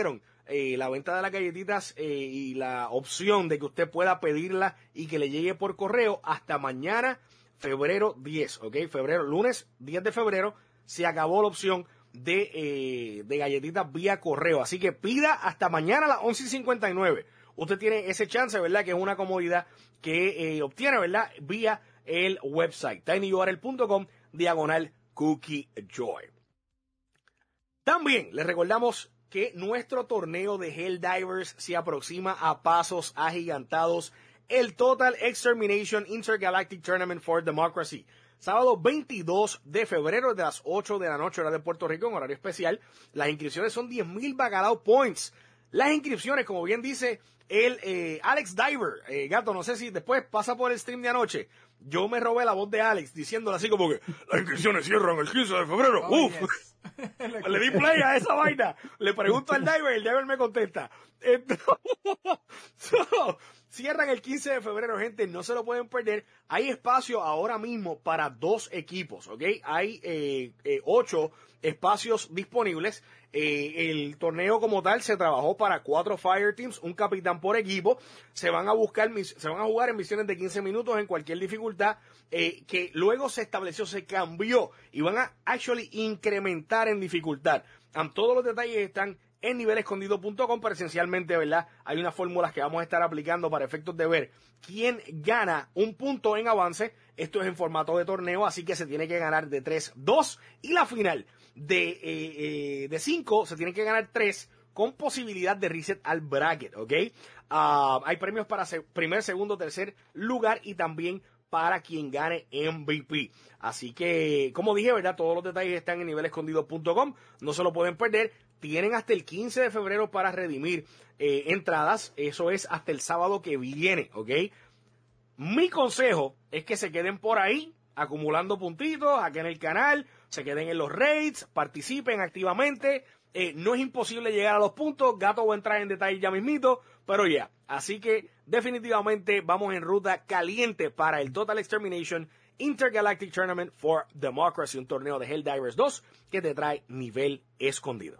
la venta de las galletitas y la opción de que usted pueda pedirla y que le llegue por correo hasta mañana, febrero 10, ¿ok? Lunes 10 de febrero, se acabó la opción de galletitas vía correo. Así que pida hasta mañana a las 11:59. Usted tiene ese chance, ¿verdad? Que es una comodidad que obtiene, ¿verdad? Vía el website tinyurl.com/Cookie Joy. También les recordamos que nuestro torneo de Helldivers se aproxima a pasos agigantados. El Total Extermination Intergalactic Tournament for Democracy. Sábado 22 de febrero de las 8 de la noche, hora de Puerto Rico, en horario especial. Las inscripciones son 10,000 Bacalao Points. Las inscripciones, como bien dice el Alex Diver, Gato, no sé si después pasa por el stream de anoche. Yo me robé la voz de Alex diciéndole así como que las inscripciones cierran el 15 de febrero. Oh, ¡Uf! yes. Le di play a esa vaina. Le pregunto al Diver, el Diver me contesta. Cierran el 15 de febrero, gente, no se lo pueden perder. Hay espacio ahora mismo para 2 equipos, ¿ok? Hay 8 espacios disponibles. El torneo como tal se trabajó para 4 Fire Teams, un capitán por equipo. Se van a jugar en misiones de 15 minutos en cualquier dificultad, que luego se estableció, se cambió y van a actually incrementar en dificultad. Todos los detalles están en nivelescondido.com, pero esencialmente, ¿verdad? Hay unas fórmulas que vamos a estar aplicando para efectos de ver quién gana un punto en avance. Esto es en formato de torneo, así que se tiene que ganar de 3-2 y la final de 5 se tiene que ganar 3 con posibilidad de reset al bracket, ¿ok? Hay premios para primer, segundo, tercer lugar y también para quien gane MVP. Así que, como dije, ¿verdad? Todos los detalles están en nivelescondido.com. No se lo pueden perder. Tienen hasta el 15 de febrero para redimir entradas. Eso es hasta el sábado que viene, ¿ok? Mi consejo es que se queden por ahí, acumulando puntitos, aquí en el canal, se queden en los raids, participen activamente. No es imposible llegar a los puntos. Gato va a entrar en detalle ya mismito, pero ya. Así que definitivamente vamos en ruta caliente para el Total Extermination Intergalactic Tournament for Democracy, un torneo de Helldivers 2 que te trae nivel escondido.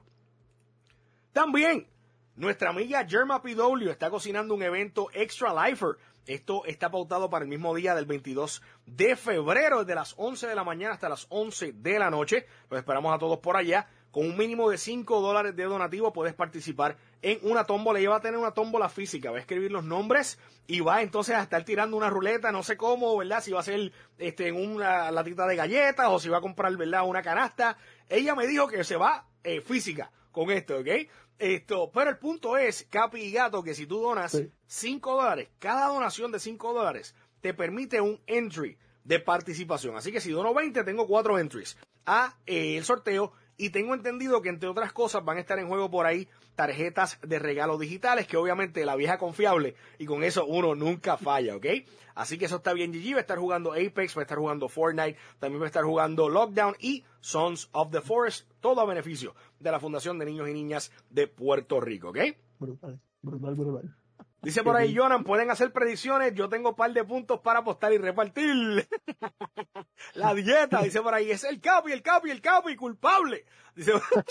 También, nuestra amiga Germa PW está cocinando un evento Extra Lifer. Esto está pautado para el mismo día del 22 de febrero, desde las 11 de la mañana hasta las 11 de la noche. Los esperamos a todos por allá. Con un mínimo de $5 de donativo puedes participar en una tómbola. Ella va a tener una tómbola física, va a escribir los nombres y va entonces a estar tirando una ruleta, no sé cómo, ¿verdad? Si va a ser en una latita de galletas o si va a comprar, ¿verdad? Una canasta. Ella me dijo que se va física con esto, ¿ok? Pero el punto es, Capi y Gato, que si tú donas $5, cada donación de $5 te permite un entry de participación. Así que si dono 20, tengo 4 entries a el sorteo. Y tengo entendido que, entre otras cosas, van a estar en juego por ahí tarjetas de regalo digitales, que obviamente la vieja confiable, y con eso uno nunca falla, ¿ok? Así que eso está bien, GG. Va a estar jugando Apex, va a estar jugando Fortnite, también va a estar jugando Lockdown y Sons of the Forest, todo a beneficio de la Fundación de Niños y Niñas de Puerto Rico, ¿ok? Brutal, brutal, brutal. Dice por ahí Jonan, pueden hacer predicciones, yo tengo un par de puntos para apostar y repartir. La dieta, dice por ahí, es el Capi, culpable. Dice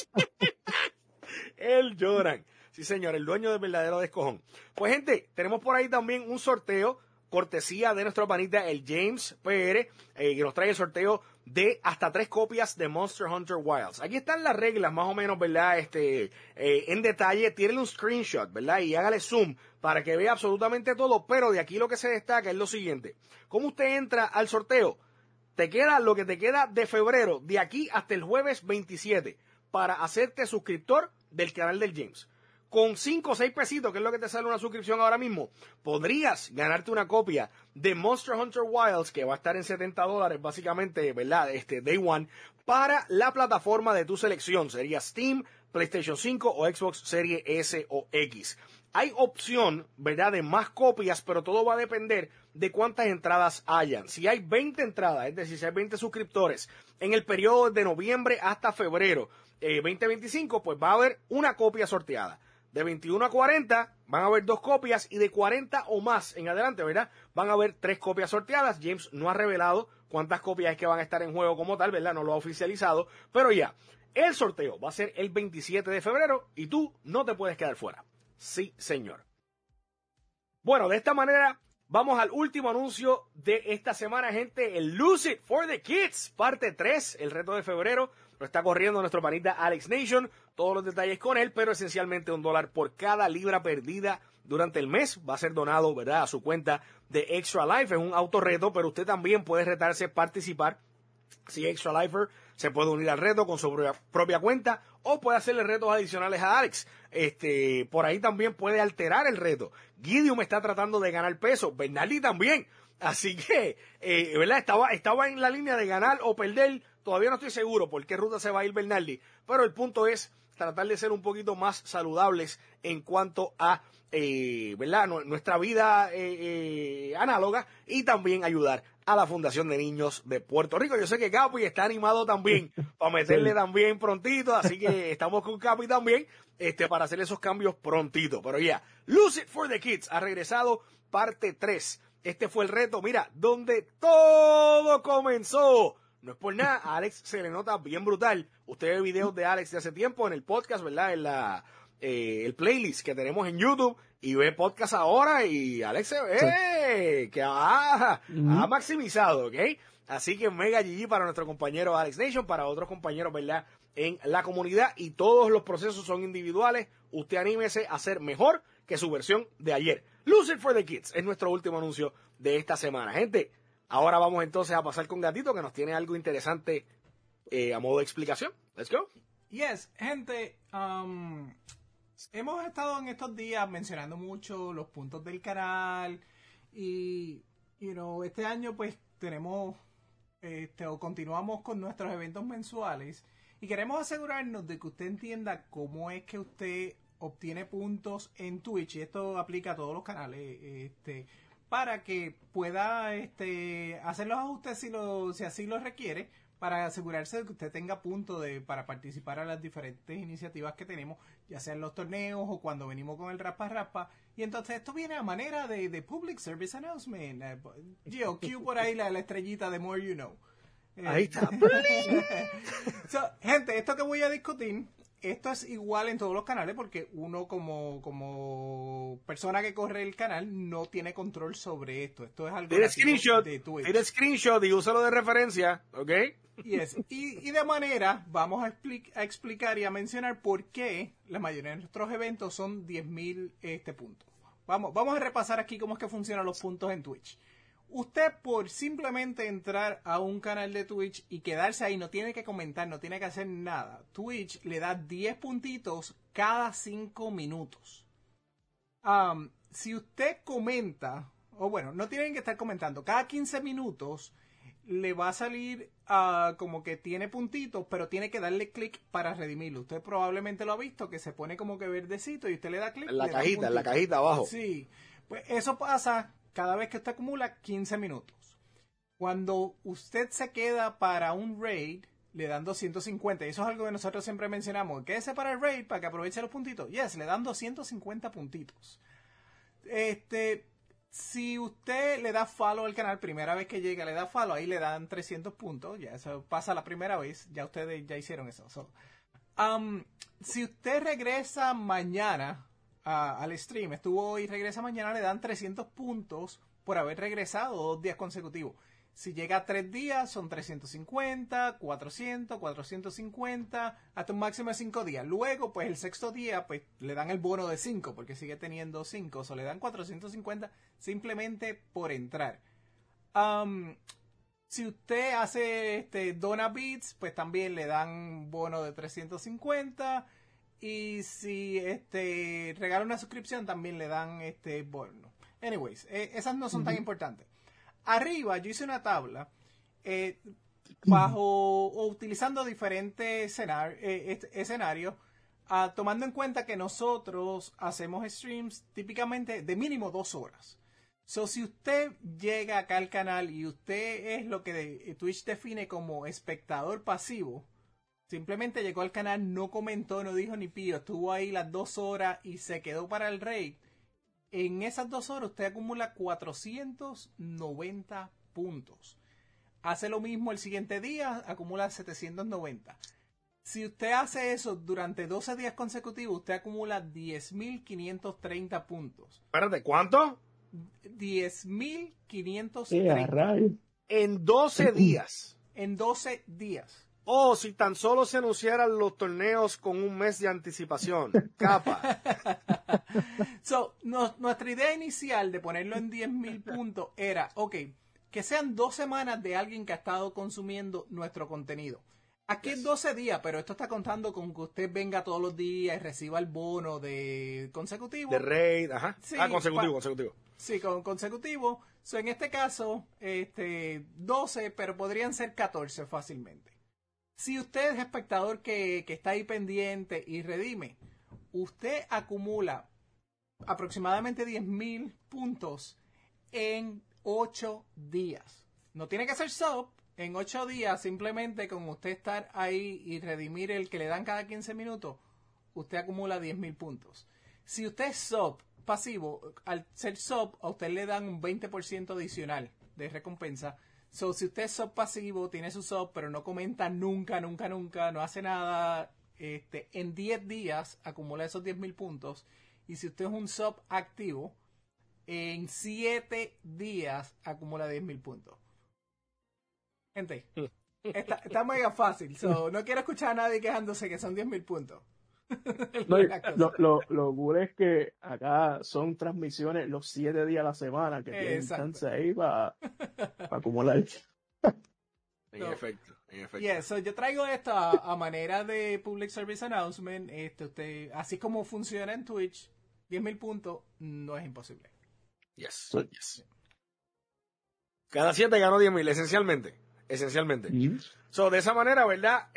el Jonan. Sí, señor, el dueño del verdadero descojón. Pues, gente, tenemos por ahí también un sorteo, cortesía de nuestro panita, el James PR, que nos trae el sorteo de hasta 3 copias de Monster Hunter Wilds. Aquí están las reglas, más o menos, ¿verdad? En detalle, tírenle un screenshot, ¿verdad? Y hágale zoom para que vea absolutamente todo, pero de aquí lo que se destaca es lo siguiente. ¿Cómo usted entra al sorteo? Te queda lo que te queda de febrero, de aquí hasta el jueves 27, para hacerte suscriptor del canal del James. Con 5 o 6 pesitos, que es lo que te sale una suscripción ahora mismo, podrías ganarte una copia de Monster Hunter Wilds, que va a estar en $70, básicamente, ¿verdad? Day One, para la plataforma de tu selección. Sería Steam, PlayStation 5 o Xbox Series S o X. Hay opción, ¿verdad?, de más copias, pero todo va a depender de cuántas entradas hayan. Si hay 20 entradas, es decir, si hay 20 suscriptores en el periodo de noviembre hasta febrero 2025, pues va a haber una copia sorteada. De 21 a 40 van a haber 2 copias y de 40 o más en adelante, ¿verdad?, van a haber 3 copias sorteadas. James no ha revelado cuántas copias es que van a estar en juego como tal, ¿verdad? No lo ha oficializado, pero ya. El sorteo va a ser el 27 de febrero y tú no te puedes quedar fuera. Sí, señor. Bueno, de esta manera vamos al último anuncio de esta semana, gente. El Lose It for the Kids, parte 3, el reto de febrero. Lo está corriendo nuestro panita Alex Nation. Todos los detalles con él, pero esencialmente $1 por cada libra perdida durante el mes. Va a ser donado, ¿verdad?, a su cuenta de Extra Life. Es un autorreto, pero usted también puede retarse, participar. Si Extra Lifer se puede unir al reto con su propia cuenta o puede hacerle retos adicionales a Alex. Por ahí también puede alterar el reto. Gideon está tratando de ganar peso, Bernardi también. Así que, ¿verdad? Estaba en la línea de ganar o perder. Todavía no estoy seguro por qué ruta se va a ir Bernardi, pero el punto es tratar de ser un poquito más saludables en cuanto a ¿verdad?, nuestra vida análoga, y también ayudar a la Fundación de Niños de Puerto Rico. Yo sé que Capi está animado también para meterle también prontito, así que estamos con Capi también para hacer esos cambios prontito. Pero ya, Lose It for the Kids ha regresado, parte 3. Este fue el reto, mira, donde todo comenzó. No es por nada, a Alex se le nota bien brutal. Usted ve videos de Alex de hace tiempo en el podcast, ¿verdad? En el playlist que tenemos en YouTube, y ve podcast ahora y Alex se ve que ha maximizado, ¿ok? Así que mega GG para nuestro compañero Alex Nation, para otros compañeros, ¿verdad?, en la comunidad, y todos los procesos son individuales. Usted anímese a ser mejor que su versión de ayer. Lose It for the Kids es nuestro último anuncio de esta semana, gente. Ahora vamos entonces a pasar con Gatito, que nos tiene algo interesante a modo de explicación. Let's go. Yes, gente, hemos estado en estos días mencionando mucho los puntos del canal y, este año pues tenemos, o continuamos con nuestros eventos mensuales y queremos asegurarnos de que usted entienda cómo es que usted obtiene puntos en Twitch, y esto aplica a todos los canales, para que pueda hacer los ajustes si así lo requiere, para asegurarse de que usted tenga puntos para participar a las diferentes iniciativas que tenemos, ya sea en los torneos o cuando venimos con el Raspa Raspa. Y entonces esto viene a manera de Public Service Announcement. Gio, cue por ahí la estrellita de More You Know. Ahí está. Gente, esto que voy a discutir, esto es igual en todos los canales, porque uno como persona que corre el canal no tiene control sobre esto. Esto es algo de Twitch. Tira screenshot y úsalo de referencia, ¿ok? Yes. Y de manera vamos a explicar y a mencionar por qué la mayoría de nuestros eventos son 10,000 puntos. Vamos a repasar aquí cómo es que funcionan los puntos en Twitch. Usted, por simplemente entrar a un canal de Twitch y quedarse ahí, no tiene que comentar, no tiene que hacer nada. Twitch le da 10 puntitos cada 5 minutos. Si usted comenta, o bueno, no tienen que estar comentando, cada 15 minutos le va a salir como que tiene puntitos, pero tiene que darle clic para redimirlo. Usted probablemente lo ha visto, que se pone como que verdecito y usted le da clic. En la cajita abajo. Sí, pues eso pasa cada vez que usted acumula 15 minutos. Cuando usted se queda para un raid, le dan 250. Y eso es algo que nosotros siempre mencionamos. Quédese para el raid para que aproveche los puntitos. Yes, le dan 250 puntitos. Si usted le da follow al canal, primera vez que llega, le da follow, ahí le dan 300 puntos. Ya eso pasa la primera vez. Ya ustedes ya hicieron eso. Si usted regresa mañana al stream, estuvo hoy y regresa mañana, le dan 300 puntos por haber regresado 2 días consecutivos. Si llega a 3 días, son 350, 400, 450, hasta un máximo de 5 días. Luego, pues el sexto día, pues le dan el bono de 5, porque sigue teniendo 5. O sea, le dan 450 simplemente por entrar. Si usted hace Dona Beats, pues también le dan bono de 350. Y si regala una suscripción, también le dan bono. Anyways, esas no son tan importantes. Arriba yo hice una tabla utilizando diferentes escenarios, tomando en cuenta que nosotros hacemos streams típicamente de mínimo 2 horas. So, si usted llega acá al canal y usted es lo que Twitch define como espectador pasivo, simplemente llegó al canal, no comentó, no dijo ni pío, estuvo ahí las 2 horas y se quedó para el raid. En esas 2 horas usted acumula 490 puntos. Hace lo mismo el siguiente día, acumula 790. Si usted hace eso durante 12 días consecutivos, usted acumula 10.530 puntos. Espérate, ¿cuánto? 10.530 rayos. En 12 días. en 12 días. Oh, si tan solo se anunciaran los torneos con un mes de anticipación. Capa. Nuestra idea inicial de ponerlo en 10.000 puntos era, ok, que sean 2 semanas de alguien que ha estado consumiendo nuestro contenido. Aquí es 12 días, pero esto está contando con que usted venga todos los días y reciba el bono de consecutivo. De raid, ajá. Sí, consecutivo. Sí, consecutivo. En este caso, 12, pero podrían ser 14 fácilmente. Si usted es espectador que está ahí pendiente y redime, usted acumula aproximadamente 10.000 puntos en 8 días. No tiene que ser sub. En 8 días, simplemente con usted estar ahí y redimir el que le dan cada 15 minutos, usted acumula 10.000 puntos. Si usted es sub pasivo, al ser sub, a usted le dan un 20% adicional de recompensa. Si usted es sub pasivo, tiene su sub, pero no comenta nunca, no hace nada, en 10 días acumula esos 10.000 puntos. Y si usted es un sub activo, en 7 días acumula 10.000 puntos. Gente, está mega fácil. No quiero escuchar a nadie quejándose que son 10.000 puntos. No, lo cool es que acá son transmisiones los 7 días a la semana que tienen chance ahí para acumular. En efecto. Yeah, yo traigo esto a manera de public service announcement. Así como funciona en Twitch, 10.000 puntos no es imposible. Yes. Cada 7 ganó 10.000, esencialmente. Mm-hmm. De esa manera, ¿verdad?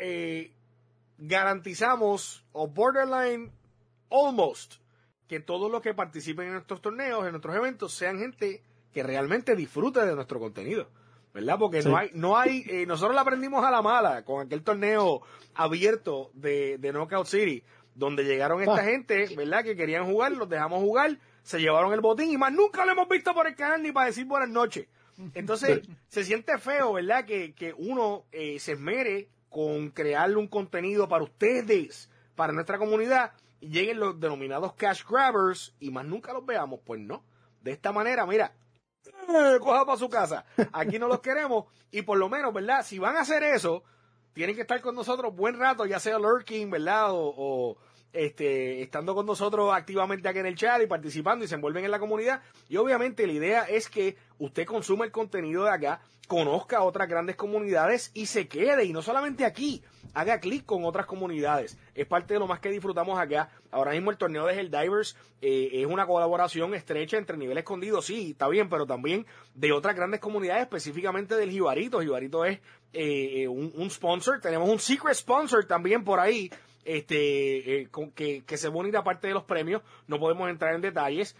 Garantizamos, o borderline, almost, que todos los que participen en estos torneos, en nuestros eventos, sean gente que realmente disfrute de nuestro contenido, ¿verdad? Porque sí. nosotros la aprendimos a la mala con aquel torneo abierto de Knockout City, donde llegaron esta gente, ¿verdad? Que querían jugar, los dejamos jugar, se llevaron el botín y más nunca lo hemos visto por el canal ni para decir buenas noches. Entonces, se siente feo, ¿verdad? Que uno se esmere con crearle un contenido para ustedes, para nuestra comunidad, y lleguen los denominados cash grabbers y más nunca los veamos. Pues no. De esta manera, mira, coja para su casa. Aquí no los queremos y por lo menos, ¿verdad? Si van a hacer eso, tienen que estar con nosotros buen rato, ya sea lurking, ¿verdad? O estando con nosotros activamente aquí en el chat y participando y se envuelven en la comunidad. Y obviamente la idea es que usted consuma el contenido de acá, conozca otras grandes comunidades y se quede, y no solamente aquí, haga clic con otras comunidades. Es parte de lo más que disfrutamos acá. Ahora mismo el torneo de Helldivers es una colaboración estrecha entre Nivel Escondido, sí, está bien, pero también de otras grandes comunidades, específicamente del Jibarito. Jibarito es un sponsor, tenemos un secret sponsor también por ahí, que se va a unir aparte de los premios. No podemos entrar en detalles,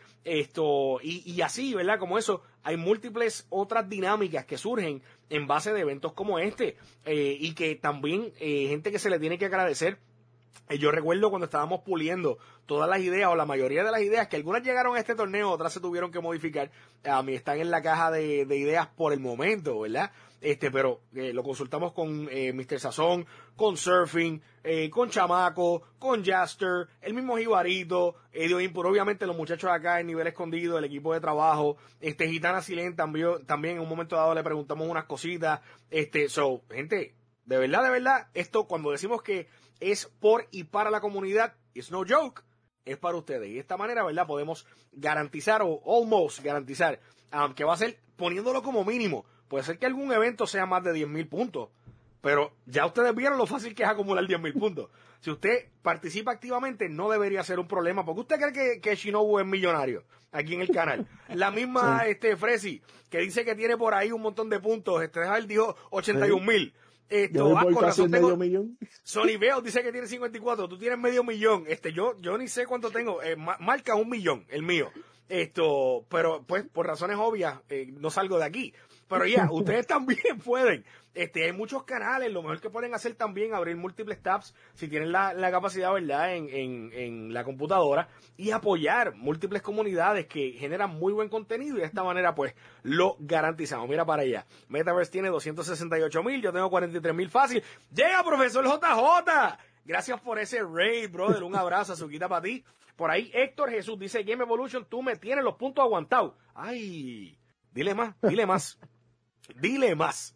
y así, ¿verdad? Como eso, hay múltiples otras dinámicas que surgen en base de eventos como y que también gente que se le tiene que agradecer. Yo recuerdo cuando estábamos puliendo todas las ideas, o la mayoría de las ideas, que algunas llegaron a este torneo, otras se tuvieron que modificar. A mí están en la caja de ideas por el momento, ¿verdad? Pero lo consultamos con Mr. Sazón, con Surfing, con Chamaco, con Jaster, el mismo Jibarito, Edio Impur, obviamente los muchachos acá en Nivel Escondido, el equipo de trabajo, Gitana Silén también en un momento dado le preguntamos unas cositas. Gente, de verdad, esto cuando decimos que es por y para la comunidad, it's no joke, es para ustedes. Y de esta manera, ¿verdad? Podemos garantizar, o almost garantizar, que va a ser, poniéndolo como mínimo, puede ser que algún evento sea más de 10.000 puntos, pero ya ustedes vieron lo fácil que es acumular 10.000 puntos. Si usted participa activamente, no debería ser un problema, porque usted cree que Shinobu es millonario aquí en el canal. La misma Fresi, que dice que tiene por ahí un montón de puntos, él dijo 81.000. Yo voy por casi medio millón. Sony Veo dice que tiene 54, tú tienes medio millón. Yo ni sé cuánto tengo, marca 1 millón el mío. Pero pues por razones obvias no salgo de aquí. Pero ya, ustedes también pueden. Hay muchos canales, lo mejor que pueden hacer también abrir múltiples tabs si tienen la capacidad, ¿verdad?, en la computadora y apoyar múltiples comunidades que generan muy buen contenido y de esta manera pues lo garantizamos. Mira para allá, Metaverse tiene 268,000, yo tengo 43,000 fácil. ¡Llega, profesor JJ! Gracias por ese raid, brother, un abrazo, Azuquita para ti. Por ahí Héctor Jesús dice, Game Evolution, tú me tienes los puntos aguantados. Ay, dile más, dile más, dile más.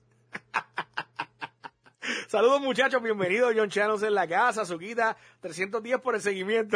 Saludos muchachos, bienvenidos John Chanos en la casa, Azuquita, 310 por el seguimiento.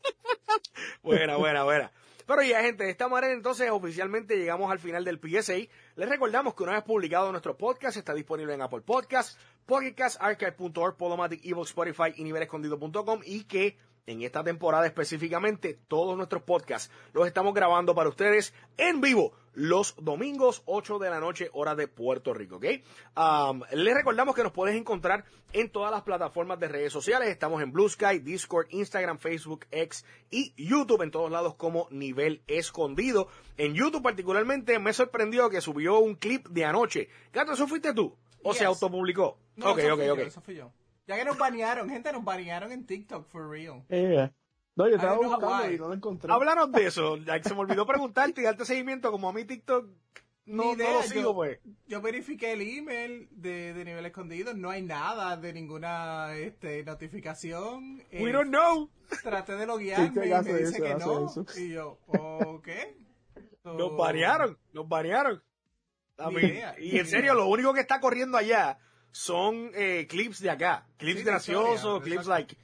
Buena. Pero ya, gente, de esta manera entonces oficialmente llegamos al final del PSA. Les recordamos que una vez publicado nuestro podcast está disponible en Apple Podcasts, Pocket Casts, Archive.org, Podomatic, Evox, Spotify y nivelescondido.com y que en esta temporada específicamente todos nuestros podcasts los estamos grabando para ustedes en vivo los domingos 8 de la noche hora de Puerto Rico, ¿ok? Les recordamos que nos puedes encontrar en todas las plataformas de redes sociales. Estamos en Blue Sky, Discord, Instagram, Facebook, X y YouTube, en todos lados como Nivel Escondido. En YouTube particularmente me sorprendió que subió un clip de anoche. Gato, ¿eso fuiste tú? ¿O se autopublicó? No, Ok. Eso fui yo. Ya que nos banearon, gente, nos banearon en TikTok, for real. No, yo estaba I don't know buscando why. y no lo encontré. Háblanos de eso. Ya que se me olvidó preguntarte y darte seguimiento. Como a mi TikTok no lo sigo, pues. Yo verifiqué el email de Nivel Escondido, no hay nada de ninguna notificación. We don't know. Traté de loguearme y me dice que no. Eso. Y yo, ok. Nos banearon. Ni idea. Y en serio, lo único que está corriendo allá son clips de acá. Clips Sí, graciosos, historia, clips exacto. like...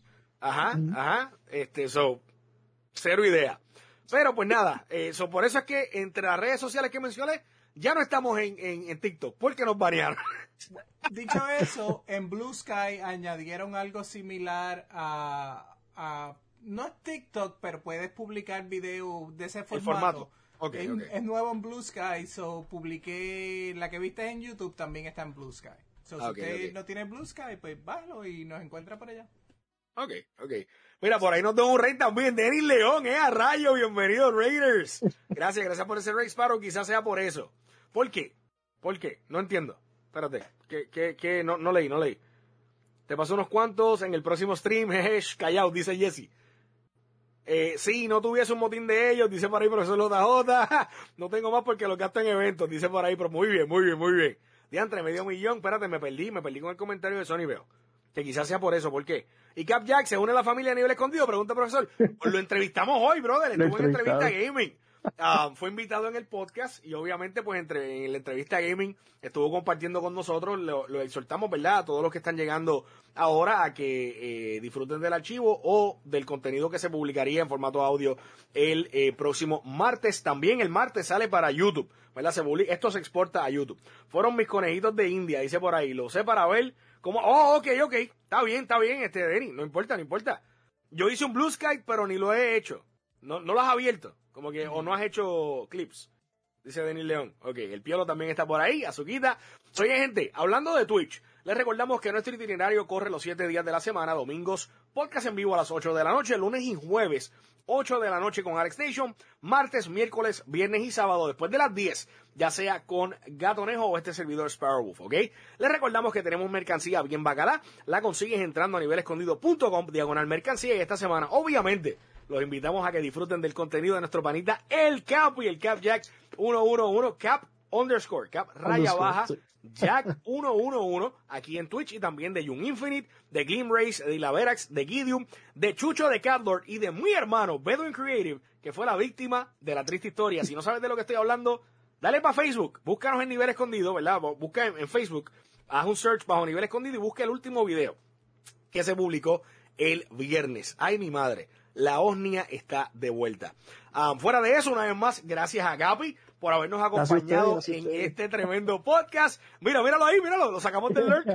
cero idea. Pero pues nada, por eso es que entre las redes sociales que mencioné, ya no estamos en TikTok, porque nos banearon. Dicho eso, en Blue Sky añadieron algo similar a no es TikTok, pero puedes publicar videos de ese formato. El formato. Ok. Es nuevo en Blue Sky, publiqué la que viste en YouTube, también está en Blue Sky. Si usted no tiene Blue Sky, pues bájalo y nos encuentra por allá. Ok. Mira, por ahí nos dio un rey también. Denis León, a rayo, bienvenido, Raiders. Gracias por ese Rey Sparrow. Quizás sea por eso. ¿Por qué? No entiendo. Espérate, que no leí. Te paso unos cuantos en el próximo stream. Callao, dice Jesse. Sí, no tuviese un motín de ellos, dice por ahí profesor JJ. No tengo más porque lo gasto en eventos, dice por ahí, pero muy bien. Diantre, medio millón, espérate, me perdí con el comentario de Sony, veo. Que quizás sea por eso, ¿por qué? Y Cap Jack se une a la familia a Nivel Escondido, pregunta profesor. Pues lo entrevistamos hoy, brother, estuvo en entrevista gaming. Fue invitado en el podcast y obviamente pues en la entrevista gaming estuvo compartiendo con nosotros, lo exhortamos, ¿verdad? A todos los que están llegando ahora a que disfruten del archivo o del contenido que se publicaría en formato audio el próximo martes. También el martes sale para YouTube, ¿verdad? Esto se exporta a YouTube. Fueron mis conejitos de India, dice por ahí, lo sé para ver cómo... Oh, ok, está bien, Denny, no importa. Yo hice un Blue Sky, pero ni lo he hecho. No lo has abierto. Como que, o no has hecho clips, dice Denis León. Ok, el Piolo también está por ahí, Azuquita. Oye, gente, hablando de Twitch, les recordamos que nuestro itinerario corre los 7 días de la semana, domingos, podcast en vivo a las 8 de la noche, lunes y jueves, 8 de la noche con Alex Nation, martes, miércoles, viernes y sábado, después de las 10, ya sea con Gatonejo o este servidor Sparrowwolf, ¿ok? Les recordamos que tenemos mercancía bien bacala, la consigues entrando a nivelescondido.com, /mercancía, y esta semana, obviamente, los invitamos a que disfruten del contenido de nuestro panita El Capo y el Cap Jack 111, Cap raya baja, sí. Jack 111, aquí en Twitch, y también de Young Infinite, de Glim Race, de Ilaverax, de Gideon, de Chucho de Catlord y de mi hermano Bedouin Creative, que fue la víctima de la triste historia. Si no sabes de lo que estoy hablando, dale para Facebook, búscanos en Nivel Escondido, ¿verdad? Busca en Facebook, haz un search bajo Nivel Escondido y busca el último video que se publicó el viernes. Ay, mi madre. La Osnia está de vuelta. Fuera de eso, una vez más, gracias a Gapi por habernos acompañado en este tremendo podcast. Míralo ahí, lo sacamos del lurk.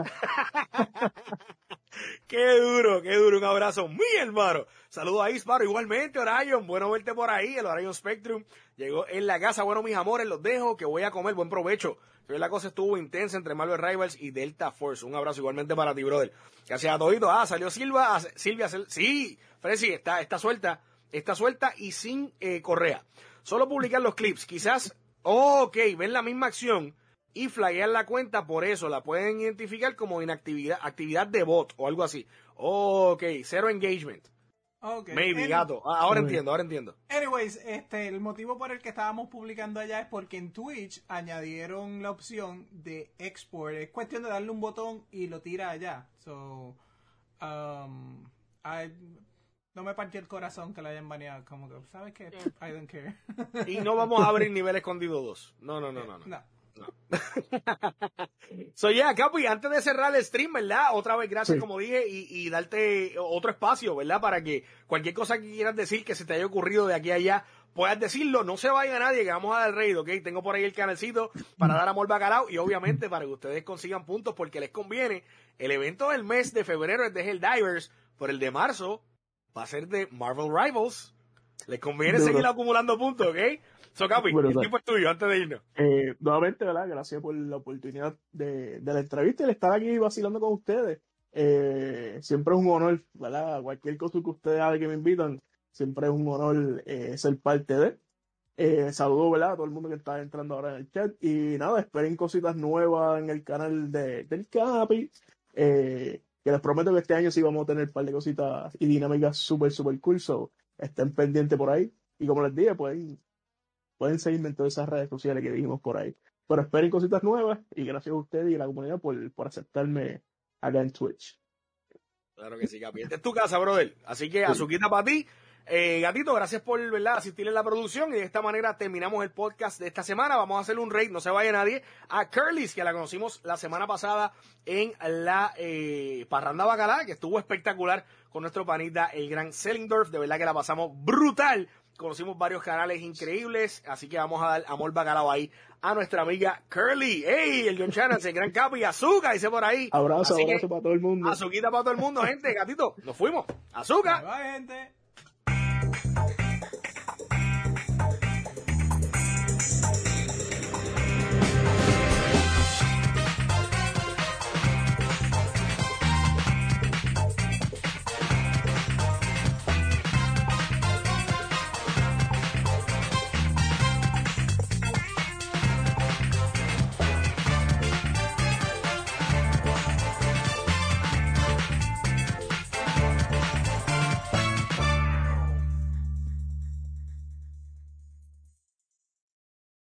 Qué duro, un abrazo, mi hermano. Saludos a Isparo, igualmente, Orion, bueno verte por ahí, el Orion Spectrum llegó en la casa. Bueno, mis amores, los dejo, que voy a comer, buen provecho. Hoy la cosa estuvo intensa entre Marvel Rivals y Delta Force. Un abrazo igualmente para ti, brother. Gracias a todito. Salió Silvia, sí, Fresi, está suelta y sin correa. Solo publicar los clips, quizás, ok, ven la misma acción, y flaguean la cuenta por eso. La pueden identificar como inactividad, actividad de bot o algo así. Ok, cero engagement. Okay. Maybe, gato. Ahora entiendo. Anyways, el motivo por el que estábamos publicando allá es porque en Twitch añadieron la opción de export. Es cuestión de darle un botón y lo tira allá. So, no me partió el corazón que la hayan baneado. Como que, ¿sabes qué? I don't care. Y no vamos a abrir nivel escondido 2. No. So, yeah, Capi, antes de cerrar el stream, ¿verdad? Otra vez, gracias, como dije, y darte otro espacio, ¿verdad? Para que cualquier cosa que quieras decir que se te haya ocurrido de aquí a allá, puedas decirlo. No se vaya nadie, que vamos a dar raid, ¿ok? Tengo por ahí el canalcito para dar amor bacalao y obviamente para que ustedes consigan puntos porque les conviene. El evento del mes de febrero es de Helldivers, pero el de marzo va a ser de Marvel Rivals. Les conviene seguir acumulando puntos, ¿ok? So, Capi, el tiempo es tuyo antes de irnos. Nuevamente, ¿verdad? Gracias por la oportunidad de la entrevista y de estar aquí vacilando con ustedes. Siempre es un honor, ¿verdad? Cualquier cosa que ustedes hagan que me invitan, siempre es un honor ser parte de. Saludos, ¿verdad? A todo el mundo que está entrando ahora en el chat. Y nada, esperen cositas nuevas en el canal del Capi. Que les prometo que este año sí vamos a tener un par de cositas y dinámicas súper cool. So, estén pendientes por ahí. Y como les dije, pueden seguirme en todas esas redes sociales que dijimos por ahí. Pero esperen cositas nuevas y gracias a ustedes y a la comunidad por aceptarme acá en Twitch. Claro que sí, Capi. Esta es tu casa, brother. Así que azuquita para ti. Gatito, gracias por, ¿verdad?, asistir en la producción y de esta manera terminamos el podcast de esta semana. Vamos a hacer un raid, no se vaya nadie, a Curly's, que la conocimos la semana pasada en la Parranda Bacalá, que estuvo espectacular con nuestro panita, el gran Sellingdorf. De verdad que la pasamos brutal. Conocimos varios canales increíbles, así que vamos a dar amor bacalao ahí a nuestra amiga Curly. ¡Ey! El John Channels, el gran Capi, azúcar, dice por ahí. Abrazo para todo el mundo. Azuquita para todo el mundo, gente. Gatito, nos fuimos. Azúcar. Bye, gente.